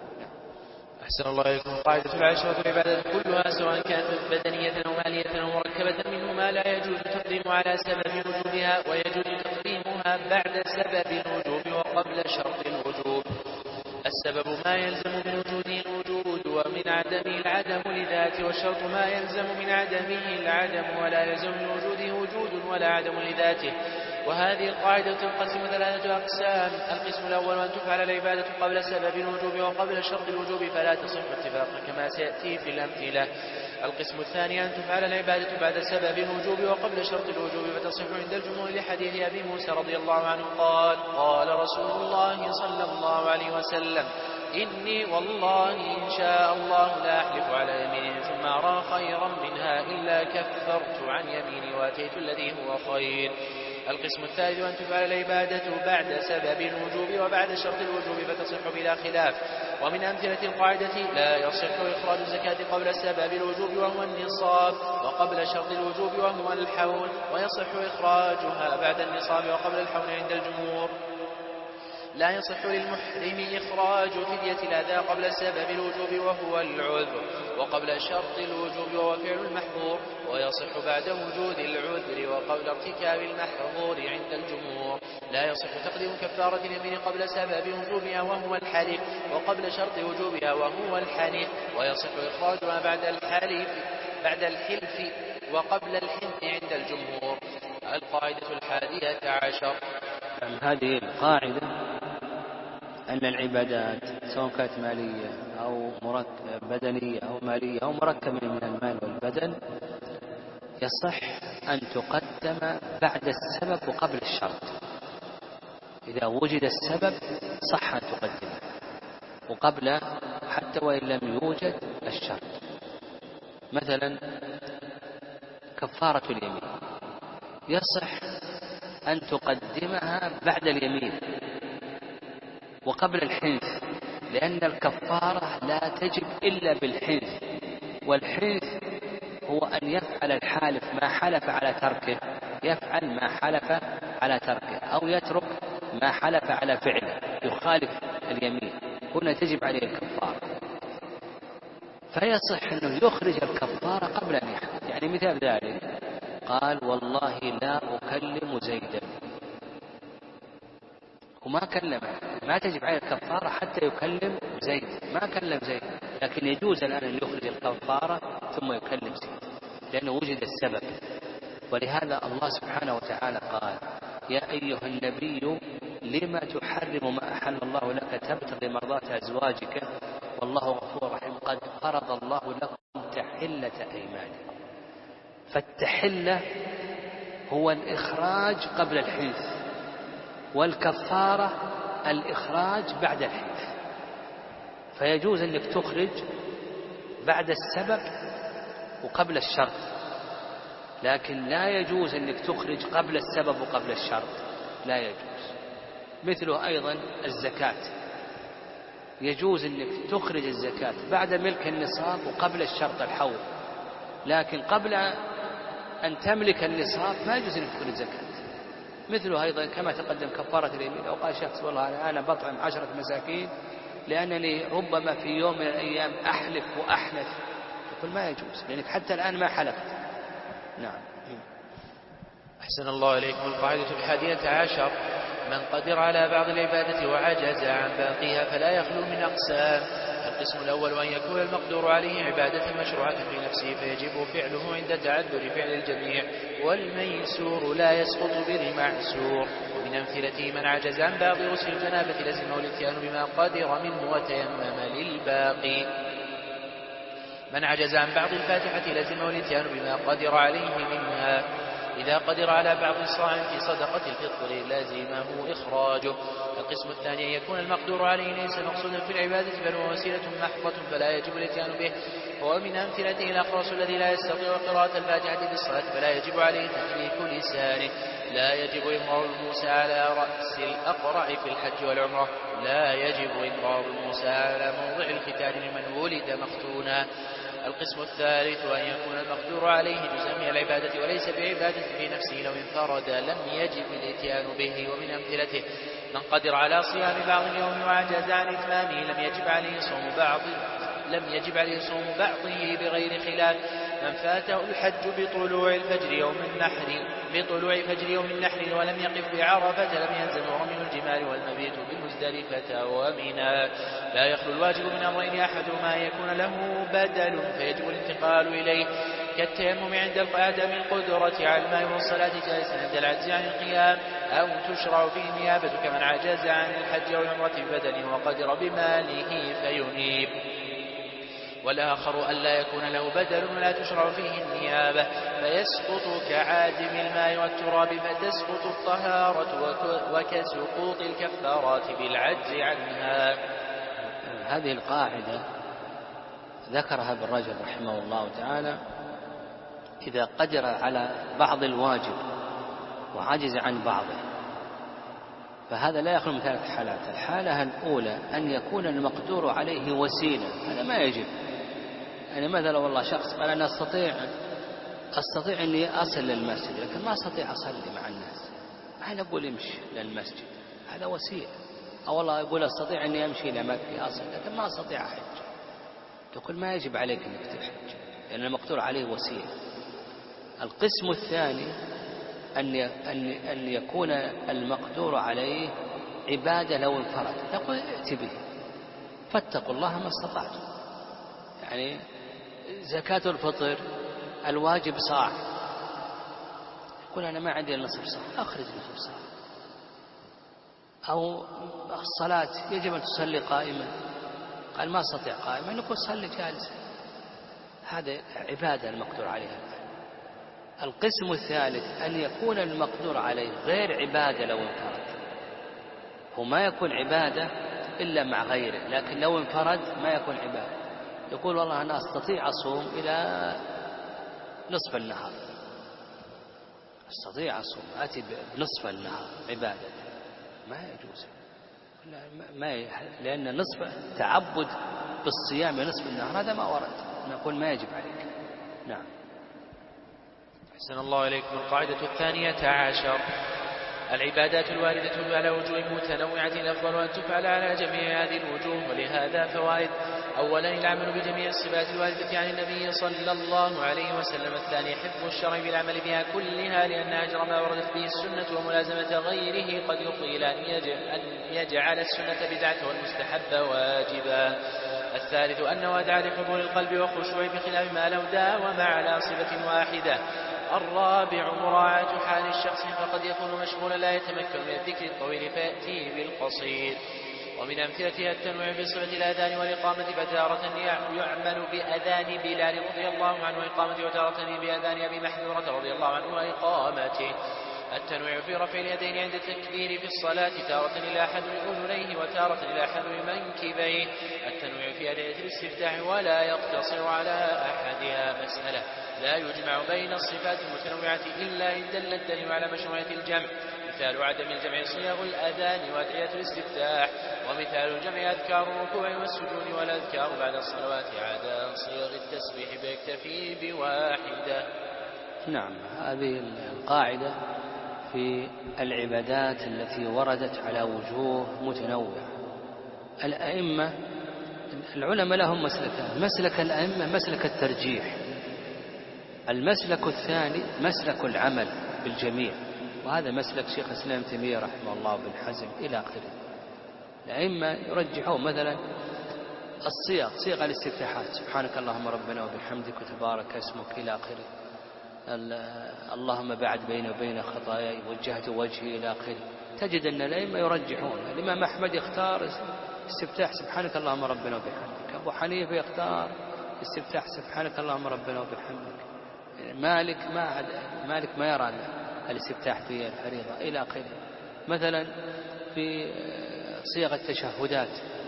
B: أحسن الله إليكم. القاعدة العاشرة: العبادة كلها سواء كانت بدنية أو مالية أو مركبة منه ما لا يجوز تقديم على سبب وجوبها، ويجوز تقديمها بعد سبب الوجوب وقبل شرط الوجوب. السبب ما يلزم من وجوده الوجود ومن عدمه العدم لذاته، والشرط ما يلزم من عدمه العدم ولا يلزم من وجوده وجود ولا عدم لذاته. وهذه القاعدة تنقسم ثلاثة أقسام: القسم الأول أن تفعل العبادة قبل سبب الوجوب وقبل شرط الوجوب فلا تصح اتفاقا كما سيأتي في الأمثلة. القسم الثاني أن تفعل العبادة بعد سبب الوجوب وقبل شرط الوجوب فتصح عند الجمهور لحديث أبي موسى رضي الله عنه قال: قال رسول الله صلى الله عليه وسلم: إني والله إن شاء الله لا أحلف على يمين ثم أرى خيرا منها إلا كفرت عن يميني وأتيت الذي هو خير. القسم الثالث أن تفعل العبادة بعد سبب الوجوب وبعد شرط الوجوب فتصح بلا خلاف. ومن أمثلة القاعدة: لا يصح إخراج الزكاة قبل سبب الوجوب وهو النصاب، وقبل شرط الوجوب وهو الحول، ويصح إخراجها بعد النصاب وقبل الحول عند الجمهور. لا يصح للمحرم إخراج فدية الأذى قبل سبب الوجوب وهو العذر، وقبل شرط الوجوب وهو فعل المحظور، ويصح بعد وجود العذر وقبل ارتكاب المحظور عند الجمهور. لا يصح تقديم كفارة اليمين قبل سبب وجوبها وهو الحلف، وقبل شرط وجوبها وهو الحنث، ويصح إخراجها بعد الحلف بعد الحلف وقبل الحنث عند الجمهور. القاعدة الحادية عشر:
C: هذه القاعدة أن العبادات سواء كانت مالية أو بدنية أو مالية أو مركبة من المال والبدن يصح أن تقدم بعد السبب وقبل الشرط. إذا وجد السبب صح أن تقدمه، وقبل حتى وإن لم يوجد الشرط. مثلا كفارة اليمين يصح أن تقدمها بعد اليمين وقبل الحنث، لأن الكفارة لا تجب إلا بالحنث، والحنث هو أن يفعل الحالف ما حلف على تركه، يفعل ما حلف على تركه، أو يترك ما حلف على فعله، يخالف اليمين، هنا تجب عليه الكفارة. فيصح أنه يخرج الكفارة قبل أن يحنث. يعني مثال ذلك: قال: والله لا أكلم زيدا، وما كلمه، ما تجب عليه الكفارة حتى يكلم زيد، ما كلم زيد، لكن يجوز الآن أن يخرج الكفارة ثم يكلم زيد لأنه وجد السبب. ولهذا الله سبحانه وتعالى قال: يا أيها النبي لما تحرم ما أحل الله لك تبتغي مرضات أزواجك والله غفور رحيم قد فرض الله لكم تحلة أيمانكم. فالتحلة هو الإخراج قبل الحنث، والكفارة الإخراج بعد الحنث. فيجوز أنك تخرج بعد السبب وقبل الشرط، لكن لا يجوز أنك تخرج قبل السبب وقبل الشرط، لا يجوز. مثله أيضا الزكاة، يجوز أنك تخرج الزكاة بعد ملك النصاب وقبل الشرط الحول، لكن قبل أن تملك النصاب ما يجوز أنك تخرج زكاة. مثله أيضا كما تقدم كفارة اليمين، لو قال شخص: والله أنا بطعم عشرة مساكين لأنني ربما في يوم من الأيام أحلف وأحنث، يقول ما يجوز لأنك حتى الآن ما حلفت. نعم.
B: أحسن الله إليكم. القاعدة الحادية عشر: من قدر على بعض العبادة وعجز عن باقيها فلا يخلو من أقسام. القسم الأول أن يكون المقدور عليه عبادة مشروعة في نفسه فيجب فعله عند تعذر فعل الجميع، والميسور لا يسقط بالمعسور. ومن أمثلته: من عجز عن بعض غسل الجنابة لزمه الاتيان بما قدر منه وتيمم للباقي. من عجز عن بعض الفاتحة لزمه الاتيان بما قدر عليه منها. إذا قدر على بعض الصاع في صدقة الفطر لازمه إخراجه. القسم الثاني أن يكون المقدور عليه ليس مقصودا في العبادة بل هو وسيلة محضة فلا يجب الاتيان به، وهو من أمثلته الأخرس الذي لا يستطيع قراءة الفاتحة في الصلاة فلا يجب عليه تحريك لسانه. لا يجب إمرار الموسى على رأس الأقرع في الحج والعمرة. لا يجب إمرار الموسى على موضع الختان لمن ولد مختونا. القسم الثالث أن يكون المقدور عليه جزءا من العبادة وليس بعبادة في نفسه لو انفرد لم يجب الاتيان به. ومن أمثلته من قدر على صيام بعض اليوم وعجز عن إتمامه لم يجب عليه صوم بعض لم يجب عليه صوم بعضه بغير خلاف. من فاته الحج بطلوع الفجر يوم النحر بطلوع فجر يوم النحر ولم يقف بعرفة لم يلزم رمي الجمال والمبيت بمزدلفة ومنى. لا يخلو الواجب من أمرين أحدهما أن يكون له بدل فيجب الانتقال إليه كالتيمم عند عدم القدرة على الماء والصلاة جالسا عند العجز عن القيام، أو تشرع فيه النيابة كمن عجز عن الحج والعمرة ببدنه وقدر بماله فينيب. والآخر ألا يكون له بدل ولا تشرع فيه النيابة فيسقط كعادم الماء والتراب فتسقط الطهارة وكسقوط الكفارات بالعجز عنها.
C: هذه القاعدة ذكرها ابن رجب رحمه الله تعالى: إذا قدر على بعض الواجب وعجز عن بعضه، فهذا لا يخلو من ثلاث حالات. الحالة الأولى أن يكون المقدور عليه وسيلة، هذا ما يجب. يعني مثلا والله شخص قال أنا أستطيع أستطيع أني أصل للمسجد لكن ما أستطيع أصلي مع الناس، ما نقول امشي للمسجد، هذا وسيلة. أو والله يقول أستطيع أني أمشي إلى مكة أصل لكن ما أستطيع أحج، تقول ما يجب عليك أنك تحج لأن المقدور عليه وسيلة. القسم الثاني أن أن يكون المقدور عليه عبادة لو انفرد، تقول ائت به فاتقوا الله ما استطعتم. يعني زكاة الفطر الواجب صاع، يقول أنا ما عندي نصف صاع، أخرج نصف صاع. أو الصلاة يجب أن تصلي قائما، قال ما استطيع قائما، نقول صلي جالسا، هذا عبادة المقدور عليها. القسم الثالث أن يكون المقدور عليه غير عبادة لو انفرد، وما يكون عبادة إلا مع غيره، لكن لو انفرد ما يكون عبادة. يقول والله أنا أستطيع أصوم إلى نصف النهار، أستطيع أصوم أتي بنصف النهار عبادة، ما يجوز، ما ي... لأن نصف تعبد بالصيام نصف النهار هذا ما ورد، نقول ما يجب عليك. نعم.
B: أحسن الله إليكم. القاعدة الثانية عشر: العبادات الواردة على وجوه متنوعة الأفضل أن تفعل على جميع هذه الوجوه، ولهذا فوائد: أولا العمل بجميع الصفات الواردة عن النبي صلى الله عليه وسلم. الثاني حفظ الشرع بالعمل بها كلها لأن أجر ما وردت به السنة وملازمة غيره قد يفضي إلى أن يجعل السنة بدعة والمستحب واجبا. الثالث أنه أدعى لحضور القلب والخشوع بخلاف ما لو داوم على صفة واحدة. الرابع مراعاة حال الشخص فقد يكون مشغولا لا يتمكن من الذكر الطويل فيأتي بالقصير. ومن أمثلتها التنويع في صفة الأذان والإقامة، فتارة يعمل بأذان بلال رضي الله عنه وإقامته، وتارة بأذان أبي محذورة رضي الله عنه وإقامته. التنويع في رفع اليدين عند التكبير في الصلاة، تارة إلى أحد أذنيه وتارة إلى أحد منكبيه. التنويع في أدعية الاستفتاح ولا يقتصر على أحدها. مسألة: لا يجمع بين الصفات المتنوعة إلا إن دل الدليل على مشروعية الجمع. مثال عدم الجمع صيغ الأذان وأدعية الاستفتاح، ومثال الجمع أذكار الركوع والسجود والأذكار بعد الصلوات عدا صيغ التسبيح فيكتفي بواحدة.
C: نعم. هذه القاعدة في العبادات التي وردت على وجوه متنوعة. الأئمة العلماء لهم مسلكان: مسلك الأئمة مسلك الترجيح، المسلك الثاني مسلك العمل بالجميع، وهذا مسلك شيخ الإسلام ابن تيمية رحمه الله بن حزم إلى آخره. الأئمة يرجحون مثلا الصيغ، صيغ الاستفتاحات: سبحانك اللهم ربنا وبحمدك وتبارك اسمك إلى آخره، اللهم بعد بيني وبين خطاياي وجهت وجهي إلى آخره. تجد أن الأئمة يرجحون. الإمام أحمد يختار استفتاح سبحانك اللهم ربنا وبحمدك، أبو حنيفة يختار استفتاح سبحانك اللهم ربنا وبحمدك، مالك ما مالك ما يرى الاستفتاح في الفريضة إلى آخره. مثلا في صيغ التشهدات،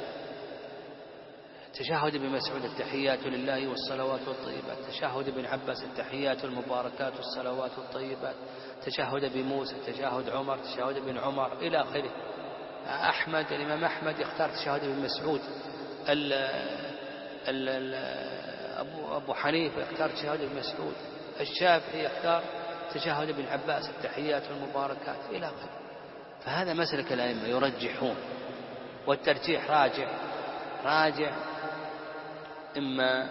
C: تشهد ابن مسعود التحيات لله والصلوات والطيبات، تشهد ابن عباس التحيات المباركات والصلوات والطيبات، تشهد ابن موسى، تشهد عمر، تشهد ابن عمر إلى آخره. أحمد الإمام أحمد يختار تشهد ابن مسعود، ال ال ال أبو, أبو حنيفة يختار تشهد ابن مسعود، الشافعي يختار تشهد ابن عباس التحيات والمباركات إلى آخره. فهذا مسلك الأئمة يرجحون، والترجيح راجع راجع إما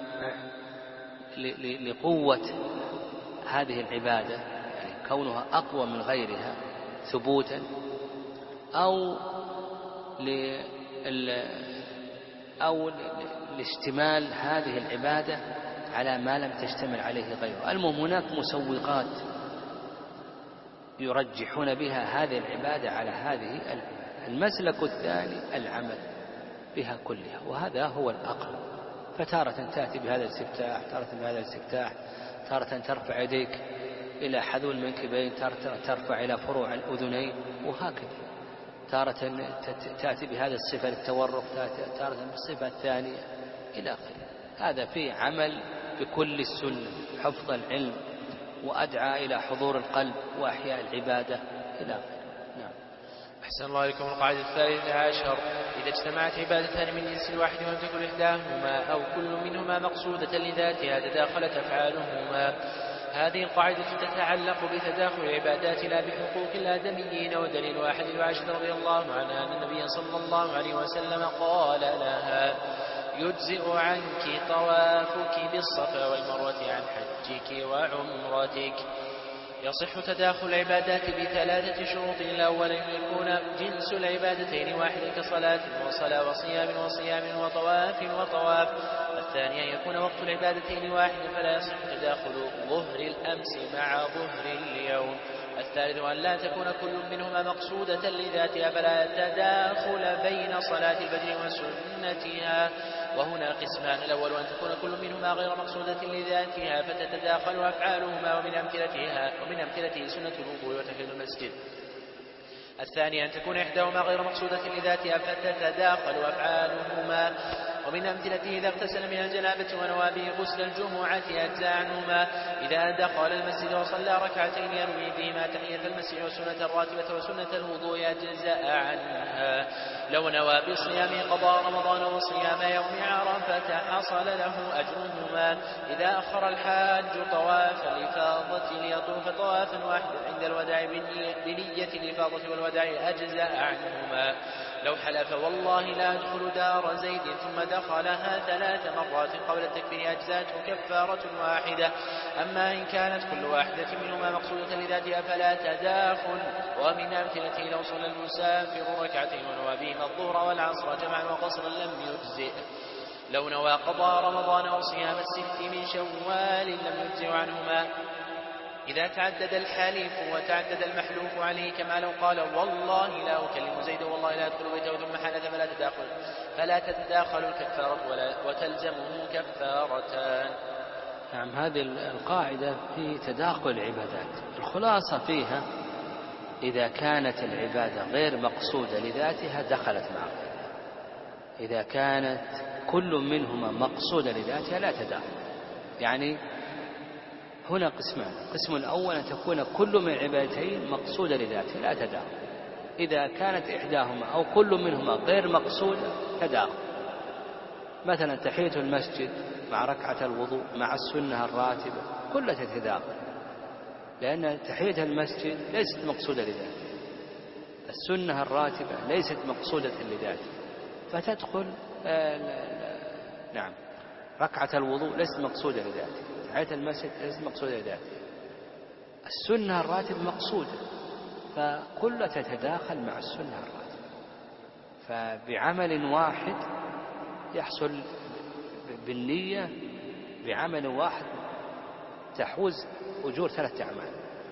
C: لقوة هذه العبادة، يعني كونها أقوى من غيرها ثبوتا، أو أو لاشتمال هذه العبادة على ما لم تشتمل عليه غيره. المهم هناك مسوقات يرجحون بها هذه العبادة على هذه العبادة. المسلك الثاني العمل بها كلها، وهذا هو الأقرب. فتارة تأتي بهذا الاستفتاح، تارة بهذا الاستفتاح، تارة ترفع يديك إلى حذو المنكبين، تارة ترفع إلى فروع الأذنين، وهكذا. تارة تأتي بهذا الصفة للتورق، تارة بالصفة الثانية إلى آخره. هذا فيه عمل بكل السنة، حفظ العلم، وأدعى إلى حضور القلب وأحياء العبادة إلى آخره. نعم.
B: أحسن الله عليكم. القاعدة الثالثة عشر: إذا اجتمعت عبادتان من جنس واحد ولم تكن إحداهما أو كل منهما مقصودة لذاتها تداخلت أفعالهما. هذه القاعدة تتعلق بتداخل العبادات لا بحقوق الآدميين. ودليل واحد عائشة رضي الله عنها أن النبي صلى الله عليه وسلم قال لها: يجزئ عنك طوافك بالصفا والمروة عن حجك وعمرتك. يصح تداخل العبادات بثلاثة شروط: الأول أن يكون جنس العبادتين واحدا كصلاة وصلاة وصيام وصيام وطواف وطواف. الثاني أن يكون وقت العبادتين واحدا فلا يصح تداخل ظهر الأمس مع ظهر اليوم. الثالث أن لا تكون كل منهما مقصودة لذاتها فلا تداخل بين صلاة الفجر وسنتها. وهنا قسمان: الأول أن تكون كل منهما غير مقصودة لذاتها فتتداخل أفعالهما، ومن أمثلتها ومن أمثلته سنة الوضوء وتحية المسجد. الثاني أن تكون إحداهما غير مقصودة لذاتها فتتداخل أفعالهما، ومن أمثلته إذا اغتسل من الجنابة ونوى به غسل الجمعة أجزاء عنهما. إذا دخل المسجد وصلى ركعتين ينوي بهما تحية المسجد وسنة الراتبة وسنة الوضوء أجزاء عنها. لو نوى بصيام قضاء رمضان وصيام يوم عرفة حصل له أجرهما. إذا أخر الحاج طواف الإفاضة ليطوف طوافا واحدا عند الوداع بنية الإفاضة والوداع أجزاء عنهما. لو حلف والله لا أدخل دار زيد ثم دخلها ثلاث مرات قبل التكبير أجزاته كفارة واحدة. أما إن كانت كل واحدة منهما مقصودة لذاتها فلا تداخل. ومن أمثلته لو صلى المسافر ركعتين ونوى بهما الظهر والعصر جمعا وقصرا لم يجزئ. لو نوى قضاء رمضان وصيام الست من شوال لم يجزئ عنهما. إذا تعدد الحليف وتعدد المحلوف عليه كما لو قال والله لا أكلم زيد والله لا أدخل بيته ثم حلف فلا تداخل فلا تتداخل الكفارة ولا وتلزمه كفارتان.
C: نعم. هذه القاعدة في تداخل العبادات الخلاصة فيها إذا كانت العبادة غير مقصودة لذاتها دخلت معها، إذا كانت كل منهما مقصودة لذاتها لا تداخل. يعني هنا قسمان: القسم الأول أن تكون كل من عبادتين مقصودة لذاتها لا تداخل. إذا كانت إحداهما أو كل منهما غير مقصودة تداخل. مثلا تحية المسجد مع ركعة الوضوء مع السنة الراتبة كلها تتداخل، لأن تحية المسجد ليست مقصودة لذاتها، السنة الراتبة ليست مقصودة لذاتها فتدخل. آه لا لا نعم. ركعة الوضوء ليست مقصودة لذاتها، تحية المسجد ليست مقصودة لذاتها، السنة الراتبة مقصودة، فكلها تتداخل مع السنة الراتبة. فبعمل واحد يحصل بالنية، بعمل واحد تحوز أجور ثلاثة أعمال.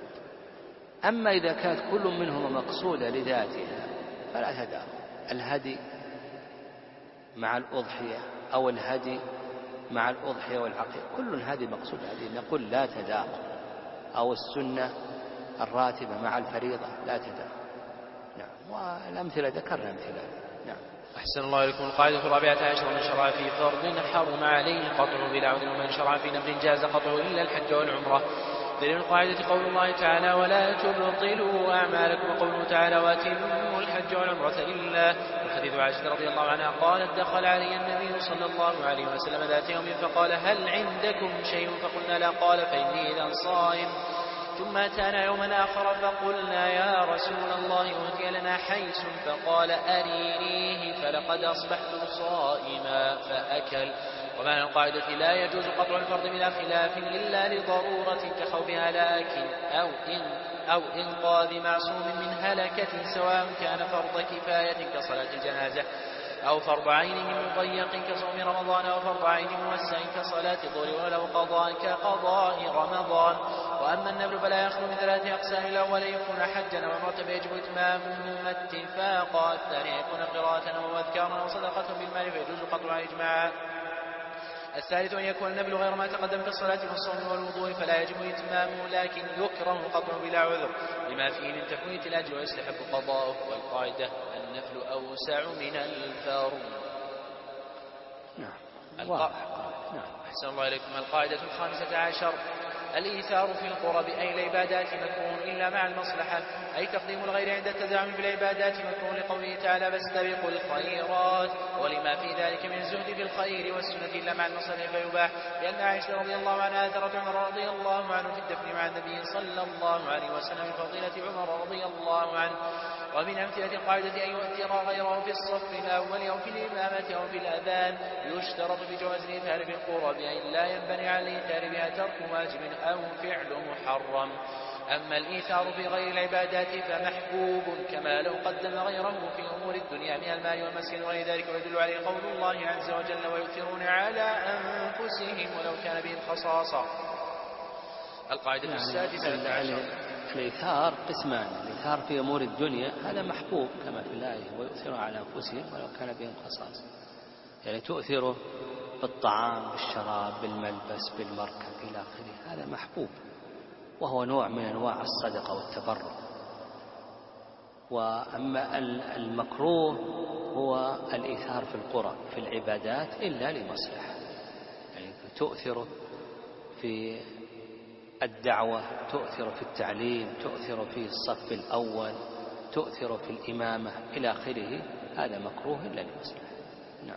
C: أما إذا كانت كل منهما مقصودة لذاتها فلا تداخل. الهدي مع الأضحية أو الهدي مع الأضحية والعقيقة، كل هذه مقصود هذه، نقول لا تداخل، أو السنة الراتبة مع الفريضة لا تداخل. نعم. والأمثلة ذكرنا أمثلة. نعم.
B: أحسن الله إليكم. القاعدة الرابعة عشر: من شرع في فرض حرم عليه قطعه بلا عذر، ومن شرع في نفل جاز قطعه إلا الحج والعمرة. دليل القاعدة قول الله تعالى: ولا تبطلوا أعمالكم، وقوله تعالى: وأتموا الحج والعمرة لله. وحديث عائشة رضي الله عنها قالت: دخل علي النبي صلى الله عليه وسلم ذات يوم فقال: هل عندكم شيء؟ فقلنا لا. قال: فإني إذا صائم. ثم أتانا يوما آخر فقلنا: يا رسول الله أوتي لنا حيس، فقال: أرينيه، فلقد أصبحت صائما، فأكل. ومعنى القاعدة: لا يجوز قطع الفرض بلا خلاف إلا لضرورة كخوف هلاك أو إن أو إنقاذ معصوم من هلكة، سواء كان فرض كفاية كصلاة الجنازة، أو فرض عين مضيق كصوم رمضان، أو فرض عين موسع كصلاة الظهر، ولو قضاء كقضاء رمضان. وأما النفل فلا يخلو من ثلاثة أقسام: الأول يكون حجا وعمرة فيجب إتمامهما اتفاقا، الثاني يكون قراءة أو أذكارا أو صدقة بالمال فيجوز قطعها إجماعا، الثالث أن يكون النفل غير ما تقدم في الصلاة والصوم والوضوء فلا يجب إتمامه، لكن يكره القطع بلا عذر لما فيه من تفويت الأجر ويستحب قضاؤه. والقاعدة: النفل أوسع من الفرض.
C: نعم.
B: القا...
C: نعم.
B: أحسن الله إليكم. القاعدة الخامسة عشر: الإيثار في القرب أي العبادات مكروه إلا مع المصلحة، أي تقديم الغير عند التزاحم بالعبادات مكروه، لقوله تعالى: فاستبقوا الخيرات، ولما في ذلك من الزهد في الخير والسنة إلا مع المصلحة فيباح، لأن عائشة رضي الله عنها أثرت عمر رضي الله عنه في الدفن مع النبي صلى الله عليه وسلم بفضيلة عمر رضي الله عنه. ومن أمثلة القاعدة أن يؤثر غيره في الصف الأول أو في الإمامة أو في الأذان. يشترط في جواز الإيثار في القرب أن لا ينبني على الإيثار بها ترك واجب أو فعل محرم. أما الإيثار في غير العبادات فمحبوب، كما لو قدم غيره في أمور الدنيا من المال والمسكن وغير ذلك، ويدل عليه قول الله عز وجل: ويؤثرون على أنفسهم ولو كان بهم خصاصة. القاعدة
C: يعني
B: السادسة عشر:
C: الإيثار قسمان: الإيثار في أمور الدنيا هذا محبوب كما في الآية: ويؤثرون على أنفسهم ولو كان بهم خصاصة، يعني تؤثره بالطعام بالشراب بالملبس بالمركب إلى آخره، هذا محبوب وهو نوع من أنواع الصدقة والتبرع. وأما المكروه هو الإيثار في القرى في العبادات إلا لمصلحة، يعني تؤثر في الدعوة، تؤثر في التعليم، تؤثر في الصف الأول، تؤثر في الإمامة إلى آخره، هذا مكروه إلا لمصلحة. نعم.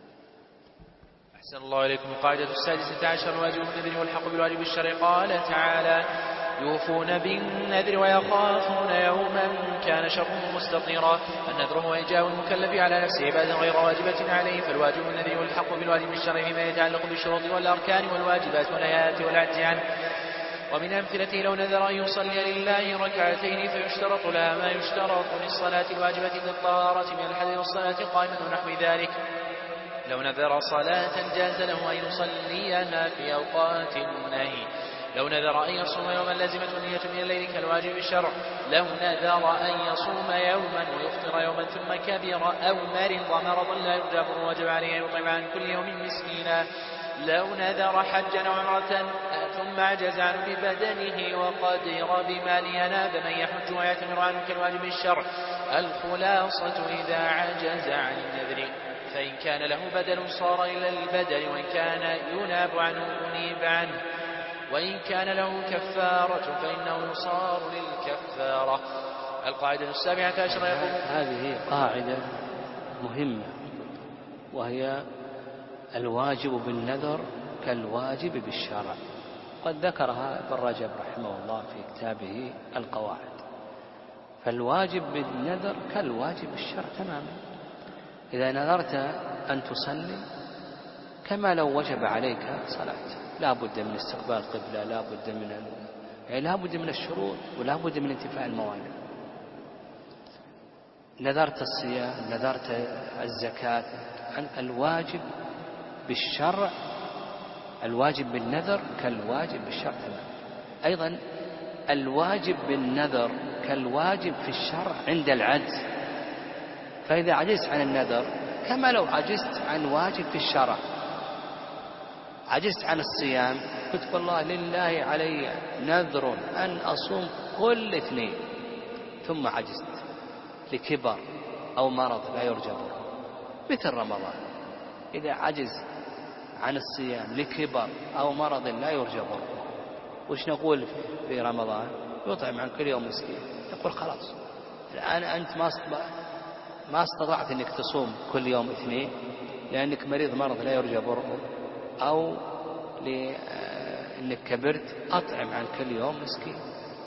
B: أحسن الله إليكم. القاعدة السادسة عشر: واجب النذر والحق بالواجب الشرعي. قال تعالى: يوفون بالنذر ويخافون يوما كان شره مستطيرا. النذر هو إيجاب المكلف على نفسه عبادة غير واجبة عليه، فالواجب النذر والحق بالواجب الشرعي فيما يتعلق بالشروط والأركان والواجبات والنهايات والعجز عنه. ومن أمثلته: لو نذر أن يصلي لله ركعتين فيشترط لها ما يشترط للصلاة الواجبة للطهارة من الحدث والصلاة قائمة ونحو ذلك. لو نذر صلاة جاز له أن يصليها في أوقات النهي. لو نذر أن يصوم يوما لازمته نية من الليل كالواجب بالشرع. لو نذر أن يصوم يوما ويفطر يوما ثم كبر أو مرض مرضا لا يرجى بر وجب عليه أن يطعم عن كل يوم مسكينا. لو نذر حجا وعمرة ثم عجز عنه ببدنه وقدر بمال يناب من يحج ويعتمر عنه كالواجب بالشرع. الخلاصة: إذا عجز عن النذر فإن كان له بدل صار إلى البدل، وإن كان يناب عنه أنيب عنه، وإن كان له كفارة فإنه يصار للكفارة. القاعدة السابعة عشر يقول:
C: هذه قاعدة مهمة، وهي الواجب بالنذر كالواجب بالشرع. قد ذكرها ابن رجب رحمه الله في كتابه القواعد. فالواجب بالنذر كالواجب بالشرع تماما. إذا نذرت أن تصلي كما لو وجب عليك صلاة، لا بد من استقبال القبلة، لا بد من ال... يعني لا بد من الشروط ولا بد من انتفاء الموانع. نذرت الصيام، نذرت الزكاة، الواجب بالشرع، الواجب بالنذر كالواجب بالشرع تماما. أيضا الواجب بالنذر كالواجب في الشرع عند العجز. فإذا عجزت عن النذر كما لو عجزت عن واجب في الشرع، عجزت عن الصيام، قلت والله لله علي نذر أن أصوم كل اثنين، ثم عجزت لكبر أو مرض لا يرجى بره، مثل رمضان إذا عجز عن الصيام لكبر أو مرض لا يرجى بره، وش نقول في رمضان؟ يطعم عن كل يوم مسكين. نقول خلاص الآن أنت ما استطعت أنك تصوم كل يوم اثنين لأنك مريض مرض لا يرجى بره، أو لأنك كبرت، أطعم عن كل يوم مسكين.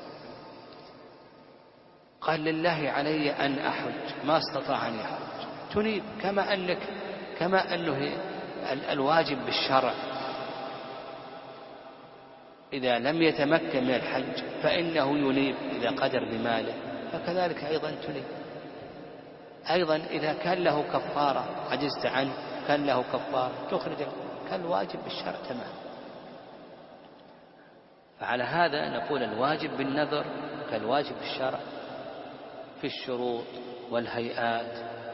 C: قال لله علي أن أحج، ما استطاع أن يحج، تنيب كما أنك كما أنه الواجب بالشرع إذا لم يتمكن من الحج فإنه ينيب إذا قدر بماله، فكذلك أيضا تنيب. أيضا إذا كان له كفارة عجزت عنه كان له كفارة تخرج كالواجب بالشرع تمام. فعلى هذا نقول الواجب بالنذر كالواجب بالشرع في الشروط والهيئات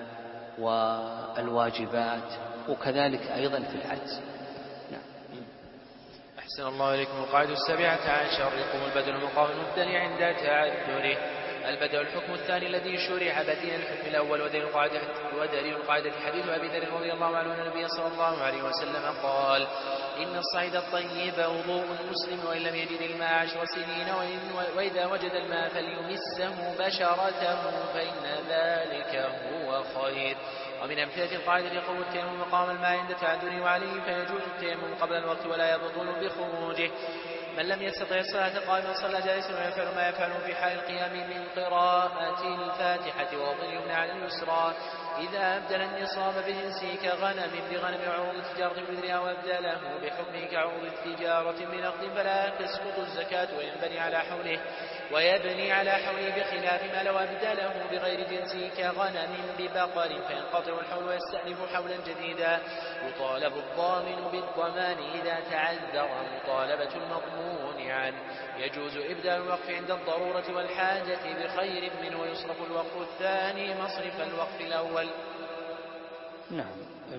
C: والواجبات، وكذلك أيضا في العجز. نعم.
B: أحسن الله إليكم. القاعدة السابعة عشر يقوم البدل مقام المبدل عند تعذره. البدل الحكم الثاني الذي شرع بديل الحكم الأول. ودليل القاعدة ودليل القاعدة حديث أبي ذر رضي الله عنه أن النبي صلى الله عليه وسلم قال: إن الصعيد الطيب وضوء المسلم وإن لم يجد الماء عشر سنين وإذا وجد الماء فليمسه بشرته فإن ذلك هو خير. ومن أمثلة القاعدة يقول التيمم مقام الماء عند تعذره وعليه فيجوز التيمم قبل الوقت ولا يبطل بخروجه. من لم يستطع الصلاة قائما صلى جالسا ويفعل ما يفعله في حال القيام من قراءة الفاتحة ووضع اليمنى على اليسرى. إذا أبدل النصاب بجنسه كغنم بغنم وعروض التجارة بمثلها وأبدله بحكمه كعروض التجارة بنقد فلا تسقط الزكاة وينبني على حوله ويبني على حوله بخلاف ما لو أبدله بغير جنسه كغنم ببقر فينقطع الحول ويستأنف حولا جديدا. يطالب الضامن بالضمان إذا تعذر مطالبة المضمون عنه. يجوز إبدال الوقف عند الضرورة والحاجة بخير منه ويصرف الوقف الثاني مصرف الوقف الأول.
C: نعم.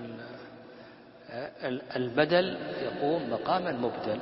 C: البدل يقوم مقام المبدل.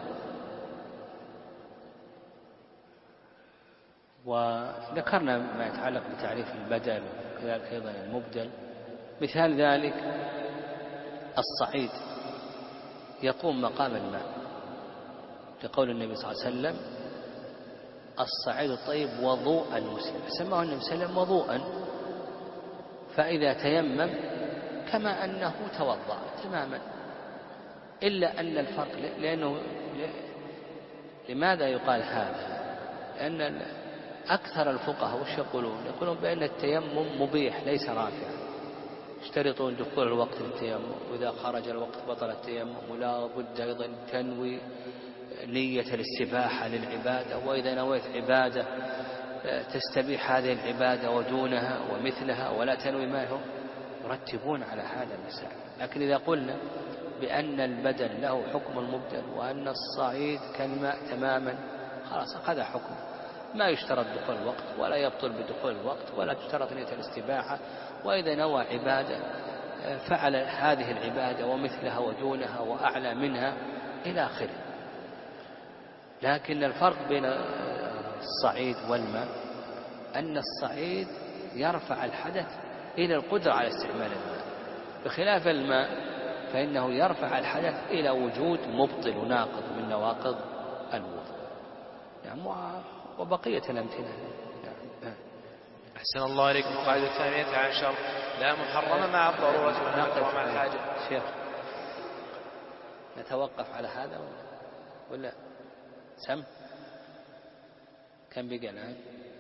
C: وذكرنا ما يتعلق بتعريف البدل وكذلك أيضا المبدل. مثال ذلك الصعيد يقوم مقام الماء لقول النبي صلى الله عليه وسلم: الصعيد الطيب وضوء المسلم، سماه النبي صلى الله عليه وسلم وضوءا. فإذا تيمم كما أنه توضأ تماما، إلا أن الفرق لأنه لماذا يقال هذا؟ لأن أكثر الفقهاء وش يقولون؟ يقولون بأن التيمم مبيح ليس رافعا، يشترطون دخول الوقت للتيمم، وإذا خرج الوقت بطل التيمم، ولا بد أيضا تنوي نية الاستباحة للعبادة، وإذا نويت عبادة تستبيح هذه العبادة ودونها ومثلها ولا تنوي ما هم يرتبون على هذا المسائل. لكن إذا قلنا بأن البدل له حكم المبدل وأن الصعيد كالماء تماما خلاص أخذ حكم، ما يشترط دخول الوقت ولا يبطل بدخول الوقت ولا تشترط نية الاستباحة، وإذا نوى عبادة فعل هذه العبادة ومثلها ودونها وأعلى منها إلى آخره. لكن الفرق بين الصعيد والماء أن الصعيد يرفع الحدث إلى القدرة على استعمال الماء، بخلاف الماء فإنه يرفع الحدث إلى وجود مبطل وناقض من نواقض الوضوء. يعني وبقية الأمثلة.
B: أحسن الله إليكم. القاعدة الثانية عشر لا محرم مع الضرورة ولا محرم مع الحاجة.
C: شيخ نتوقف على هذا ولا سم كم بقى الآن؟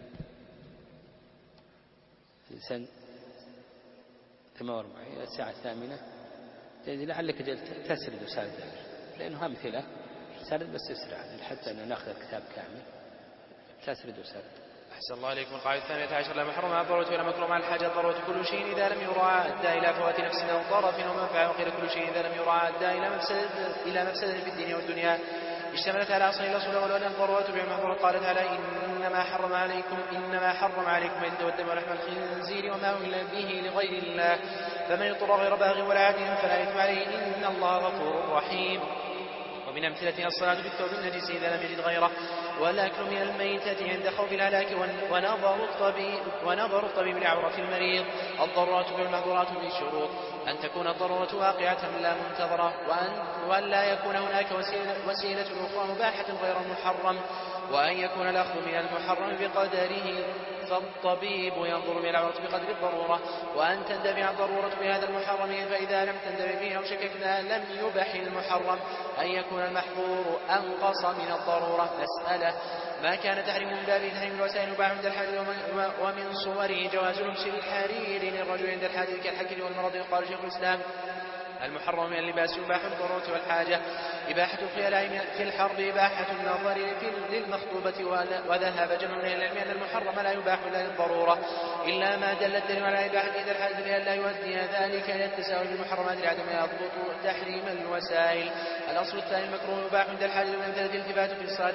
C: سن ثمانية وأربعين الساعة الثامنة. لعلك تسرد وسرد لأنه أمثلة سرد بس يسرع حتى أن نأخذ الكتاب كامل. تسرد وسرد.
B: أحسن الله إليكم. القاعدة الثانية عشر لا محرم مع الضرورة ولا مكروه مع الحاجة. الضرورة كل شيء إذا لم يراعى أدى إلى فوات نفس أو ضرف أو منفعة، وقيل كل شيء إذا لم يراعى أدى إلى مفسدة إلى مفسدة في الدين والدنيا. اشتملت على أصل الأصل الأول وأن الضرورة تبع المحظورات. قال تعالى: إنما حرم عليكم إنما حرم عليكم الميتة والدم ولحم الخنزير وما أهل به لغير الله، فمن اضطر غير باغ ولا عاد فلا إثم عليه إن الله غفور رحيم.
D: ومن أمثلتها الصلاة بالثوب النجس إذا لم يجد غيره، والأكل من الميتة عند خوف الهلاك، ونظر الطبيب, ونظر الطبيب لعورة المريض. الضرورة بالمحظورات بالشروط: أن تكون الضرورة واقعة لا منتظرة، وأن, وأن لا يكون هناك وسيلة, وسيلة أخرى مباحة غير المحرم، وأن يكون الأخذ من المحرم بقدره، فالطبيب ينظر من العورة بقدر الضرورة، وأن تندفع الضرورة بهذا المحرم، فإذا لم تندفع فيه أو شككنا لم يبح المحرم، أن يكون المحظور أنقص من الضرورة. مسألة: ما كان تحريم من باب تحريم الوسائل يباح عند الحاجة، ومن صوره جواز لبس الحرير للرجل عند الحاجة كالحكة والمرض. قال شيخ الإسلام: المحرم من اللباس يباح الضرورة والحاجة. إباحة الخيلاء في الحرب إباحة النظر للمخطوبة، وذهب جمع من العلم أن المحرم لا يباح إلا للضرورة، إلا ما دل الدليل على إباحة إذا الحاجة لأن لا يؤدي ذلك إلى التساهل بالمحرمات لعدم يضبط تحريم الوسائل. الأصل الثاني: المكروه يباح عند الحاجة من أمثلة الالتفات في الصلاة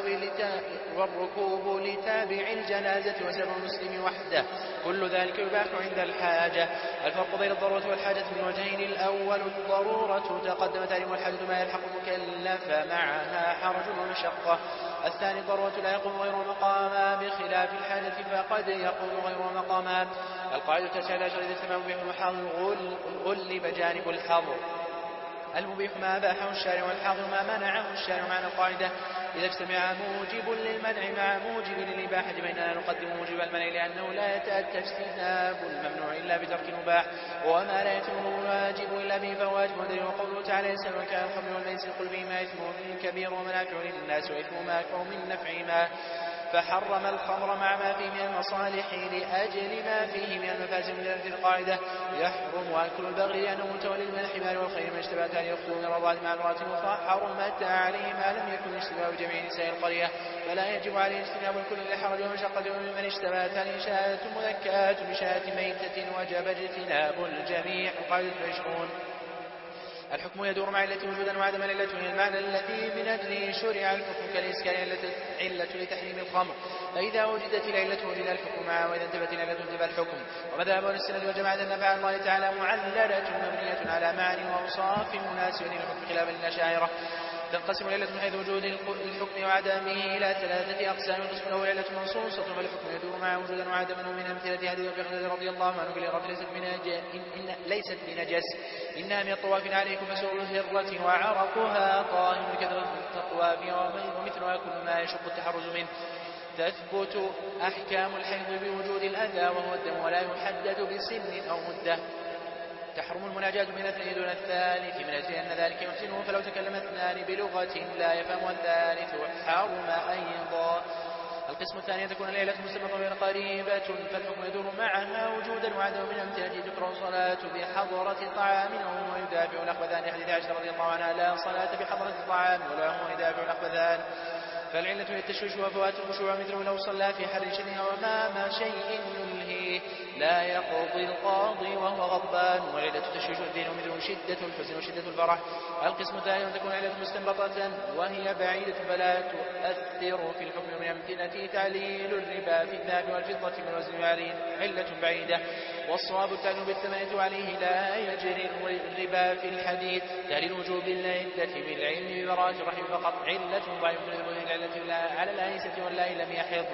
D: والركوب لتابع الجنازة وسبب المسلم وحده، كل ذلك يباح عند الحاجة. الفرق بين الضرورة والحاجة من وجهين: الأول الضرورة تقدم تحريم الحاجة ما يلحق المكلف معها حرج ومشقة. الثاني الضرورة لا يقوم غير مقامها بخلاف الحاجة فقد يقوم غير مقامها. القاعدة التاسعة عشر: إذا اجتمع المبيح والمحرم غلب جانب الحظر. المبيح ما أباحه الشارع والحاضر ما منعه الشارع. معنى القاعدة: إذا اجتمع موجب للمنع مع موجب للإباحة فإننا نقدم موجب المنع، لأنه لا يتأتى اجتناب الممنوع إلا بترك المباح، وما لا يتم الواجب إلا به فهو واجب. ودليل وقوله تعالى: يسألونك عن الخمر والميسر قل فيهما إثم كبير ومنافع للناس وإثمهما أكبر من نفعهما، فحرم الخمر مع ما فيه من المصالح لأجل ما فيه من المفاسد. من في القاعدة: يحرم أكل البغل لأنه متولي من الحمار والخيل ما اشتبهت عليه أخته من الرضاعة مع امرأة أخرى، حرمت عليه ما لم يكن اشتباه بجميع نساء القرية، فلا يجب عليه اجتناب الكل لحرج ومشقة. ومن اشتبهت عليه شاة مذكاة بشاة ميتة وجب اجتناب الجميع. القاعدة العشرون: الحكم يدور مع علة وجودا وعدم العلة هي المعنى الذي من أجله شرع الحكم، كالإسكان علة لتحريم الخمر، فإذا وجدت العلة وجد الحكم معها، وإذا انتبهت العلة انتبه الحكم. ومذهب أهل السنة والجماعة أن أفعال الله تعالى معللة مبنية على معاني وأوصاف مناسبة للحكم خلافا للأشاعرة. تنقسم العلة من حيث وجود الحكم وعدمه إلى ثلاثة أقسام: القسم الأول علة منصوصة فالحكم يدور مع وجودا وعدما. ومن أمثلة حديث أبي هريرة رضي الله عنه: بالإغراء ليست ليست بنجس إنها من الطواف عليكم فسوء الهرة وعرقها طاهر بكثرة التطواف، ومثلها كل ما يشق التحرز منه. تثبت أحكام الحيض بوجود الأذى وهو الدم، ولا يحدد بسن أو مدة. تحرم المناجاة من اثنين دون الثالث من أجل أن ذلك يحسنه، فلو تكلم اثنان بلغة لا يفهم الثالث حرم أيضا. القسم الثاني: أن تكون العلة مستمرة غير قريبة فالحكم يدور معها وجودا وعدما. من أمثلة تكره الصلاة بحضرة طعام وهو يدافع الأخبثان، حديث عائشة رضي الله عنها: لا صلاة بحضرة الطعام ولا هو يدافع الأخبثان. فالعلة هي التشويش وفوات الخشوع، مثله لو صلى في حر شديد وأمام شيء يلهيه لا يقضي القاضي وهو غضبان. والعلة تشويش الدين، ومثله شدة الحزن وشدة الفرح. القسم الثاني: أن تكون العلة مستنبطة وهي بعيدة فلا تؤثر في الحكم. من أمثلة تعليل الربا في الذهب والفضة من وزن عليه علة بعيدة، والصواب التعليل بالثمانية عليه لا يجري الربا في الحديث. تعليل وجوب العلة بالعلم ببراءة الرحم فقط علة ضعيفة العلة على الآنسة والله لم يحض.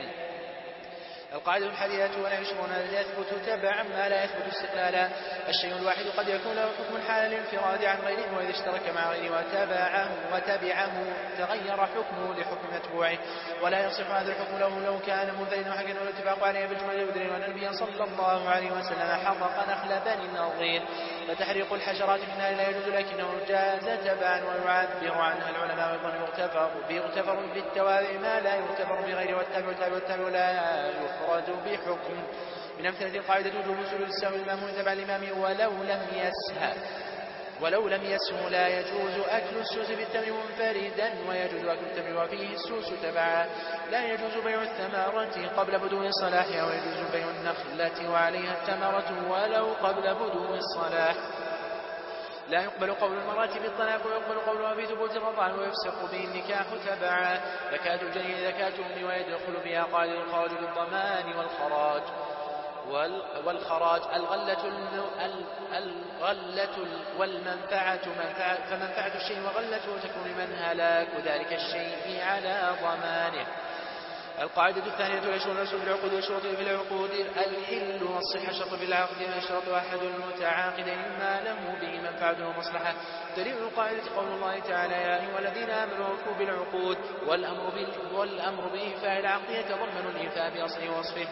D: القاعدة الحادية والعشرون: يثبت تبعا ما لا يثبت استقلالا. الشيء الواحد قد يكون له حكم حال الانفراد عن غيره، وإذا اشترك مع غيره وتبعه وتبعه تغير حكمه لحكم متبوعه، ولا يصح هذا الحكم له لو كان منفردا وحكا. والاتفاق عليه بالجملة ودليل أن النبي صلى الله عليه وسلم حرق نخل بني النضير، فتحريق الحشرات في النار لا يجوز، لكنه جاز تبعا ويعبر عنها العلماء. ويظن يغتفر بيغتفر بالتوابع ما لا يغتفر بغيره، والتابع والتابع والتابع لا يفرد بحكم. من أمثلة القاعدة وجوب سجود السهو الإمام تبع الإمام ولو لم يسهى ولو لم يسهو. لا يجوز أكل السوس بالتمر منفردا، ويجوز أكل التمر وفيه السوس تبعا. لا يجوز بيع الثمرة قبل بدو صلاحها، ويجوز بيع النخلة وعليها الثمرة ولو قبل بدو الصلاح. لا يقبل قول المرأة بالطلاق، ويقبل قولها بثبوت الرضاع، ويفسق به النكاح تبعا. زكاة الجنين زكاة أم ويدخل بها قال الخراج بالضمان والخراج. والخراج الغلة الغلة والمنفعة منفعة فمنفعة الشيء وغلته تكون لمن هلاك ذلك الشيء على ضمانه. القاعدة الثانية والعشرون الأصل في العقود والشروط في العقود الحل والصحة شرط في العقد ما يشترط أحد المتعاقدين ما له به منفعة ومصلحة. دليل القاعدة قول الله تعالى يا أيها الذين آمنوا أوفوا بالعقود والأمر والأمر بإيفاء العقد يتضمن الإيفاء بأصله ووصفه.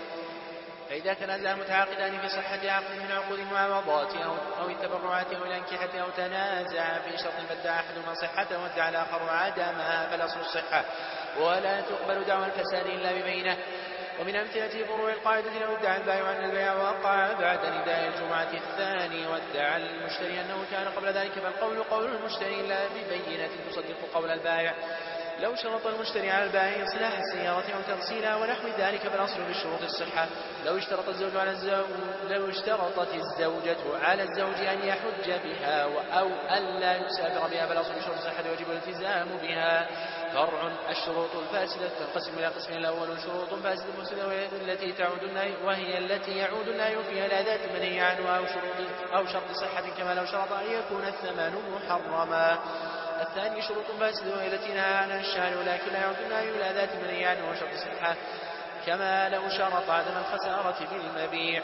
D: فإذا تنازع المتعاقدان في صحة عقد من عقود المعاوضات أو, أو التبرعات أو الأنكحة أو تنازع في شرط فادعى أحدهما صحته وادعى الآخر عدمها فالأصل الصحة ولا تقبل دعوى الفساد إلا ببينة. ومن أمثلة فروع القاعدة لو ادعى البائع أن البيع وقع بعد نداء الجمعة الثاني وادعى المشتري أنه كان قبل ذلك فالقول قول المشتري لا ببينة تصدق قول البائع. لو شرط المشتري على البائع إصلاح السيارة أو تغسيلها ونحو ذلك فالأصل بالشروط الصحة. لو اشترط الزوج على الزوج لو اشترطت الزوجة على الزوج أن يحج بها أو ألا يسافر بها فالأصل بالشروط الصحة ويجب الالتزام بها. فرع الشروط الفاسدة تنقسم إلى قسمين الأول شروط فاسدة مفسدة وهي التي تعود النهي وهي التي يعود النهي فيها لا ذات منهي عنها أو شروط أو شرط صحة كما لو شرط أن يكون الثمن محرما. الثاني شروط فاسدة وهي التي نهى عنها الشارع ولكن لا يعود النهي إلى ذات منهي عنه وشرط صحة كما لو شرط عدم الخسارة في المبيع.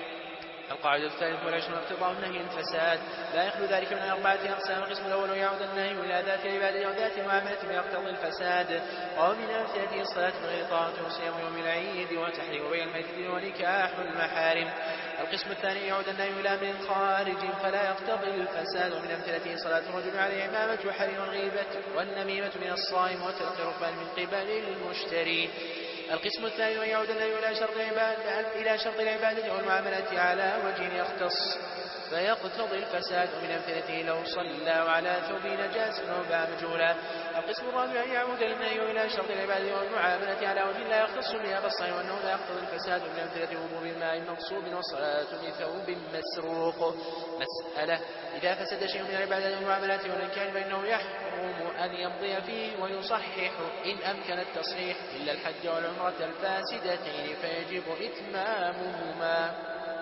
D: القاعدة الثالثة والعشرون اقتضاء النهي الفساد لا يخلو ذلك من أربعة أقسام. القسم الأول يعود النهي إلى ذات العبادة أو ذات المعاملة يقتضي الفساد ومن أمثلته الصلاة غير طاعة وصيام يوم العيد وتحريم بيع الميتة ونكاح المحارم. القسم الثاني يعود النهي إلى من خارج فلا يقتضي الفساد ومن أمثلته صلاة الرجل عليه عمامة وحريم الغيبة والنميمة من الصائم وتلقي ركبان من قبل المشتري. القسم الثاني يعود النهي إلى شرط العبادة إلى شرط العبادة والمعاملة على وجه يختص فيقتضي الفساد ومن أمثلته لو صلى على ثوب نجاس أو باع مجهولا. القسم الرابع يعود النهي إلى شرط العبادة والمعاملة على وجه لا يختص بها بالصحيح وأنه لا يقتضي الفساد ومن أمثلته وضوء بالماء مغصوب والصلاة بثوب مسروق. مسألة إذا فسد شيء من العبادة والمعاملات والإنكار فإنه يحرم أن يمضي فيه ويصحح إن أمكن التصحيح إلا الحج والعمرة الفاسدتين فيجب إتمامهما.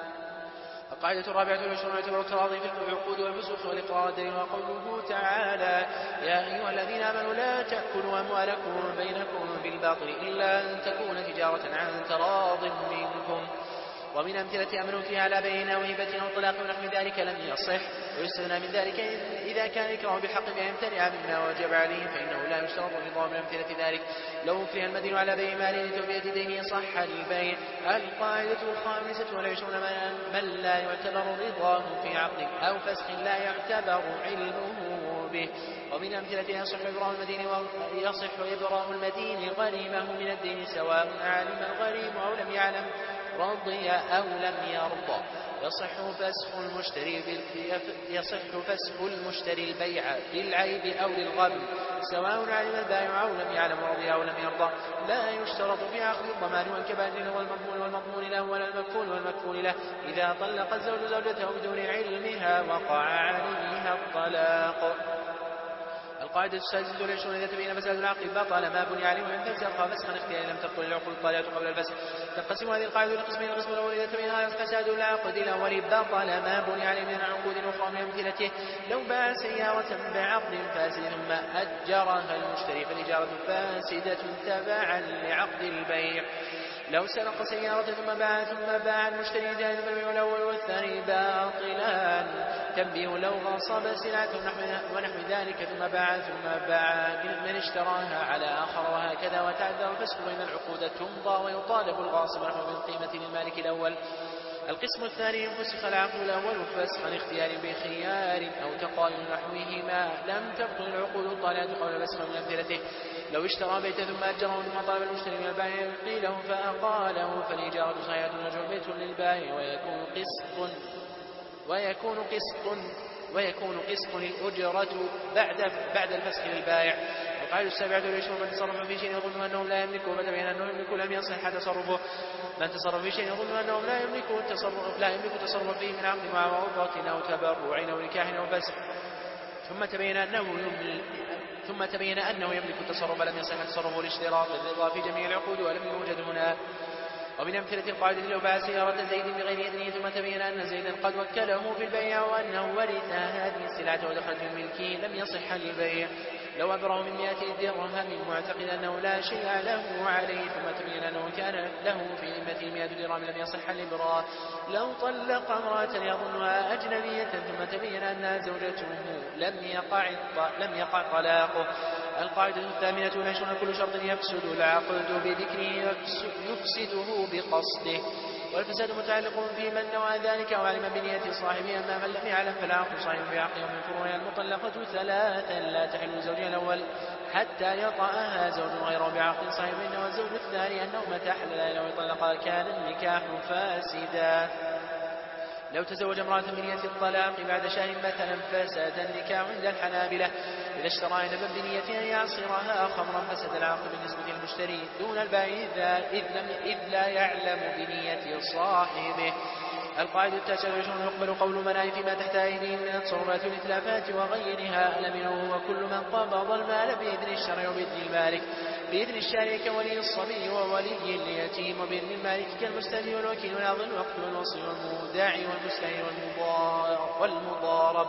D: القاعدة الرابعة والعشرون اعتبار التراضي في العقود والفسوق والإقرار الدليل وقوله تعالى يا أيها الذين آمنوا لا تأكلوا أموالكم بينكم بالباطل إلا أن تكون تجارة عن تراض منكم. ومن أمثلة أمنوا فيها على بينة وهبة أو طلاق ونحو ذلك لم يصح ويستغنى من ذلك إذا كان يكره بالحق فيمتنع مما وجب عليه فإنه لا يشترط الرضا. من أمثلة ذلك لو أكره المدين على بيع مال لتوفية دينه صح البيع. القاعدة الخامسة والعشرون من لا يعتبر رضاه في عقد أو فسخ لا يعتبر علمه به. ومن أمثلة يصح إبراء المدين ويصح إبراء المدين غريمه من الدين سواء علم الغريم أو لم يعلم رضي أو لم يرضى. يصح فسخ المشتري يصح فسخ المشتري البيع بالعيب أو للغبن سواء علم البائع أو لم يعلم رضي أو لم يرضى. لا يشترط في عقد الضمان والكبائر والمضمون والمضمون له ولا المكفول والمكفول له. إذا طلق الزوج زوجته بدون علمها وقع عليها الطلاق. القاعدة السادسة والعشرون إذا تبين فساد العقد بطل ما بني عليه وإن فسخ فسخا اختيارا لم تبطل العقود الطالعة قبل الفسخ. تنقسم هذه القاعدة إلى قسمين. القسم الأول إذا تبين فساد العقد الأول بطل ما بني عليه من عقود أخرى. من أمثلته لو باع سيارة بعقد فاسد ثم أجرها المشتري فالإجارة فاسدة تبعا لعقد البيع. لو سرق سيارة ثم باع ثم باع المشتري جائز فالبيع الأول والثاني باطلان. تنبيه لو غصب سلعة ونحو ذلك ثم باع ثم باع من اشتراها على آخر وهكذا وتعذر الفسق بين العقود تمضى ويطالب الغاصب نحو بالقيمة للمالك الأول. القسم الثاني فسخ العقد الأول فسخا اختيار بخيار أو تقايل نحوهما لم تبطل العقود الطالعة قبل الفسخ. من أمثلته لو اشترى بيتا ثم أجره ثم طلب المشتري من البائع قيله فأقاله فالإجارة صحيحة وجه بيت للبائع ويكون قسط ويكون قسط ويكون قسط الأجرة بعد بعد الفسخ للبائع. القاعدة السابعة والعشرون من تصرف في شيء يظن أنه لا يملكه فتبين أنه يملك لم يصح تصرفه. من تصرف في شيء يظن أنه لا يملك التصرف لا يملك التصرف فيه من عقد معوضة أو تبرع أو نكاح أو فسخ ثم تبين أنه يملك ثم تبين أنه يملك التصرف لم يصح تصرفه لاشتراط الرضا في جميع العقود ولم يوجد هنا ومن أمثلة القاعدة لو باع سيارة زيد بغير إذنه ثم تبين أن زيدا قد وكله في البيع وأنه ورث هذه السلعة ودخلت من ملكه لم يصح للبيع. لو أبره من مئة درهم معتقد أنه لا شيء له عليه ثم تبين أنه كان له في ذمته مئة درهم لم يصح الإبراء. لو طلق امرأة يظنها أجنبية ثم تبين أنها زوجته لم يقع لم يقع طلاقه. القاعدة الثامنة والعشرون كل شرط يفسد العقد بذكره يفسده بقصده، والفساد متعلق في من نوى ذلك أو علم بنية صاحبه. أما من لم يعلم فالعقد صحيح بعقده. ومن فروعها المطلقة ثلاثا لا تحل زوجها الأول حتى يطأها زوج غيره بعقد صحيح، والزوج الثاني أنه متى حلل لو طلقها كان النكاح فاسدا. لو تزوج امرأة بنية الطلاق بعد شهر مثلا فسد النكاح عند الحنابلة. إذا اشترى عنبا بنية أن يعصرها خمرا فسد العقد بالنسبة للمشتري دون البائع إذ لا يعلم بنية صاحبه. القاعدة التاسعة والعشرون يقبل قول من فيما تحت أيديهم من التصرفات والإتلافات وغيرها ألمنه وكل من قبض المال بإذن الشرع وبإذن المالك بإذن الشارع كولي الصبي وولي اليتيم، وبإذن المالك كالمستأجر والوكيل والعضل الوقت والوصي والمودع والمستعين والمضارب.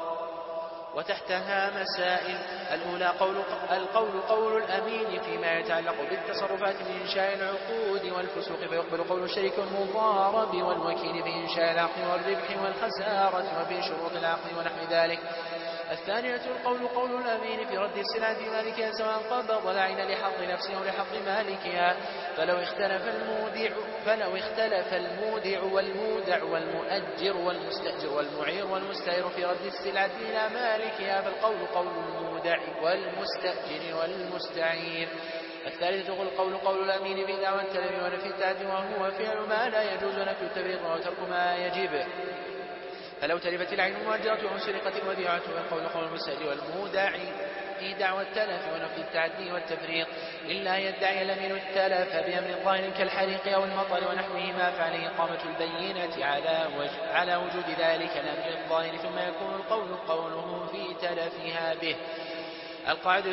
D: وتحتها مسائل. الأولى قول القول قول الأمين فيما يتعلق بالتصرفات من إنشاء العقود والفسوق، فيقبل قول الشريك والمضارب والوكيل في إنشاء العقد والربح والخسارة وفي شروط العقد ونحو ذلك. الثانية القول قول الأمين في رد السلعة في مالكها سواء قبض العين لحق نفسه أو لحق مالكها. فلو اختلف المودع فلو اختلف المودع والمودع والمؤجر والمستأجر والمعير والمستعير في رد السلعة إلى مالكها فالقول قول المودع والمستأجر والمستعير. الثالثة القول قول الأمين في دعوى التلف ونفي التعدي وهو فعل ما لا يجوز نفي التفريط وترك ما يجب. فلو تلفت العين المؤجرة أو سرقت الوديعة فالقول قول المستأجر والمودع في دعوى التلف ونفي التعدي والتفريط إلا يدعي الأمين التلف بأمر ظاهر كالحريق أو المطر ونحوهما فعليه إقامة البينة على وجه على وجود ذلك الأمر الظاهر ثم يكون القول قوله في تلفها به. القاعدة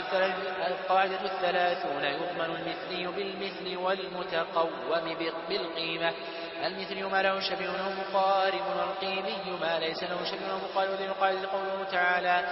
D: الثلاثون يضمن المثلي بالمثل والمتقوم بالقيمة. المثلي ما له شبيه له مقارب والقيمي ما ليس له شبيه له مقارب. وذي القاعدة قوله تعالى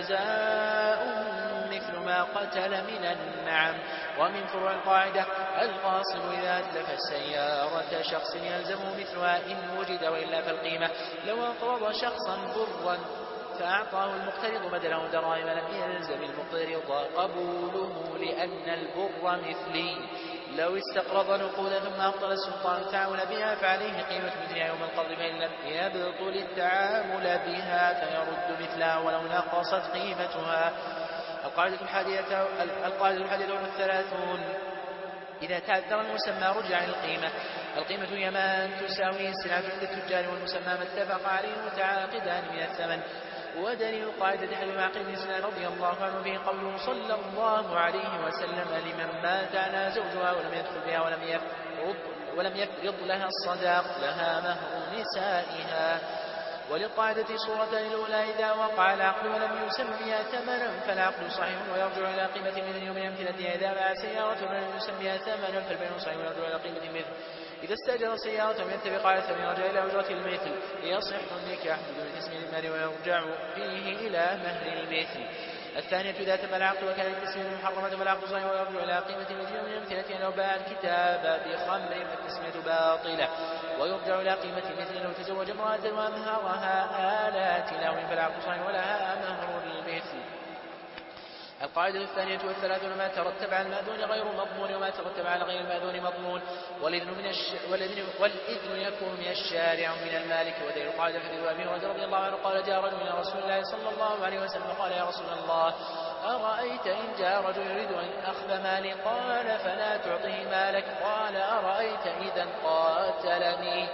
D: فجزاء مثل ما قتل من النعم. ومن فروع القاعدة القاصر إذا أتلف السيارة شخص يلزمه مثلها إن وجد وإلا فالقيمة. لو أقرض شخصا برا فأعطاه المقترض بدله دراهم لم يلزم المقترض قبوله لأن البر مثلي. لو استقرض نقودا ثم أبطل السلطان التعامل بها فعليه قيمة مثلها يوم القبض فإن لم يبطل التعامل بها فيرد مثلها ولو نقصت قيمتها. القاعدة الحادية القاعدة الحادية والثلاثون إذا تعذر المسمى رجع القيمة. القيمة هي ما تساويه السلعة عند التجار والمسمى ما اتفق عليه المتعاقدان من الثمن. ودليل قاعدة حديث معقل بن سنان رضي الله عنه به قوله صلى الله عليه وسلم لمن مات عنها زوجها ولم يدخل بها ولم يفرض ولم يفرض لها الصداق لها مهر نسائها. وللقاعدة صورة الأولى إذا وقع العقد ولم يسميها ثمنا فالعقد صحيح ويرجع إلى قيمة مثل. ومن أمثلتها إذا باع سيارة ولم يسميها ثمنا فالبيع صحيح ويرجع إلى قيمة مثل. إذا استأجر سيارة يتفق على الثمن يرجع إلى أجرة المثل يصح النكاح بدون تسمية المال ويرجع فيه إلى مهر المثل. الثانية إذا تم العقد وكان التسمية محرمة فالعقد صحيح ويرجع إلى قيمة المثل. ومن أمثلتها لو باع الكتاب بخمر فالتسمية باطلة ويرجع إلى قيمة المثل. لو تزوج امرأة وأمهرها آلات لهو فالعقد صحيح ولها مهر المثل. القاعدة الثانية والثلاثون ما ترتب على المأذون غير مضمون وما ترتب على غير المأذون مضمون. والإذن, من الش... والإذن... والإذن يكون من الشارع من المالك. ودليل القاعدة حديث أبي هريرة رضي الله عنه قال جاء رجل إلى رسول الله صلى الله عليه وسلم قال يا رسول الله أرأيت إن جاء رجل يريد أن أخذ مالي قال فلا تعطه مالك قال أرأيت إذا قاتلني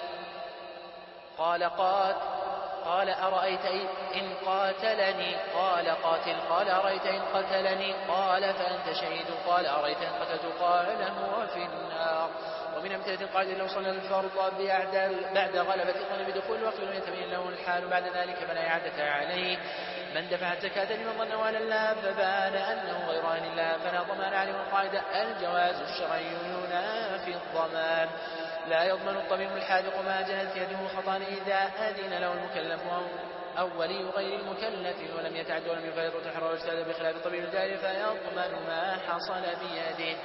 D: قال قاتل قال أرأيت إن قاتلني قال قاتل قال أرأيت إن قتلني قال فأنت شهيد قال أرأيت إن قتلت قال هو في النار. ومن أمثلة القاعدة لو صلى الفرض بعد بعد غلبة الظن بدخول الوقت ولم يتبين له الحال بعد ذلك فلا إعادة عليه من دفع الزكاة لمن ظن ولا لا فبان أنه غير أهل الله فلا ضمان عليه. القاعدة الجواز الشرعي ينافي الضمان. لا يضمن الطبيب الحاذق ما جنت يده خطأ إذا أذن له المكلف أو ولي غير المكلف ولم يتعد ولم يفرط وتحرر واجتهد بخلاف الطبيب الجاري فيضمن ما حصل بيده.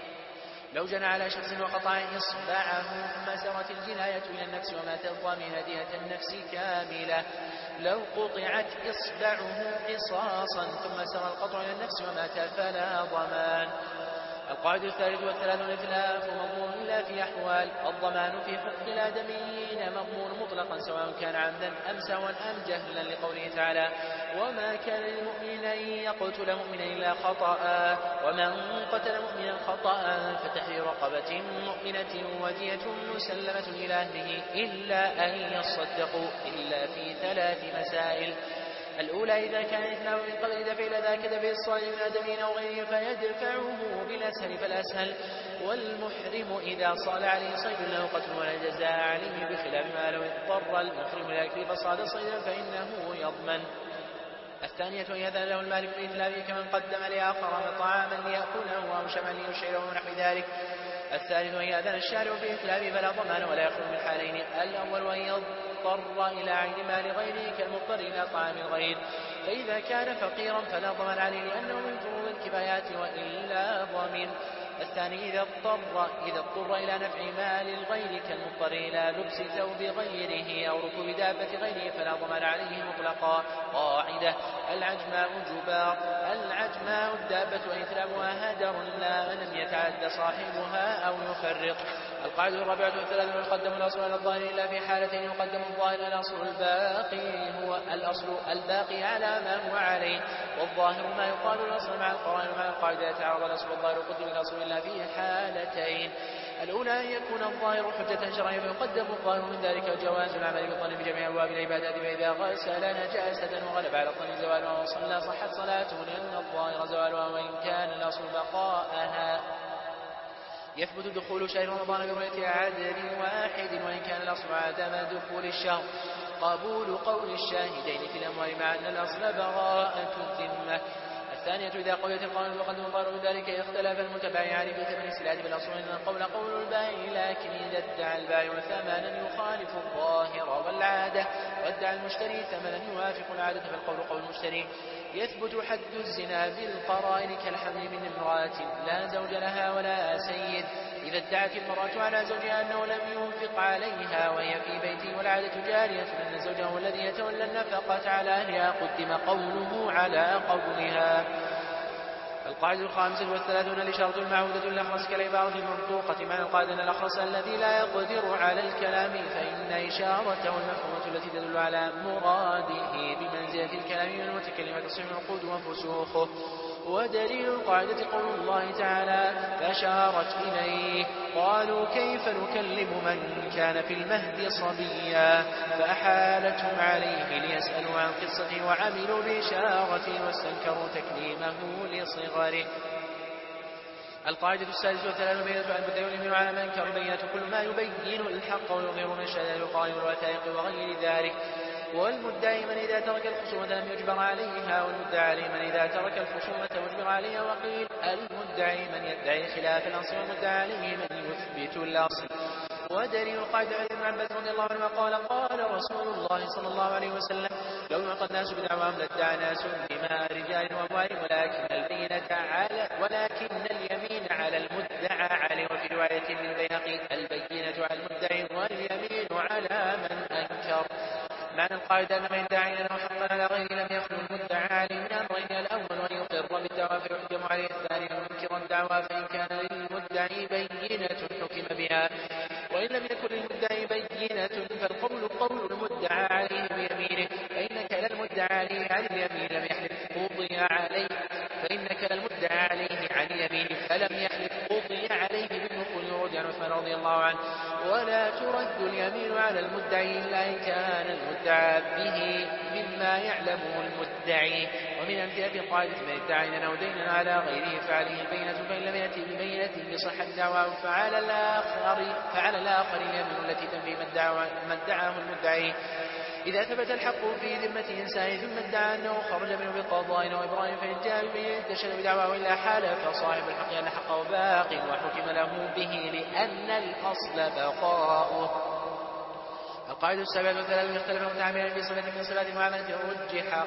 D: لو جنى على شخص وقطع إصبعه ثم سرت الجناية إلى النفس ومات الضامن دية النفس كاملة. لو قطعت إصبعه قصاصا ثم سر القطع إلى النفس ومات فلا ضمان. القاعدة الثالث والثلاثون الإتلاف مضمون إلا في أحوال. الضمان في حقوق الآدميين مضمون مطلقا سواء كان عمدا أم سوا أم جهلا لقوله تعالى وما كان للمؤمن أن يقتل مؤمنا إلا خطأ ومن قتل مؤمنا خطأ فتحرير رقبة مؤمنة ودية مسلمة إلى أهله إلا أن يصدقوا إلا في ثلاث مسائل. الأولى إذا كان إثناه من قبل دفع ذاك دفع الصالح من آدمين أو غيره فيدفعه بالأسهل فالأسهل. والمحرم إذا صال عليه صيد له قتل ولا جزاء عليه بخلاف ما لو اضطر المحرم لأكله فصاد صيدا فإنه يضمن. الثانية أن يأذن له المالك بإتلافه كمن قدم لآخر طعاما ليأكله أو شمعا ليشعره ونحو ذلك. الثالث أن يأذن الشارع بإتلافه فلا ضمان ولا يخلو من حالين. الأول أن يضطر إلى عين مال غيره كالمضطر إلى طعام الغير فإذا كان فقيرا فلا ضمان عليه لأنه من فروض الكفايات وإلا ضمن. الثاني إذا اضطر إذا اضطر إلى نفع مال الغير كالمضطر إلى لبس ثوب غيره أو ركوب دابة غيره فلا ضمان عليه مطلقا. قاعدة العجماء جبار. العجماء الدابة وإثلابها هدر لا لم يتعد صاحبها أو يفرق. القاعدة الرابعة والثلاثون يقدم الأصل على الظاهر إلا في حالتين يقدم الظاهر الأصل الباقي هو الأصل الباقي على ما هو عليه والظاهر ما يقال الأصل مع القرآن ومع القاعدة يتعارض الأصل والظاهر وقدم الأصل إلا في حالتين. الأولى أن يكون الظاهر حجة شرعية فيقدم الظاهر من ذلك جواز العمل بالظن بجميع أبواب العبادات فإذا غسل نجاسة وغلب على الظن زوالها وصلى صحت صلاته لأن الظاهر زوالها وإن كان الأصل بقاءها. يثبت دخول شهر رمضان برؤية عدد واحد وإن كان الأصل عدم دخول الشهر. قبول قول الشاهدين في الأموال مع أن الأصل براءة الذمة. الثانية إذا قويت القانون وقدم الظاهر ذلك اختلف المتبايعان بثمن السلعة بالأصل إن القول قول البائع لكن إذا ادعى البائع ثمنا يخالف الظاهر والعادة وادعى المشتري ثمنا يوافق العادة فالقول قول المشتري. يثبت حد الزنا بالقرائن كالحمل من امرأة لا زوج لها ولا سيد إذا ادعت المرأة على زوجها أنه لم ينفق عليها وهي في بيته والعادة جارية أن زوجه الذي يتولى النفقة على أهلها قدم قوله على قولها. القاعدة الخامسة والثلاثون الإشارة المعودة الأخرس كالعبارة المنطوقة معنى القاعدة أن الأخرس الذي لا يقدر على الكلام فإن إشارته المفهومة التي تدل على مراده بمنزلة الكلام من المتكلم تصح العقود وفسوخه. ودليل القاعدة قول الله تعالى فأشارت إليه قالوا كيف نكلم من كان في المهد صبيا فأحالتهم عليه ليسألوا عن قصته وعملوا بإشارته واستنكروا تكليمه لصغره. القاعدة السادسة والثلاثون بينة عن المتيمم على من كان بينة كل ما يبين الحق ويظهر من الشهادة والقائل والوثائق وغير ذلك. والمدعي من إذا ترك الخصومة لم يجبر عليها والمدعي عليه من إذا ترك الخصومة وجبر عليها. وقيل المدعي من يدعي خلاف الأصل والمدعي عليه من يثبت الأصل. ودليل القاعدة عن ابن عباس رضي الله عنه قال قال رسول الله صلى الله عليه وسلم لو يعطى الناس بدعواهم لادعى ناس دماء رجال وأموالهم ولكن البينة على ولكن اليمين على المدعى عليه. وفي رواية من البيهقي البينة على المدعي واليمين على من أنكر. معنى القاعدة أن من ادعى أنه حقا على غيره لم يخلو المدعى عليه من أمرين الأول أن يقر بالدعوى فيحكم عليه الثاني أن ينكر الدعوى فإن كان للمدعي بينة حكم بها وإن لم يكن للمدعي بينة فالقول قول المدعى عليه بيمينه فإنك للمدعى عليه عن اليمين لم يحلف قضي عليه فإنك للمدعى عليه عن اليمين فلم يحلف قضي عليه بالنقول يرد عن عثمان رضي الله عنه. ولا ترد اليمين على المدعي إلا إن كان المدعى به مما يعلمه المدعي. ومن أمثلة قاعدة من ادعى أنه دين على غيره فعليه البينة فإن لم يأتي ببينة بصحة الدعوى فعلى الآخر فعلى الآخر اليمين التي تنفي ما ادعاه المدعي. إذا ثبت الحق في ذمة إنسان ثم ادعى أنه خرج منه بقضاء أو إبراهيم فإن جاء به انتشل بدعواه إلا حال فصاحب الحق أن حقه باق وحكم له به لأن الأصل بقاؤه. القاعدة السابعة والثلاثون اختلف المتعاملان في صفة من صفات المعاملة رجح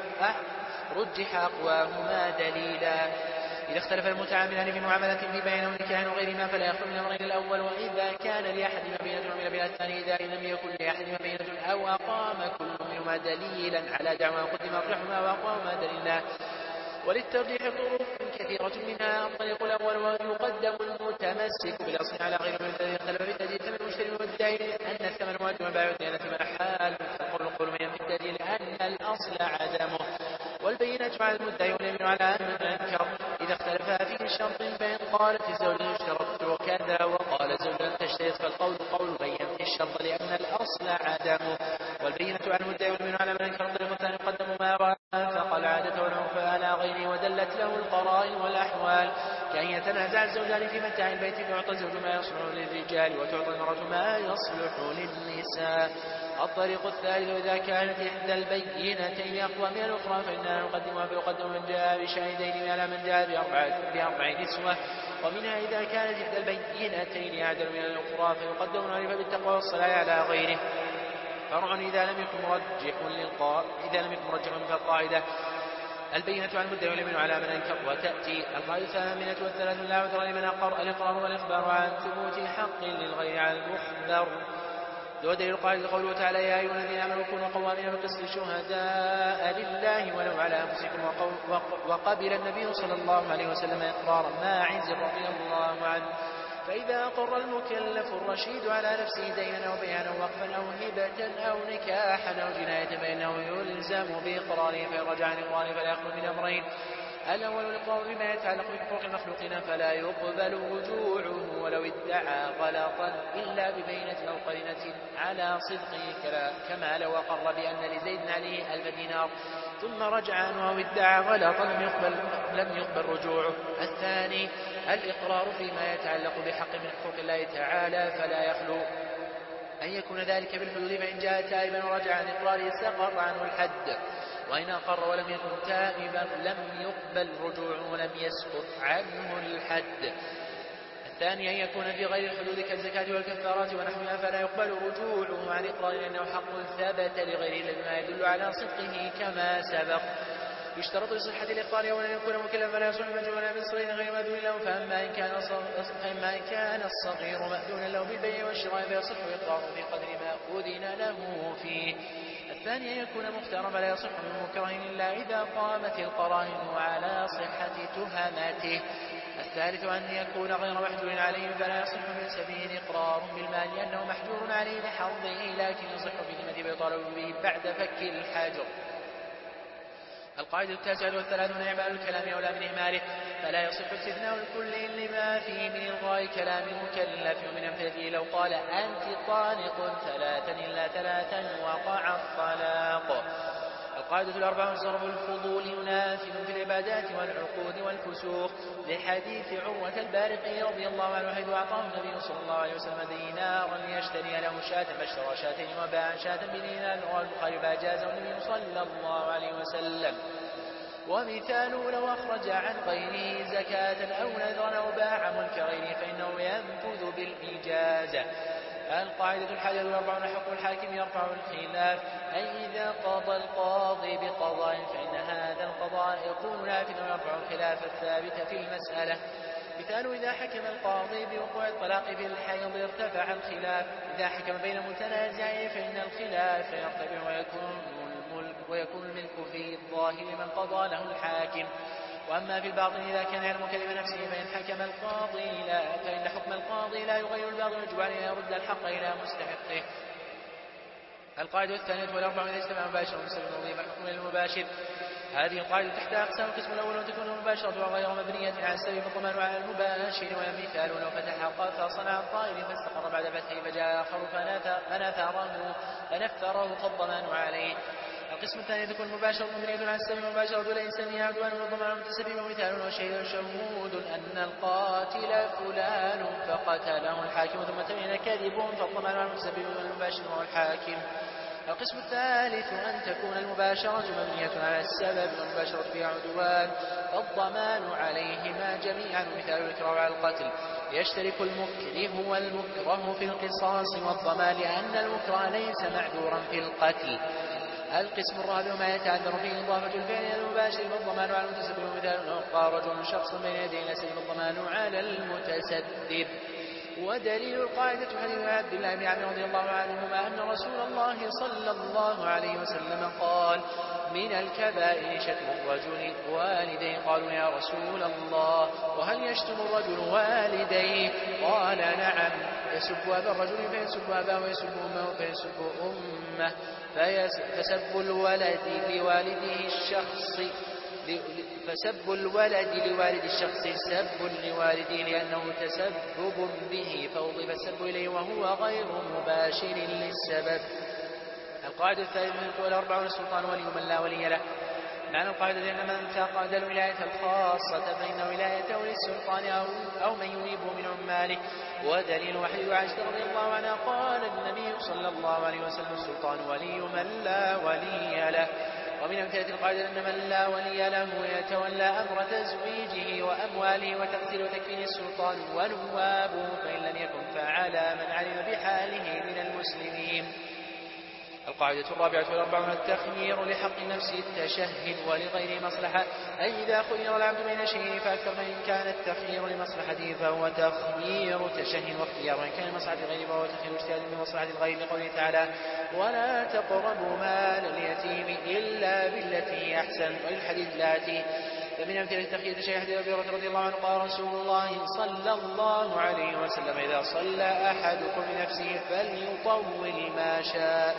D: رجح أقواهما دليلا. إذا اختلف المتعاملان في معاملة في بينهم نكاح وغيرهما فلا يخلو من الأمرين الأول، وإذا كان لأحدهما بينة عمل بها الثاني إذا لم يكن لأحدهما بينة أو أقام كل منهما دليلا على دعوى قدم أرجحهما وأقواهما دليلا. وللترجيح طرق كثيرة منها الطريق الأول ويقدم المتمسك بالأصل على غير من الذي اختلف في الدليل ثمن المشتري والدليل أن الثمن واجب وباع لأن الثمن حال فالقول القول من في الدليل أن الأصل عدمه. والبينة على المدعي واليمين على أن المنكر إذا اختلفا في شرط فإن قالت الزوج اشترطت وكذا وقال الزوج لم تشترط فالقول قول بين في الشرط لأن الأصل عدمه. والبينة على المدعي واليمين على من انكر الطريق الثاني يقدم ما وافق العادة والعرف على غيره ودلت له القرائن والأحوال كأن يتنازع الزوجان في متاع البيت فيعطى الزوج ما يصلح للرجال وتعطى المرأة ما يصلح للنساء. الطريق الثالث إذا كانت إحدى البينتين أقوى من الأخرى فإننا نقدمها فيقدم من جاء بشاهدين على من جاء بأربعة بأربع نسوة. ومنها إذا كانت إحدى البينتين أعدل من الأخرى فيقدم المعرفة بالتقوى والصلاة على غيره. فرع إذا لم يكن مرجح للقاء إذا لم يكن مرجح فالقاعدة البينة على المدعي واليمين على من أنكر. وتأتي القاعدة الثامنة والثلاثون لا عذر لمن أقر الإقرار والإخبار عن ثبوت حق للغير على المخبر. ودليل القاعدة قوله تعالى يا أيها الذين آمنوا كونوا قوامين بالقسط شهداء لله ولو على أنفسكم. وقبل النبي صلى الله عليه وسلم إقرار ماعز رضي الله عنه. فإذا أقر المكلف الرشيد على نفسه دينا أو بيانا أو وقفا أو هبة أو نكاحا أو جناية فإنه يلزم بإقراره فإن رجع عن إقراره فلا يخلو من أمرين. الأول الإقرار بما يتعلق بحقوق المخلوقين فلا يقبل رجوعه ولو ادعى غلطا إلا ببينة أو قرينة على صدقه كما لو أقر بأن لزيد عليه ألف دينار ثم رجع عنه أو ادعى غلطا لم يقبل, لم يقبل رجوعه. الثاني الإقرار فيما يتعلق بحق من حقوق الله تعالى فلا يخلو أن يكون ذلك بالحدود فإن جاء تائبا ورجع عن إقراره سقط عنه الحد وإن أقر ولم يكن تائبا لم يقبل رجوعه ولم يسقط عنه الحد. الثاني أن يكون في غير الحدود كالزكاة والكفارات ونحوها فلا يقبل رجوعه عن إقراره لأنه حق ثبت لغيره بما يدل على صدقه كما سبق. يشترط لصحة الإقرار أولا أن يكون مكلفا فلا يصح مجهولا من صغير غير مأذون له فأما إن كان فإما إن كان الصغير مأذونا له بالبيع والشراء فيصح إقراره في قدر ما أذن له فيه. الثاني أن يكون مختارا فلا يصح من مكره إلا إذا قامت القرائن على صحة تهمته. الثالث أن يكون غير محجور عليه فلا يصح من سبيل إقرار بالمال لأنه محجور عليه لحظه لكن يصح بذمته ويطالب به بعد فك الحاجر. القاعدة التاسعة والثلاثون إعمال الكلام أولى من إهماله فلا يصح استثناء الكل لما فيه من إلغاء كلام المكلف ومن أمثلته لو قال أنت طالق ثلاثا إلا ثلاثا وقع الطلاق. القاعدة الأربعون صرف الفضول ينافذ في العبادات والعقود والفسوق لحديث عروة البارقي رضي الله عنه حيث أعطاه النبي صلى الله عليه وسلم دينارا ليشتري له شاة فاشترى شاتين وباع شاة بدينار رواه البخاري فأجازه النبي صلى الله عليه وسلم. ومثاله لو أخرج عن غيره زكاة أو نذرا أو باع ملك غيره فإنه ينفذ بالإجازة. القاعدة الحادية والأربعون حق الحاكم يرفع الخلاف أي إذا قضى القاضي بقضاء فإن هذا القضاء يكون نافذا ويرفع الخلاف الثابت في المسألة. مثال إذا حكم القاضي بوقوع الطلاق في الحيض ارتفع الخلاف. إذا حكم بين متنازعين فإن الخلاف يرتفع ويكون الملك, ويكون الملك في الظاهر من قضى له الحاكم. وأما في الباطن إذا كان يعلم كلمة نفسه فإن حكم القاضي لا فإن حكم القاضي لا يغير الباطل ويجب عليه أن يرد الحق إلى مستحقه. القاعدة الثانية والأربعون إذا اجتمع مباشر ومستمر وضيف الحكم للمباشر. هذه القاعدة تحت أقسام. القسم الأول وتكون المباشرة وغير مبنية على السبب فالضمان على المباشر ومثال لو فتح قاف فصنع الطائر فاستقر بعد فتحه فجاء آخر فنثره فنفره فالضمان عليه. القسم الثاني تكون مباشرة مبنية على السبب مباشرة ليس فيها عدوان والضمان متسبب ومثال وشهد شهود أن القاتل فلان فقتله الحاكم ثم تبين كذبهم فالضمان على المتسبب والمباشر والحاكم. القسم الثالث أن تكون المباشرة مبنية على السبب والمباشرة فيها عدوان فالضمان عليهما جميعا، مثال الإكراه على القتل يشترك المكره والمكره في القصاص والضمان لأن المكره ليس معذورا في القتل. القسم الرابع ما يتعذر فيه إضافة الفعل إلى المباشر والضمان على المتسبب، مثال ألقى رجل شخصا بين يديه لا سبب الضمان على المتسبب. ودليل القاعدة حديث عبد الله بن عمرو رضي الله عنهما أن رسول الله صلى الله عليه وسلم قال من الكبائر شتم الرجل والديه. قالوا يا رسول الله وهل يشتم الرجل والديه؟ قال نعم، يسب أبا الرجل فيسب أباه ويسب أمه فيسب أمه فسب الولد لوالده الشخص فسب الولد لوالد الشخص سب لوالده لأنه تسبب به فأضيف السب إليه وهو غير مباشر للسبب. القاعدة الثالثة والأربعون السلطان ولي من لا ولي له. معنى القاعدة أن من فقد الولاية الخاصة فإن ولايته للسلطان أو, أو من ينيبه من عماله. ودليل حديث عائشة رضي الله عنها قال النبي صلى الله عليه وسلم السلطان ولي من لا ولي له. ومن أمثلة القاعدة أن من لا ولي له يتولى أمر تزويجه وأمواله وتقتيل وتكفين السلطان ونوابه، فإن لم يكن فعلى من علم بحاله من المسلمين. القاعدة الرابعة والأربعون التخيير لحق النفس التشهد ولغير مصلحة، أي إذا خير العبد بين شيء فأكثر فإن كان التخيير لمصلحته فهو تخيير تشهد واختيار، وإن كان لمصلحة الغير فهو تخيير اجتهاد بمصلحة الغير لقوله تعالى ولا تقربوا مال اليتيم إلا بالتي أحسن، وللحديث الآتي. فمن أمثلة التخيير تشهد أبي هريرة رضي الله عنه قال رسول الله صلى الله عليه وسلم إذا صلى أحدكم بنفسه فليطول ما شاء.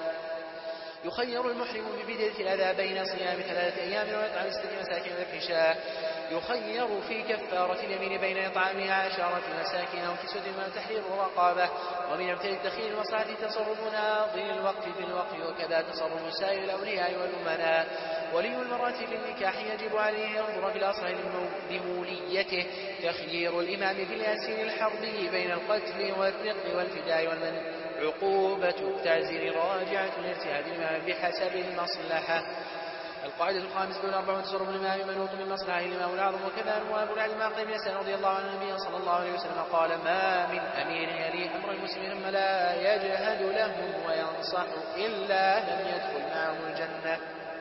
D: يخير المحرم ببداية الأذى بين صيام ثلاثة أيام وإطعام ستة مساكين وذبح شاة. يخير في كفارة اليمين بين إطعام عشرة مساكين أو كسوة وتحرير رقابة. ومن أمثلة التخيير المصلحة تصرف ناظر الوقت في الوقت، وكذا تصرف سائر الأولياء والأمناء. ولي المرأة في النكاح يجب عليه ينظر في الأصل لموليته. تخيير الإمام في الأسير الحربي بين القتل والرق والفداء والمن. عقوبة التعزير راجعة لارتهاب الإمام بحسب المصلحة. القاعدة الخامسة والأربعون تصرف الإمام منوط من مصلحة الإمام الأعظم. وكذا نواب العلم أقل بن يسار رضي الله عنه النبي صلى الله عليه وسلم قال ما من أمير يلي أمر المسلمين ثم لا يجهد لهم وينصح إلا لم يدخل معهم الجنة.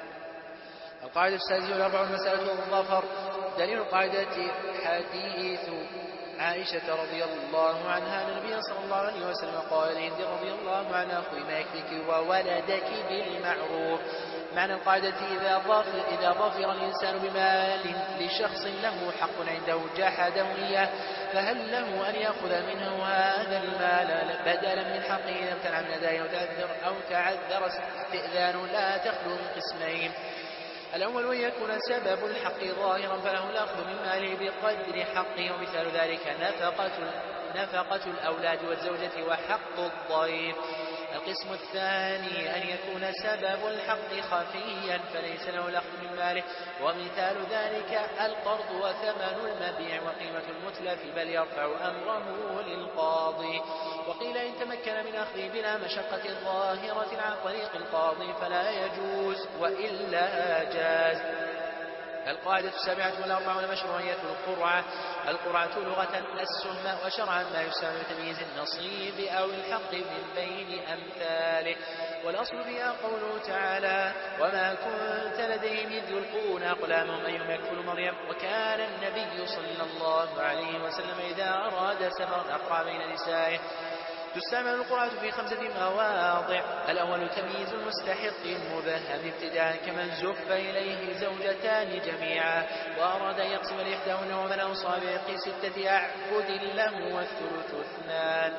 D: القاعدة السادسة والأربعون مسألة الظفر. دليل القاعدة حديث عائشة رضي الله عنها أن النبي صلى الله عليه وسلم قال لهند رضي الله عنها خذي ما يكفيك وولدك بالمعروف. معنى القاعدة إذا ظفر, إذا ظفر الإنسان بمال لشخص له حق عنده جحده إياه فهل له أن يأخذ منه هذا المال بدلا من حقه إذا امتنع من أدائه أو تعذر, أو تعذر استئذانه لا تخلو من قسمين. الأول أن يكون سبب الحق ظاهرا فله الأخذ من ماله بقدر حقه، ومثال ذلك نفقة, نفقة الأولاد والزوجة وحق الضيف. القسم الثاني أن يكون سبب الحق خفيا فليس له الأخذ من ماله، ومثال ذلك القرض وثمن المبيع وقيمة المتلف بل يرفع أمره للقاضي. وقيل إن تمكن من أخذه بلا مشقة ظاهرة عن طريق القاضي فلا يجوز وإلا جاز. القاعدة السابعة والأربعون مشروعية القرعة. القرعة لغة السهم، وشرعا ما يسمى بتمييز النصيب أو الحق من بين أمثاله. والأصل فيها قوله تعالى وما كنت لديهم إذ يلقون أقلامهم أيهم يكفل مريم. وكان النبي صلى الله عليه وسلم إذا أراد سفرا أقرع بين نسائه. تستعمل القرعة في خمسة مواضع. الأول تمييز المستحق المبهم ابتداء كمن زف إليه زوجتان جميعا وأراد أن يقسم لإحداهن ومن أوصى بعتق ستة أعبد له والثلث اثنان.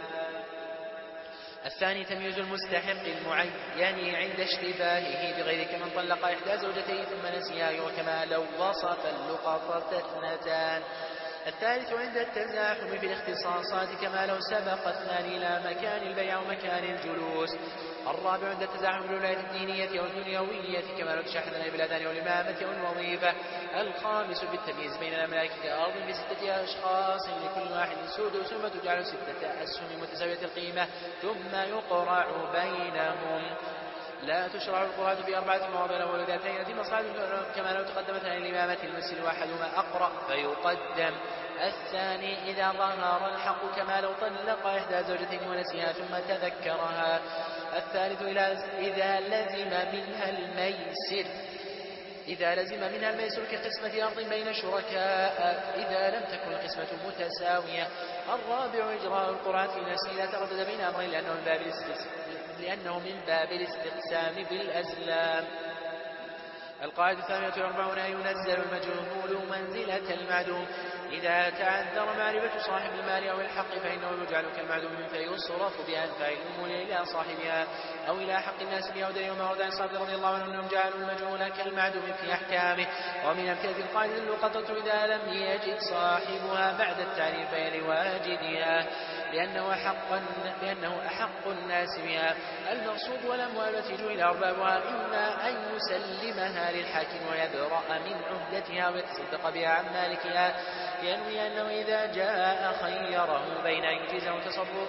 D: الثاني تمييز المستحق المعين عند اشتباهه بغير كمن طلق إحدى زوجتيه ثم نسيها وكما لو وصف اللقطة اثنتان. الثالث عند التزاحم في الاختصاصات كما لو سبق اثنان إلى مكان البيع ومكان الجلوس. الرابع عند التزاحم في الولاية الدينية أو الدنيوية كما لو تشاحن البلدان أو الإمامة أو الوظيفة. الخامس بالتمييز بين الأملاك كأرض بستة أشخاص لكل واحد سدس ثم تجعل ستة أسهم متساوية القيمة ثم يقرع بينهم. لا تشرع القراءة في أربعة مواضع الأول ذاتين التي مصاعد كما لو تقدمت عن الإمامة المسجد وأحدهما أقرأ فيقدم. الثاني إذا ظهر الحق كما لو طلق إحدى زوجتين ونسيها ثم تذكرها. الثالث إذا لزم منها الميسر إذا لزم منها الميسر كقسمة أرض بين شركاء إذا لم تكن القسمة متساوية. الرابع إجراء القرآن في نفسه لا تردد بين أمرين لأنه من باب لأنه من باب الاستقسام بالأزلام. القاعدة الثانية والأربعون ينزل المجهول منزلة المعدوم إذا تعذر معرفة صاحب المال أو الحق فإنه يجعل كالمعدوم فيصرف بأنفع الأمور إلى صاحبها أو إلى حق الناس بها. ودليل ما ورد عن الصحابة رضي الله عنهم أنهم جعلوا المجهول كالمعدوم في أحكامه. ومن أمثلة القاعدة اللقطة إذا لم يجد صاحبها بعد التعريف فلواجدها لأنه أحق لأنه أحق الناس بها. المقصود والأموال التي جعل أربابها إما أن يسلمها للحاكم ويبرأ من عهدتها ويتصدق بها عن مالكها ينوي أنه إذا جاء خيره بين أن يجيزه تصرف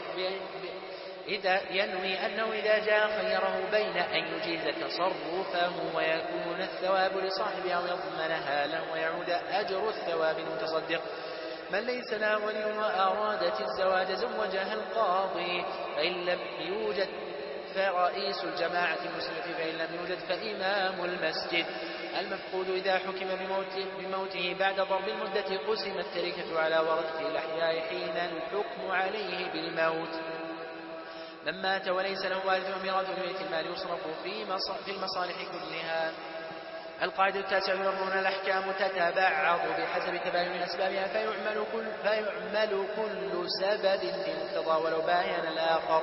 D: إذا ينوي أنه إذا جاء خيره بين أن يجيز تصرفه ويكون الثواب لصاحبها ويضمنها له ويعود أجر الثواب المتصدق. من ليس له ولي وأرادت الزواج زوجها القاضي فإن لم يوجد فرئيس الجماعة المسلمة فإن لم يوجد فإمام المسجد. المفقود إذا حكم بموته, بموته بعد ضرب المدة قسم التركة على ورثته الأحياء حين الحكم عليه بالموت. من مات وليس له وارث وميراث بيت المال يصرف في المصالح كلها. القاعدة التاسعة والأربعون الأحكام تتبعض بحسب تباين أسبابها فيعمل كل, فيعمل كل سبب في مقتضى ولو باين الآخر.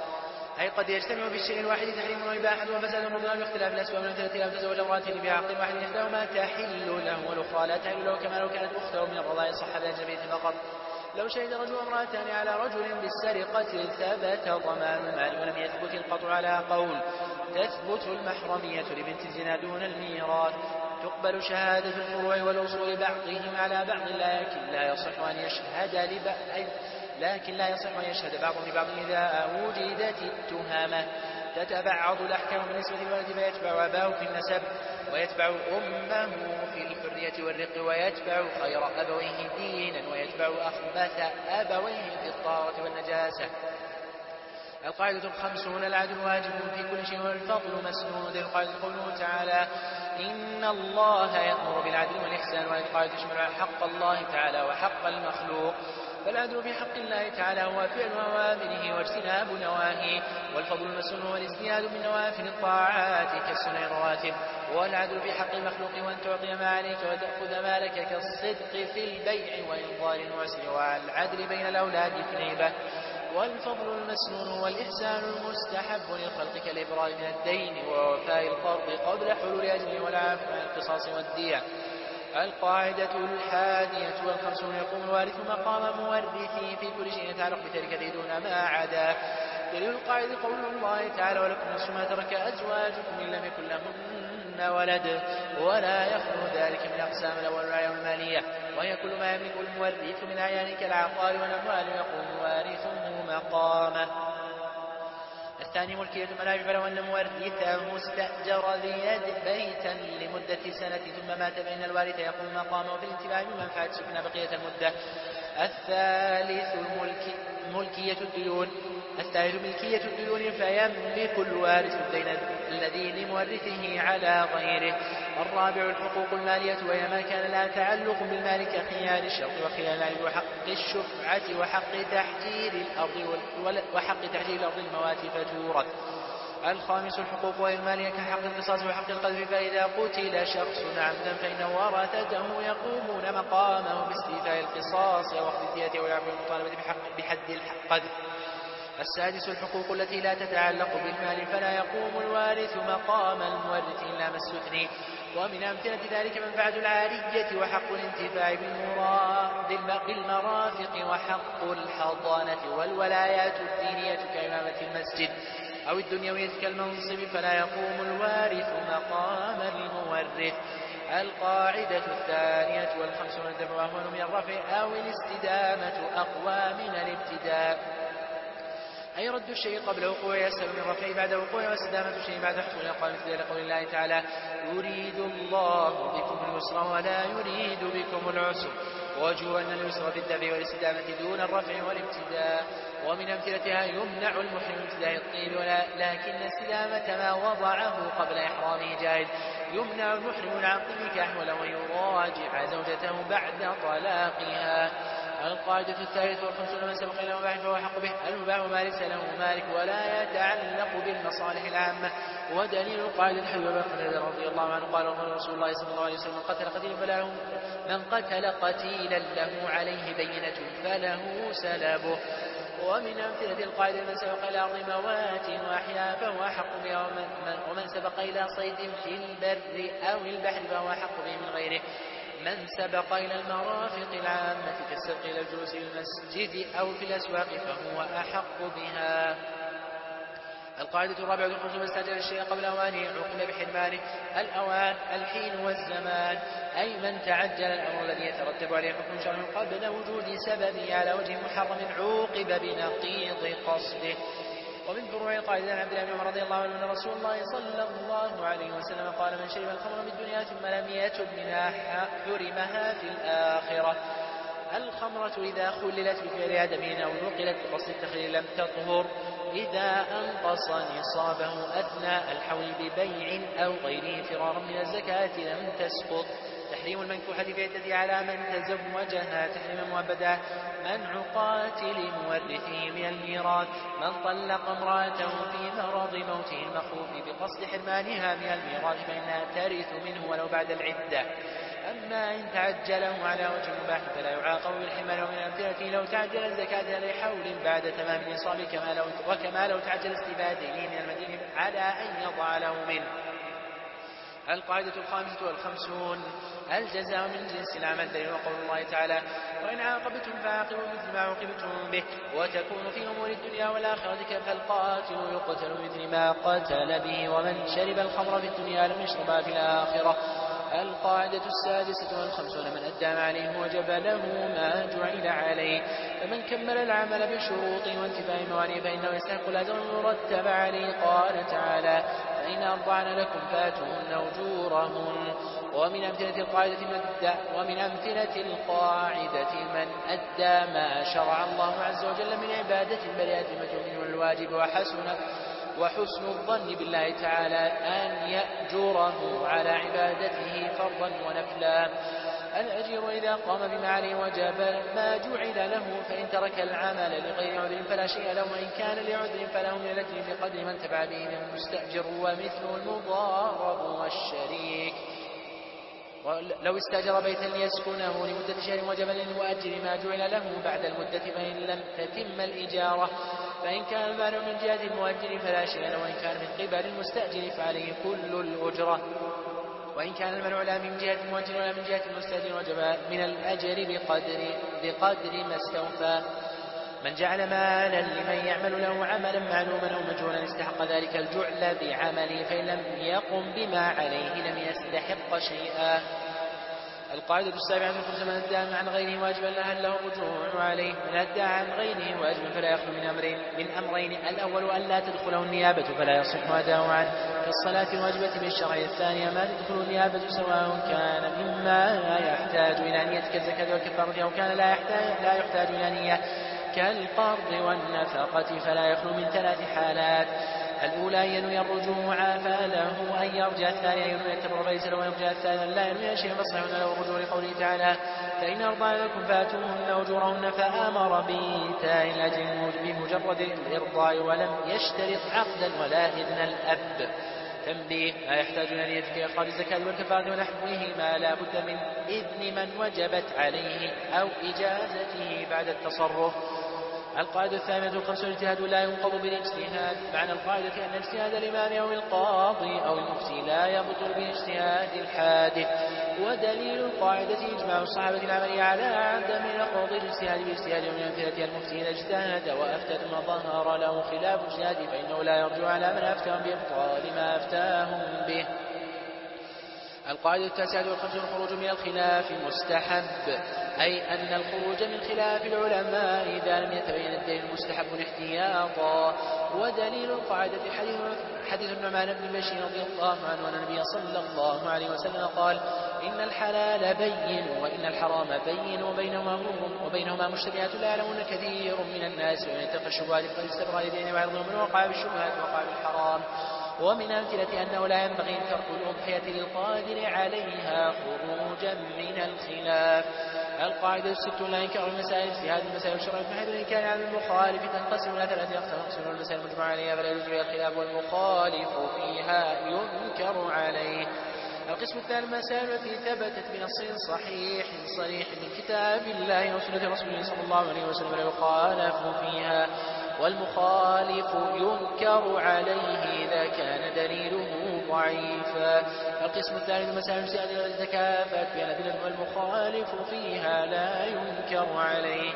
D: أي قد يجتمع في الشيء الواحد تحريم وإباحة وفساد وبطلان باختلاف الأسباب من ثلاثة لا تزوج امرأة بعقل واحد إحداهما تحل له والأخرى لا تحل له كما لو كانت أخته من الرضاع صح بالأجنبية فقط. لو شهد رجل وامرأتان على رجل بالسرقة ثبت ضمان المال ولم يثبت القطع على قول. تثبت المحرمية لبنت الزنا دون الميراث. تقبل شهادة الفروع والأصول بعضهم على بعض لكن لا يصح أن يشهد لبعض لكن لا يصح أن يشهد بعضهم لبعض إذا وجدت التهامة. تتبعض الأحكام بالنسبة للولد فيتبع أباه في النسب ويتبع أمه في الحرية والرق ويتبع خير أبويه دينا ويتبع أخبث أبويه في الطهارة والنجاسة. القاعدة الخمسون العدل واجب في كل شيء والفضل مسنون. ذي القاعدة قوله تعالى إن الله يأمر بالعدل والإحسان. والقاعدة تشمل حق الله تعالى وحق المخلوق. فالعدل في حق الله تعالى هو فعل أوامره واجتناب نواهيه. والفضل المسنون هو الازدياد من نوافل الطاعات كالسنن الرواتب. والعدل في حق المخلوق وأن تعطي ما عليك وتأخذ مالك كالصدق في البيع وإنظار المعسر والعدل بين الأولاد في الهبة. والفضل المسنون هو الإحسان المستحب للخلق كالإبراء من الدين ووفاء القرض قبل حلول أجله والعفو عن القصاص والدية. القاعدة الحادية والخمسون يقوم الوارث مقام مورثه في كل شيء يتعلق بتركته دون ما عدا. دليل القاعدة قول الله تعالى ولكم نصف ما ترك أزواجكم إن لم يكن لهن ولد ولا يخلو ذلك من أقسام الأول والرعاية والمالية وهي كل ما يملك المورث من أعيان كالعقار والأموال يقوم وارثه مقامه. الثاني ملكية المنافع فلو أن مورثه استأجر ليد بيتا لمدة سنة ثم مات فإن الوارث يقوم مقامه في الانتفاع بمنفعة سكن بقية المدة. الثالث الملك ملكية الديون. الثالث ملكية الديون فيملك الوارث الدين الذي لمورثه على غيره. الرابع الحقوق المالية وهي ما كان لها تعلق بالمال كخيار الشرط وخيار العين وحق الشفعة وحق تحجير الأرض وحق تحجير الأرض المواتي فتورث. الخامس الحقوق المالية كحق القصاص وحق القذف فإذا قتل شخص عمدا فإن ورثته يقومون مقامه باستيفاء القصاص وأخذ الدية والعفو والمطالبة بحق بحد القذف. السادس الحقوق التي لا تتعلق بالمال فلا يقوم الوارث مقام المورث إلا ما استثني. ومن أمثلة ذلك منفعة العارية وحق الانتفاع بالمرافق وحق الحضانة والولايات الدينية كإمامة المسجد أو الدنيوية كالمنصب فلا يقوم الوارث مقام المورث. القاعدة الثانية والخمسون الدفع أهون من الرفع أو الاستدامة أقوى من الابتداء. أي رد الشيء قبل وقوعه يسهل من رفعه بعد وقوعه، واستدامة الشيء بعد حصوله قال مثل ذلك قول الله تعالى يريد الله بكم اليسر ولا يريد بكم العسر، ووجه أن اليسر في الدفع والاستدامة دون الرفع والابتداء. ومن أمثلتها يمنع المحرم من ابتداء الطيب ولا لكن استدامة ما وضعه قبل إحرامه جائز. يمنع المحرم من عقد نكاح ولو يراجع زوجته بعد طلاقها. القاعدة الثالثة والخمسون من سبق إلى مباح فهو حق به. المباح ما ليس له مالك ولا يتعلق بالمصالح العامة. ودليل القاعدة حديث أبي هريرة رضي الله عنه قال رسول الله صلى الله عليه وسلم من قتل قتيلا فله من قتل قتيلا له عليه بينة فله سلبه. ومن أمثلة القاعدة من سبق إلى أرض موات وأحياء فهو أحق بها، ومن, ومن سبق إلى صيد في البر أو البحر فهو أحق به من غيره. من سبق إلى المرافق العامة كالسبق إلى الجلوس في المسجد أو في الأسواق فهو أحق بها. القاعدة الرابعة والخمسون من استعجل الشيء قبل أوانه عوقب بحرمانه. الأوان الحين والزمان، أي من تعجل الأمر الذي يترتب عليه حكم شرعي قبل وجود سببه على وجه محرم عوقب بنقيض قصده. ومن فروع القاعدة عن عبد الله بن عمر رضي الله عنه أن رسول الله صلى الله عليه وسلم قال من شرب الخمر في الدنيا ثم لم يتب منها حرمها في الآخرة. الخمرة إذا خللت بفعل آدمين أو نقلت بقصد التخليل لم تطهر. إذا أنقص نصابه أثناء الحول ببيع أو غيره فرارا من الزكاة لم تسقط. تحريم المنكوحة في عدتها على من تزوجها تحريما مؤبدا. منع قاتل مورثه من الميراث. من طلق امرأته في مرض موته المخوف بقصد حرمانها من الميراث فإنها ترث منه ولو بعد العدة. أما إن تعجله على وجه مباح فلا يعاقب بالحرمان. ومن أمثلته لو تعجل الزكاة لحول بعد تمام النصاب كما لو وكما لو تعجل استفادته من المدين على أن يضع له منه. القاعدة الخامسة والخمسون الجزاء من جنس العمل. دليل وقول الله تعالى وإن عاقبتم فعاقبوا مثل ما عوقبتم به وتكون في أمور الدنيا والآخرة فالقاتل يقتل مثل ما قتل به ومن شرب الخمر في الدنيا لم يشربها في الآخرة. القاعدة السادسة والخمسون من أدى ما عليه وجب له ما جعل عليه. فمن كمل العمل بشروطه وانتفاء موانعه فإنه يستحق الأجر المرتب عليه. قال تعالى فإن أرضعن لكم فآتوهن أجورهن. ومن أمثلة القاعدة من أدى ومن أمثلة القاعدة من أدى ما شرع الله عز وجل من عبادة بريئة المتوب والواجب وحسن وحسن الظن بالله تعالى أن يأجره على عبادته فرضا ونفلا. الأجير إذا قام بما عليه وجب ما جعل له فإن ترك العمل لغير عذر فلا شيء له وإن كان لعذر فله من الأجر بقدر من تبع به من المستأجر ومثل المضارب والشريك. لو استأجر بيتا ليسكنه لمدة شهر وجب للمؤجر ما جعل له بعد المدة فإن لم تتم الإجارة. فإن كان المانع من جهة المؤجر فلا شيء له وإن كان من قبل المستأجر فعليه كل الأجرة. وإن كان المنع لا من جهة المؤجر ولا من جهة المستأجر وجب من الأجر بقدر, بقدر ما استوفى. من جعل مالا لمن يعمل له عملا معلوما أو مجهولا استحق ذلك الجعل بعمله فإن لم يقم بما عليه لم يستحق شيئا. القاعدة السابعة من خمسة من أدى عن غيره واجبا لهل له الرجوع عليه. من أدى عن غيره واجبا فلا يخلو من أمرين من أمرين الأول أن لا تدخله النيابة فلا يصح أداؤه عنه كالصلاة الواجبة بالشرع. الثانية ما تدخل النيابة سواء كان مما يحتاج إلى نية كالزكاة والكفارة أو كان لا يحتاج, لا يحتاج إلى نية كالقرض والنفقة فلا يخلو من ثلاث حالات. الأولى ينوي الرجوع فله أن يرجع. الثانية ينوي التبرع فليس له أن يرجع. الثالثة لا ينوي شيئا فصحيح له الرجوع لقوله تعالى فإن أرضعن لكم فآتوهن أجورهن فأمر بإيتاء الأجر بمجرد الإرضاع ولم يشترط عقدا ولا إذن الأب. تنبيه ما يحتاج إلى نية كإخراج الزكاة والكفارة ونحوه ما لا بد من إذن من وجبت عليه أو إجازته بعد التصرف. القاعدة الثامنة والخمسون الاجتهاد لا ينقض بالاجتهاد. معنى القاعدة أن اجتهاد الإمام أو القاضي أو المفتي لا يبطل باجتهاد الحادث. ودليل القاعدة إجماع الصحابة العملية على عدم نقض الاجتهاد باجتهاد. ومن أمثلة المفتي إذا اجتهد وأفتى ثم ظهر له خلاف اجتهاده فإنه لا يرجع على من أفتاهم بإبطال ما أفتاهم به. القاعدة التاسعة والخمسون: الخروج من الخلاف مستحب، أي أن الخروج من خلاف العلماء إذا لم يتبين الدليل مستحب احتياطا. ودليل القاعدة حديث النعمان بن بشير رضي الله عنه أن النبي صلى الله عليه وسلم قال: إن الحلال بين وإن الحرام بين وبينهما وبينهما مشتبهات لا يعلمون كثير من الناس، ومن اتقى الشبهات فقد استبرأ لدينه وعرضه، من وقع بالشبهات وقع بالحرام. ومن أمثلة أنه لا ينبغي ترك الأضحية للقادر عليها خروجا من الخلاف. القاعدة الستون: لا ينكر المسائل في هذه المسائل الشرعية من حيث الإنكار على المخالف تنقسم إلى ثلاثة أقسام: قسم المسائل المجمع عليها فلا يجوز فيها الخلاف والمخالف فيها ينكر عليه. القسم الثاني: المسائل التي ثبتت بنص صحيح صريح من كتاب الله وسنة رسوله صلى الله عليه وسلم لا يخالف فيها، والمخالف ينكر عليه إذا كان دليله ضعيفا. القسم الثالث: المسائل التي تكافأت بها الأدلة والمخالف فيها لا ينكر عليه.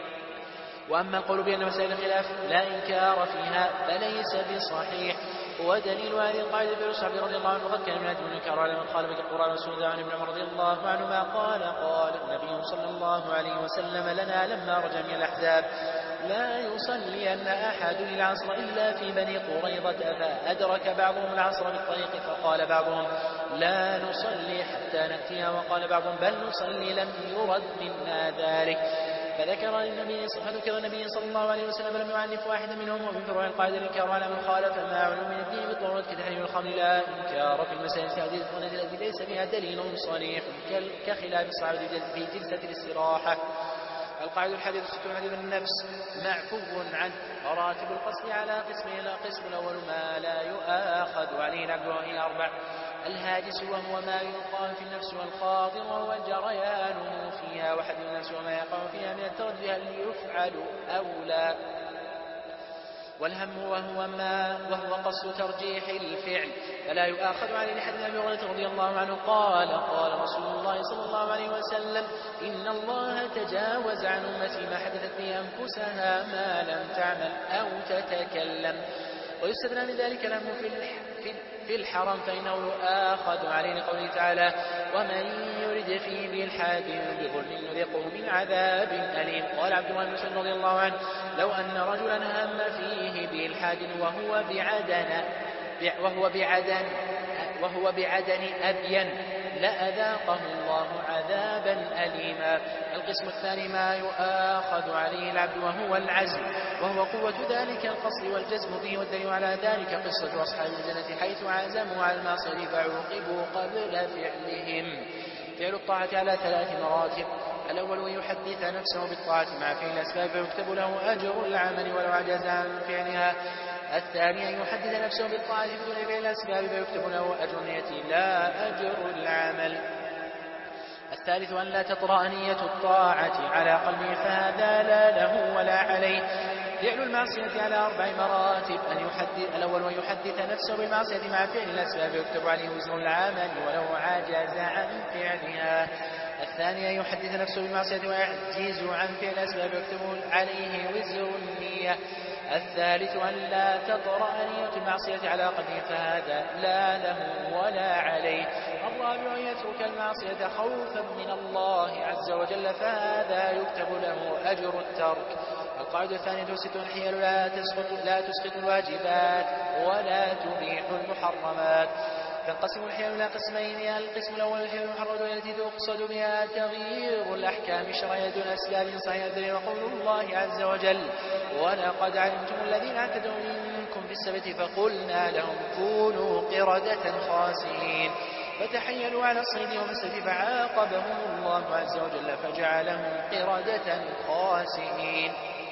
D: وأما القول بأن مسائل الخلاف لا إنكار فيها فليس بصحيح. ودليل هذه القاعدة في عبد رضي الله عنه: قد كان من أدب الإنكار على من خالف القرآن والسنة. عن ابن عمر رضي الله عنهما قال: قال النبي صلى الله عليه وسلم لنا لما رجع من الأحزاب: لا يصلين أحد العصر إلا في بني قريظة. فأدرك بعضهم العصر بالطريق فقال بعضهم: لا نصلي حتى نأتيها. وقال بعضهم: بل نصلي لم يرد منا ذلك. فذكر النبي فذكر النبي صلى الله عليه وسلم لم يعنف واحدا منهم. ومن فروع القاعدة الإنكار على من خالف ما علم من الدين بالضرورة كتحريم الخمر لا إنكار في المسائل التي التي ليس فيها دليل صريح كخلاف الصعود في جلسة الاستراحة. القاعدة الحادية والستون: حديث النفس معفو عنه. مراتب القصد على قسمين: القسم الأول ما لا يؤاخذ عليه العبد وهي أربع: الهاجس وهو ما يقام في النفس، والخاطر وهو جريانه فيها، وحديث النفس وما يقام فيها من التردد هل يفعل أو لا، والهم وهو ما وهو قصد ترجيح الفعل فلا يؤاخذ عليه. لحديث أبي هريرة رضي الله عنه قال: قال رسول الله صلى الله عليه وسلم: إن الله تجاوز عن أمتي ما حدثت به أنفسها ما لم تعمل أو تتكلم. ويستثنى من ذلك الهم في في الحرام فإنه يؤاخذ عليه لقوله تعالى: ومن يرد فيه بإلحاد بظلم نذقه من عذاب أليم. قال عبد الله بن مسعود رضي الله عنه: لو أن رجلا هم فيه بإلحاد وهو بعدن وهو بعدن وهو بعدن أبين لأذاقه الله عذابا أليما. القسم الثاني ما يؤاخذ عليه العبد وهو العزم، وهو قوة ذلك القصد والجزم فيه. والدليل على ذلك قصة أصحاب الجنة حيث عزموا على المعصية فعوقبوا قبل فعلهم. فعل الطاعة على ثلاث مراتب: الأول أن يحدث نفسه بالطاعة مع فعل الأسباب فيكتب له أجر العمل ولو عجز عن فعلها. الثاني أن يحدث نفسه بالطاعة بدون فعل الأسباب فيكتب له أجر النية لا أجر العمل. الثالث أن لا تطرأ نية الطاعة على قلبه فهذا لا له ولا عليه. فعل المعصية على أربع مراتب: أن يحدث الأول أن يحدث نفسه بالمعصية مع فعل الأسباب يكتب عليه وزر العمل ولو عجز عن فعلها. الثاني أن يحدث نفسه بالمعصية ويعجز عن فعل الأسباب يكتب عليه وزر النية. الثالث أن لا تطرأ نية المعصية على قلبه فهذا لا له ولا عليه. الرابع أن يترك المعصية خوفا من الله عز وجل فهذا يكتب له أجر الترك. القاعدة الثانية والستون: الحيل لا تسقط لا تسقط الواجبات ولا تبيح المحرمات. تنقسم الحيل إلى قسمين: القسم الأول الحيل المحرمة والتي تقصد بها تغيير الأحكام الشرعية دون أسباب صحيحة، وقول الله عز وجل: ولقد علمتم الذين اعتدوا منكم في السبت فقلنا لهم كونوا قردة خاسئين فتحيلوا على الصيد يوم السبت فعاقبهم الله عز وجل فجعلهم قردة خاسئين.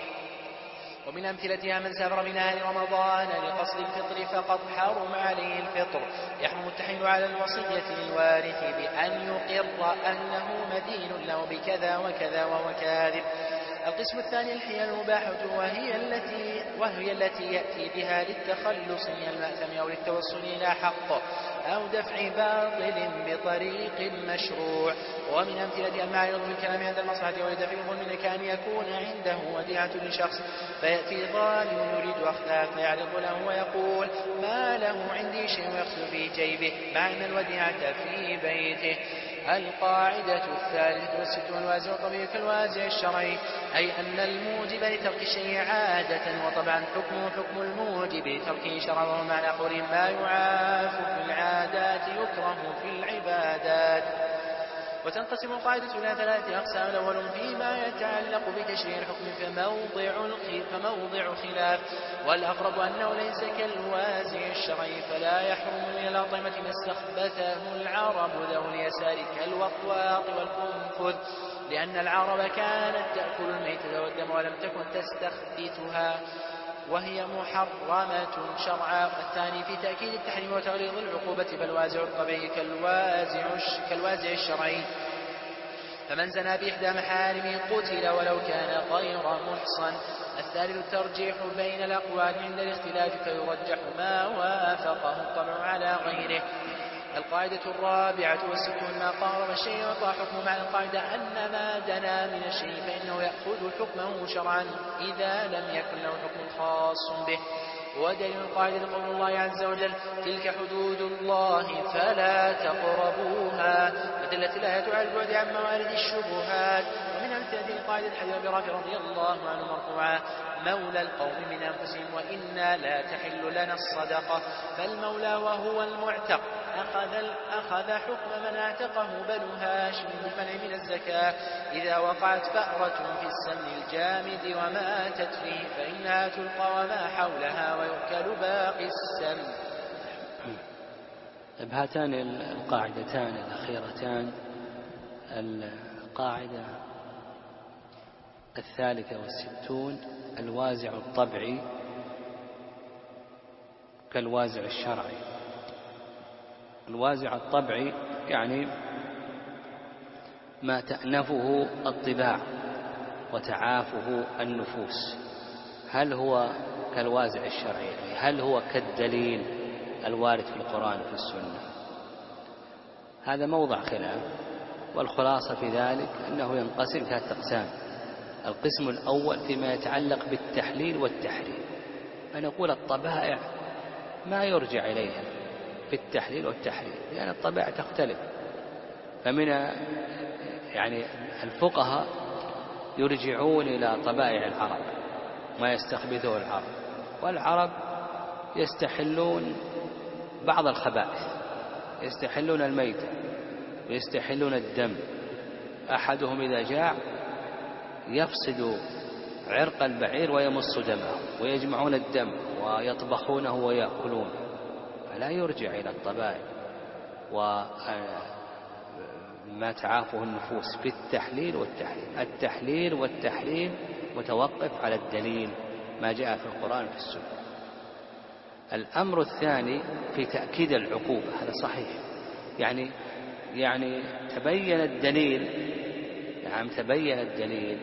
D: ومن أمثلتها من سافر بنهار رمضان لقصد الفطر فقد حرم عليه الفطر. يحرم التحيل على الوصية للوارث بأن يقر أنه مدين له بكذا وكذا وهو كاذب. القسم الثاني الحيل المباحة وهي التي وهي التي يأتي بها للتخلص من المأثم أو للتوصل إلى حق أو دفع باطل بطريق مشروع. ومن أمثلة المعارض في الكلام عند المصلحة أو لدفع الظلم كان يكون عنده وديعة لشخص فيأتي ظالم يريد أخذها فيعرض له ويقول ما له عندي شيء ويخزن في جيبه مع أن الوديعة في بيته. القاعدة الثالثة والستون الوازع الطبيعي كالوازع الشرعي، أي أن الموجب لترك الشيء عادة وطبعا حكمه حكم الموجب لتركه شرعا، ومعنى قول ما يعاف في العادات يكره في العبادات. وتنقسم القاعدة إلى ثلاثة أقسام. الأول فيما يتعلق بتشريع الحكم فموضع فموضع خلاف، والأقرب أنه ليس كالوازع الشرعي فلا يحرم من الأطعمة ما استخبثه العرب ذو اليسار كالوطواق والقنفذ، لأن العرب كانت تأكل الميتة والدم ولم تكن تستخبثها وهي محرمة شرعا. والثاني في تأكيد التحريم وتغليظ العقوبة فالوازع الطبيعي كالوازع, كالوازع الشرعي، فمن زنى بإحدى محارمه قتل ولو كان غير محصن. الثالث الترجيح بين الأقوال عند الاختلاف فيرجح ما وافقه الطبع على غيره. القاعدة الرابعة والستون ما قارب الشيء وقع حكمه مع القاعدة أن ما دنا من الشيء فإنه يأخذ حكمه شرعا إذا لم يكن له حكم خاص به. ودليل القاعدة قول الله عز وجل تلك حدود الله فلا تقربوها، فدلت الآية على البعد عن موارد الشبهات. ومن أمثلة القاعدة حديث أبي رافع رضي الله عنه مرفوعا مولى القوم من أنفسهم وإنا لا تحل لنا الصدقة، فالمولى وهو المعتق أخذ, أخذ حكم من اعتقه بنو هاشم بالمنع من الزكاة إذا وقعت فأرة في السمن الجامد وماتت فيه فإنها تلقى وما حولها ويؤكل باقي السمن.
C: هاتان القاعدتان الأخيرتان، القاعدة الثالثة والستون الوازع الطبعي كالوازع الشرعي. الوازع الطبعي يعني ما تأنفه الطباع وتعافه النفوس. هل هو كالوازع الشرعي؟ هل هو كالدليل الوارد في القرآن وفي السنة؟ هذا موضع خلاف، والخلاصة في ذلك أنه ينقسم ثلاثة أقسام. القسم الأول فيما يتعلق بالتحليل والتحريم، فنقول الطبائع ما يرجع إليها في التحليل والتحريم لأن الطبائع تختلف. فمن يعني الفقهاء يرجعون إلى طبائع العرب ما يستخبثه العرب، والعرب يستحلون بعض الخبائث، يستحلون الميتة ويستحلون الدم. أحدهم إذا جاع يفسد عرق البعير ويمص دمه ويجمعون الدم ويطبخونه ويأكلونه، فلا يرجع إلى الطبائع وما تعافه النفوس في التحليل والتحريم. التحليل والتحريم متوقف على الدليل ما جاء في القرآن وفي السنة. الأمر الثاني في تأكيد العقوبة، هذا صحيح، يعني يعني تبين الدليل يعني تبين الدليل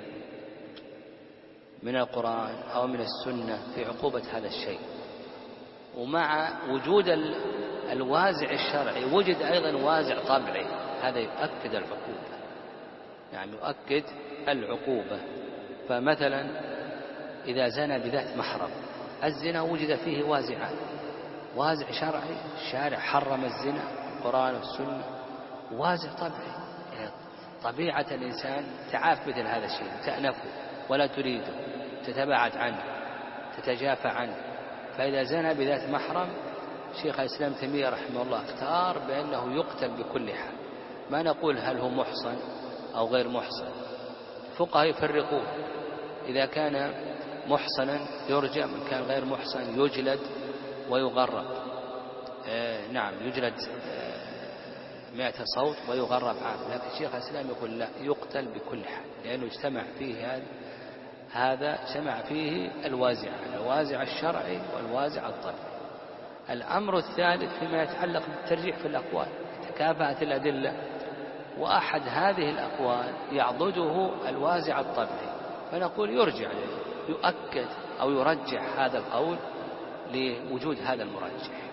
C: من القرآن أو من السنة في عقوبة هذا الشيء، ومع وجود الوازع الشرعي وجد أيضا وازع طبعي، هذا يؤكد العقوبة، يعني يؤكد العقوبة. فمثلا إذا زنى بذات محرم، الزنا وجد فيه وازعان، وازع شرعي الشارع حرم الزنا القرآن والسنة، وازع طبعي يعني طبيعة الإنسان تعاف مثل هذا الشيء، تأنفه ولا تريده، تتباعد عنه، تتجافى عنه. فإذا زنى بذات محرم شيخ الإسلام تيمية رحمه الله اختار بأنه يقتل بكل حال. ما نقول هل هو محصن أو غير محصن، الفقهاء يفرقون، إذا كان محصنا يرجم، إن كان غير محصن يجلد ويغرب. آه نعم يجلد آه مئة صوت ويغرب عام. لكن شيخ الإسلام يقول لا، يقتل بكل حال، لأنه اجتمع فيه هذا هذا اجتمع فيه الوازع الوازع الشرعي والوازع الطبعي. الأمر الثالث فيما يتعلق بالترجيح في الأقوال، تكافأت الأدلة، وأحد هذه الأقوال يعضده الوازع الطبعي فنقول يرجع يؤكد أو يرجح هذا القول لوجود هذا المرجح.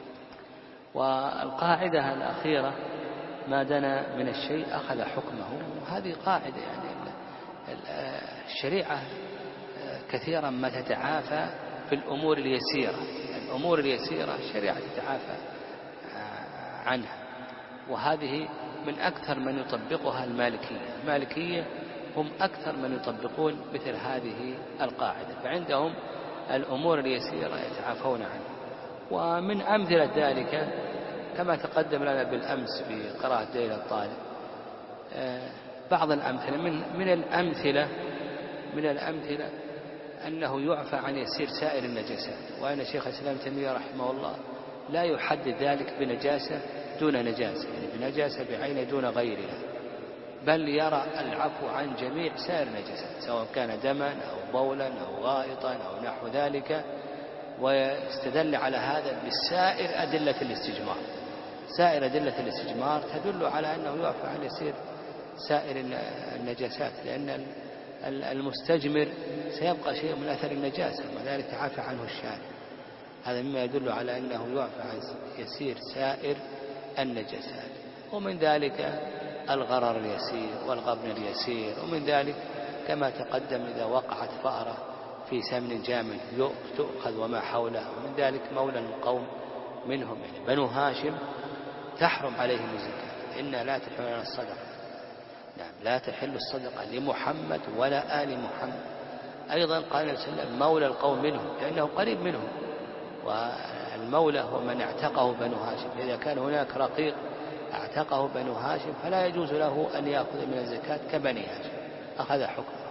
C: والقاعدة الأخيرة ما دنا من الشيء أخذ حكمه، هذه قاعدة يعني الشريعة كثيرا ما تتعافى في الأمور اليسيرة، الأمور اليسيرة الشريعة تتعافى عنها، وهذه من أكثر من يطبقها المالكية. المالكية هم أكثر من يطبقون مثل هذه القاعدة، فعندهم الأمور اليسيرة يتعافون عنها. ومن أمثلة ذلك كما تقدم لنا بالأمس بقراءة ليلى الطالب بعض الأمثلة، من من الأمثلة من الأمثلة أنه يعفى عن يسير سائر النجاسات، وأن شيخ الإسلام تيمية رحمه الله لا يحدد ذلك بنجاسة دون نجاسة، يعني بنجاسة بعين دون غيرها، بل يرى العفو عن جميع سائر النجاسات سواء كان دما أو بولا أو غائطا أو نحو ذلك، ويستدل على هذا بالسائر أدلة الاستجمار. سائر أدلة الاستجمار تدل على أنه يعفى عن يسير سائر النجاسات، لأن المستجمر سيبقى شيء من أثر النجاسة وذلك تعافى عنه الشارع. هذا مما يدل على أنه يعفى عن يسير سائر النجاسات. ومن ذلك الغرر اليسير والغبن اليسير، ومن ذلك كما تقدم إذا وقعت فأرة في سمن جامد تؤخذ وما حوله. ومن ذلك مولى القوم منهم يعني بنو هاشم تحرم عليهم الزكاة، إن لا تحل لنا الصدقة، نعم لا تحل الصدقة لمحمد ولا آل محمد. أيضا قال النبي صلى الله عليه وسلم مولى القوم منهم لأنه قريب منهم، والمولى هو من اعتقه بنو هاشم. إذا كان هناك رقيق اعتقه بنو هاشم فلا يجوز له أن يأخذ من الزكاة كبني هاشم، أخذ حكمه.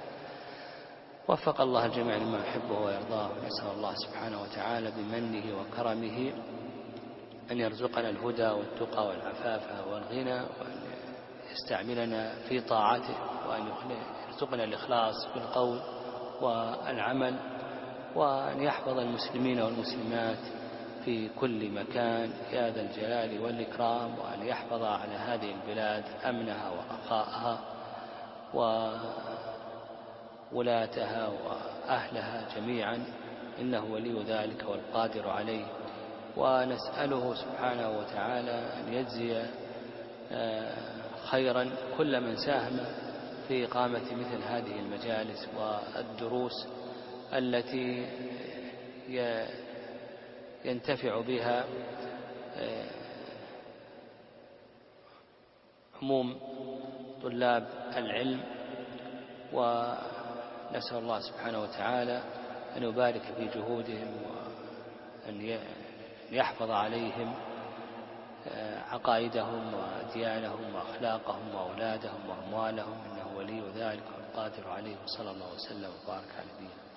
C: وفق الله الجميع لما يحبه ويرضاه، ونسأل الله سبحانه وتعالى بمنه وكرمه أن يرزقنا الهدى والتقى والعفاف والغنى، وأن يستعملنا في طاعته، وأن يرزقنا الإخلاص في القول والعمل، وأن يحفظ المسلمين والمسلمات في كل مكان يا ذا الجلال والإكرام، وأن يحفظ على هذه البلاد أمنها ورخاءها وولاتها وأهلها جميعا، إنه ولي ذلك والقادر عليه. ونسأله سبحانه وتعالى أن يجزي خيرا كل من ساهم في إقامة مثل هذه المجالس والدروس التي ينتفع بها عموم طلاب العلم. ونسأل الله سبحانه وتعالى أن يبارك في جهودهم، وأن يحفظ عليهم عقائدهم وديانهم وأخلاقهم وأولادهم وأموالهم، إنه ولي ذلك والقادر عليه. وصلى الله وسلم وبارك على نبينا.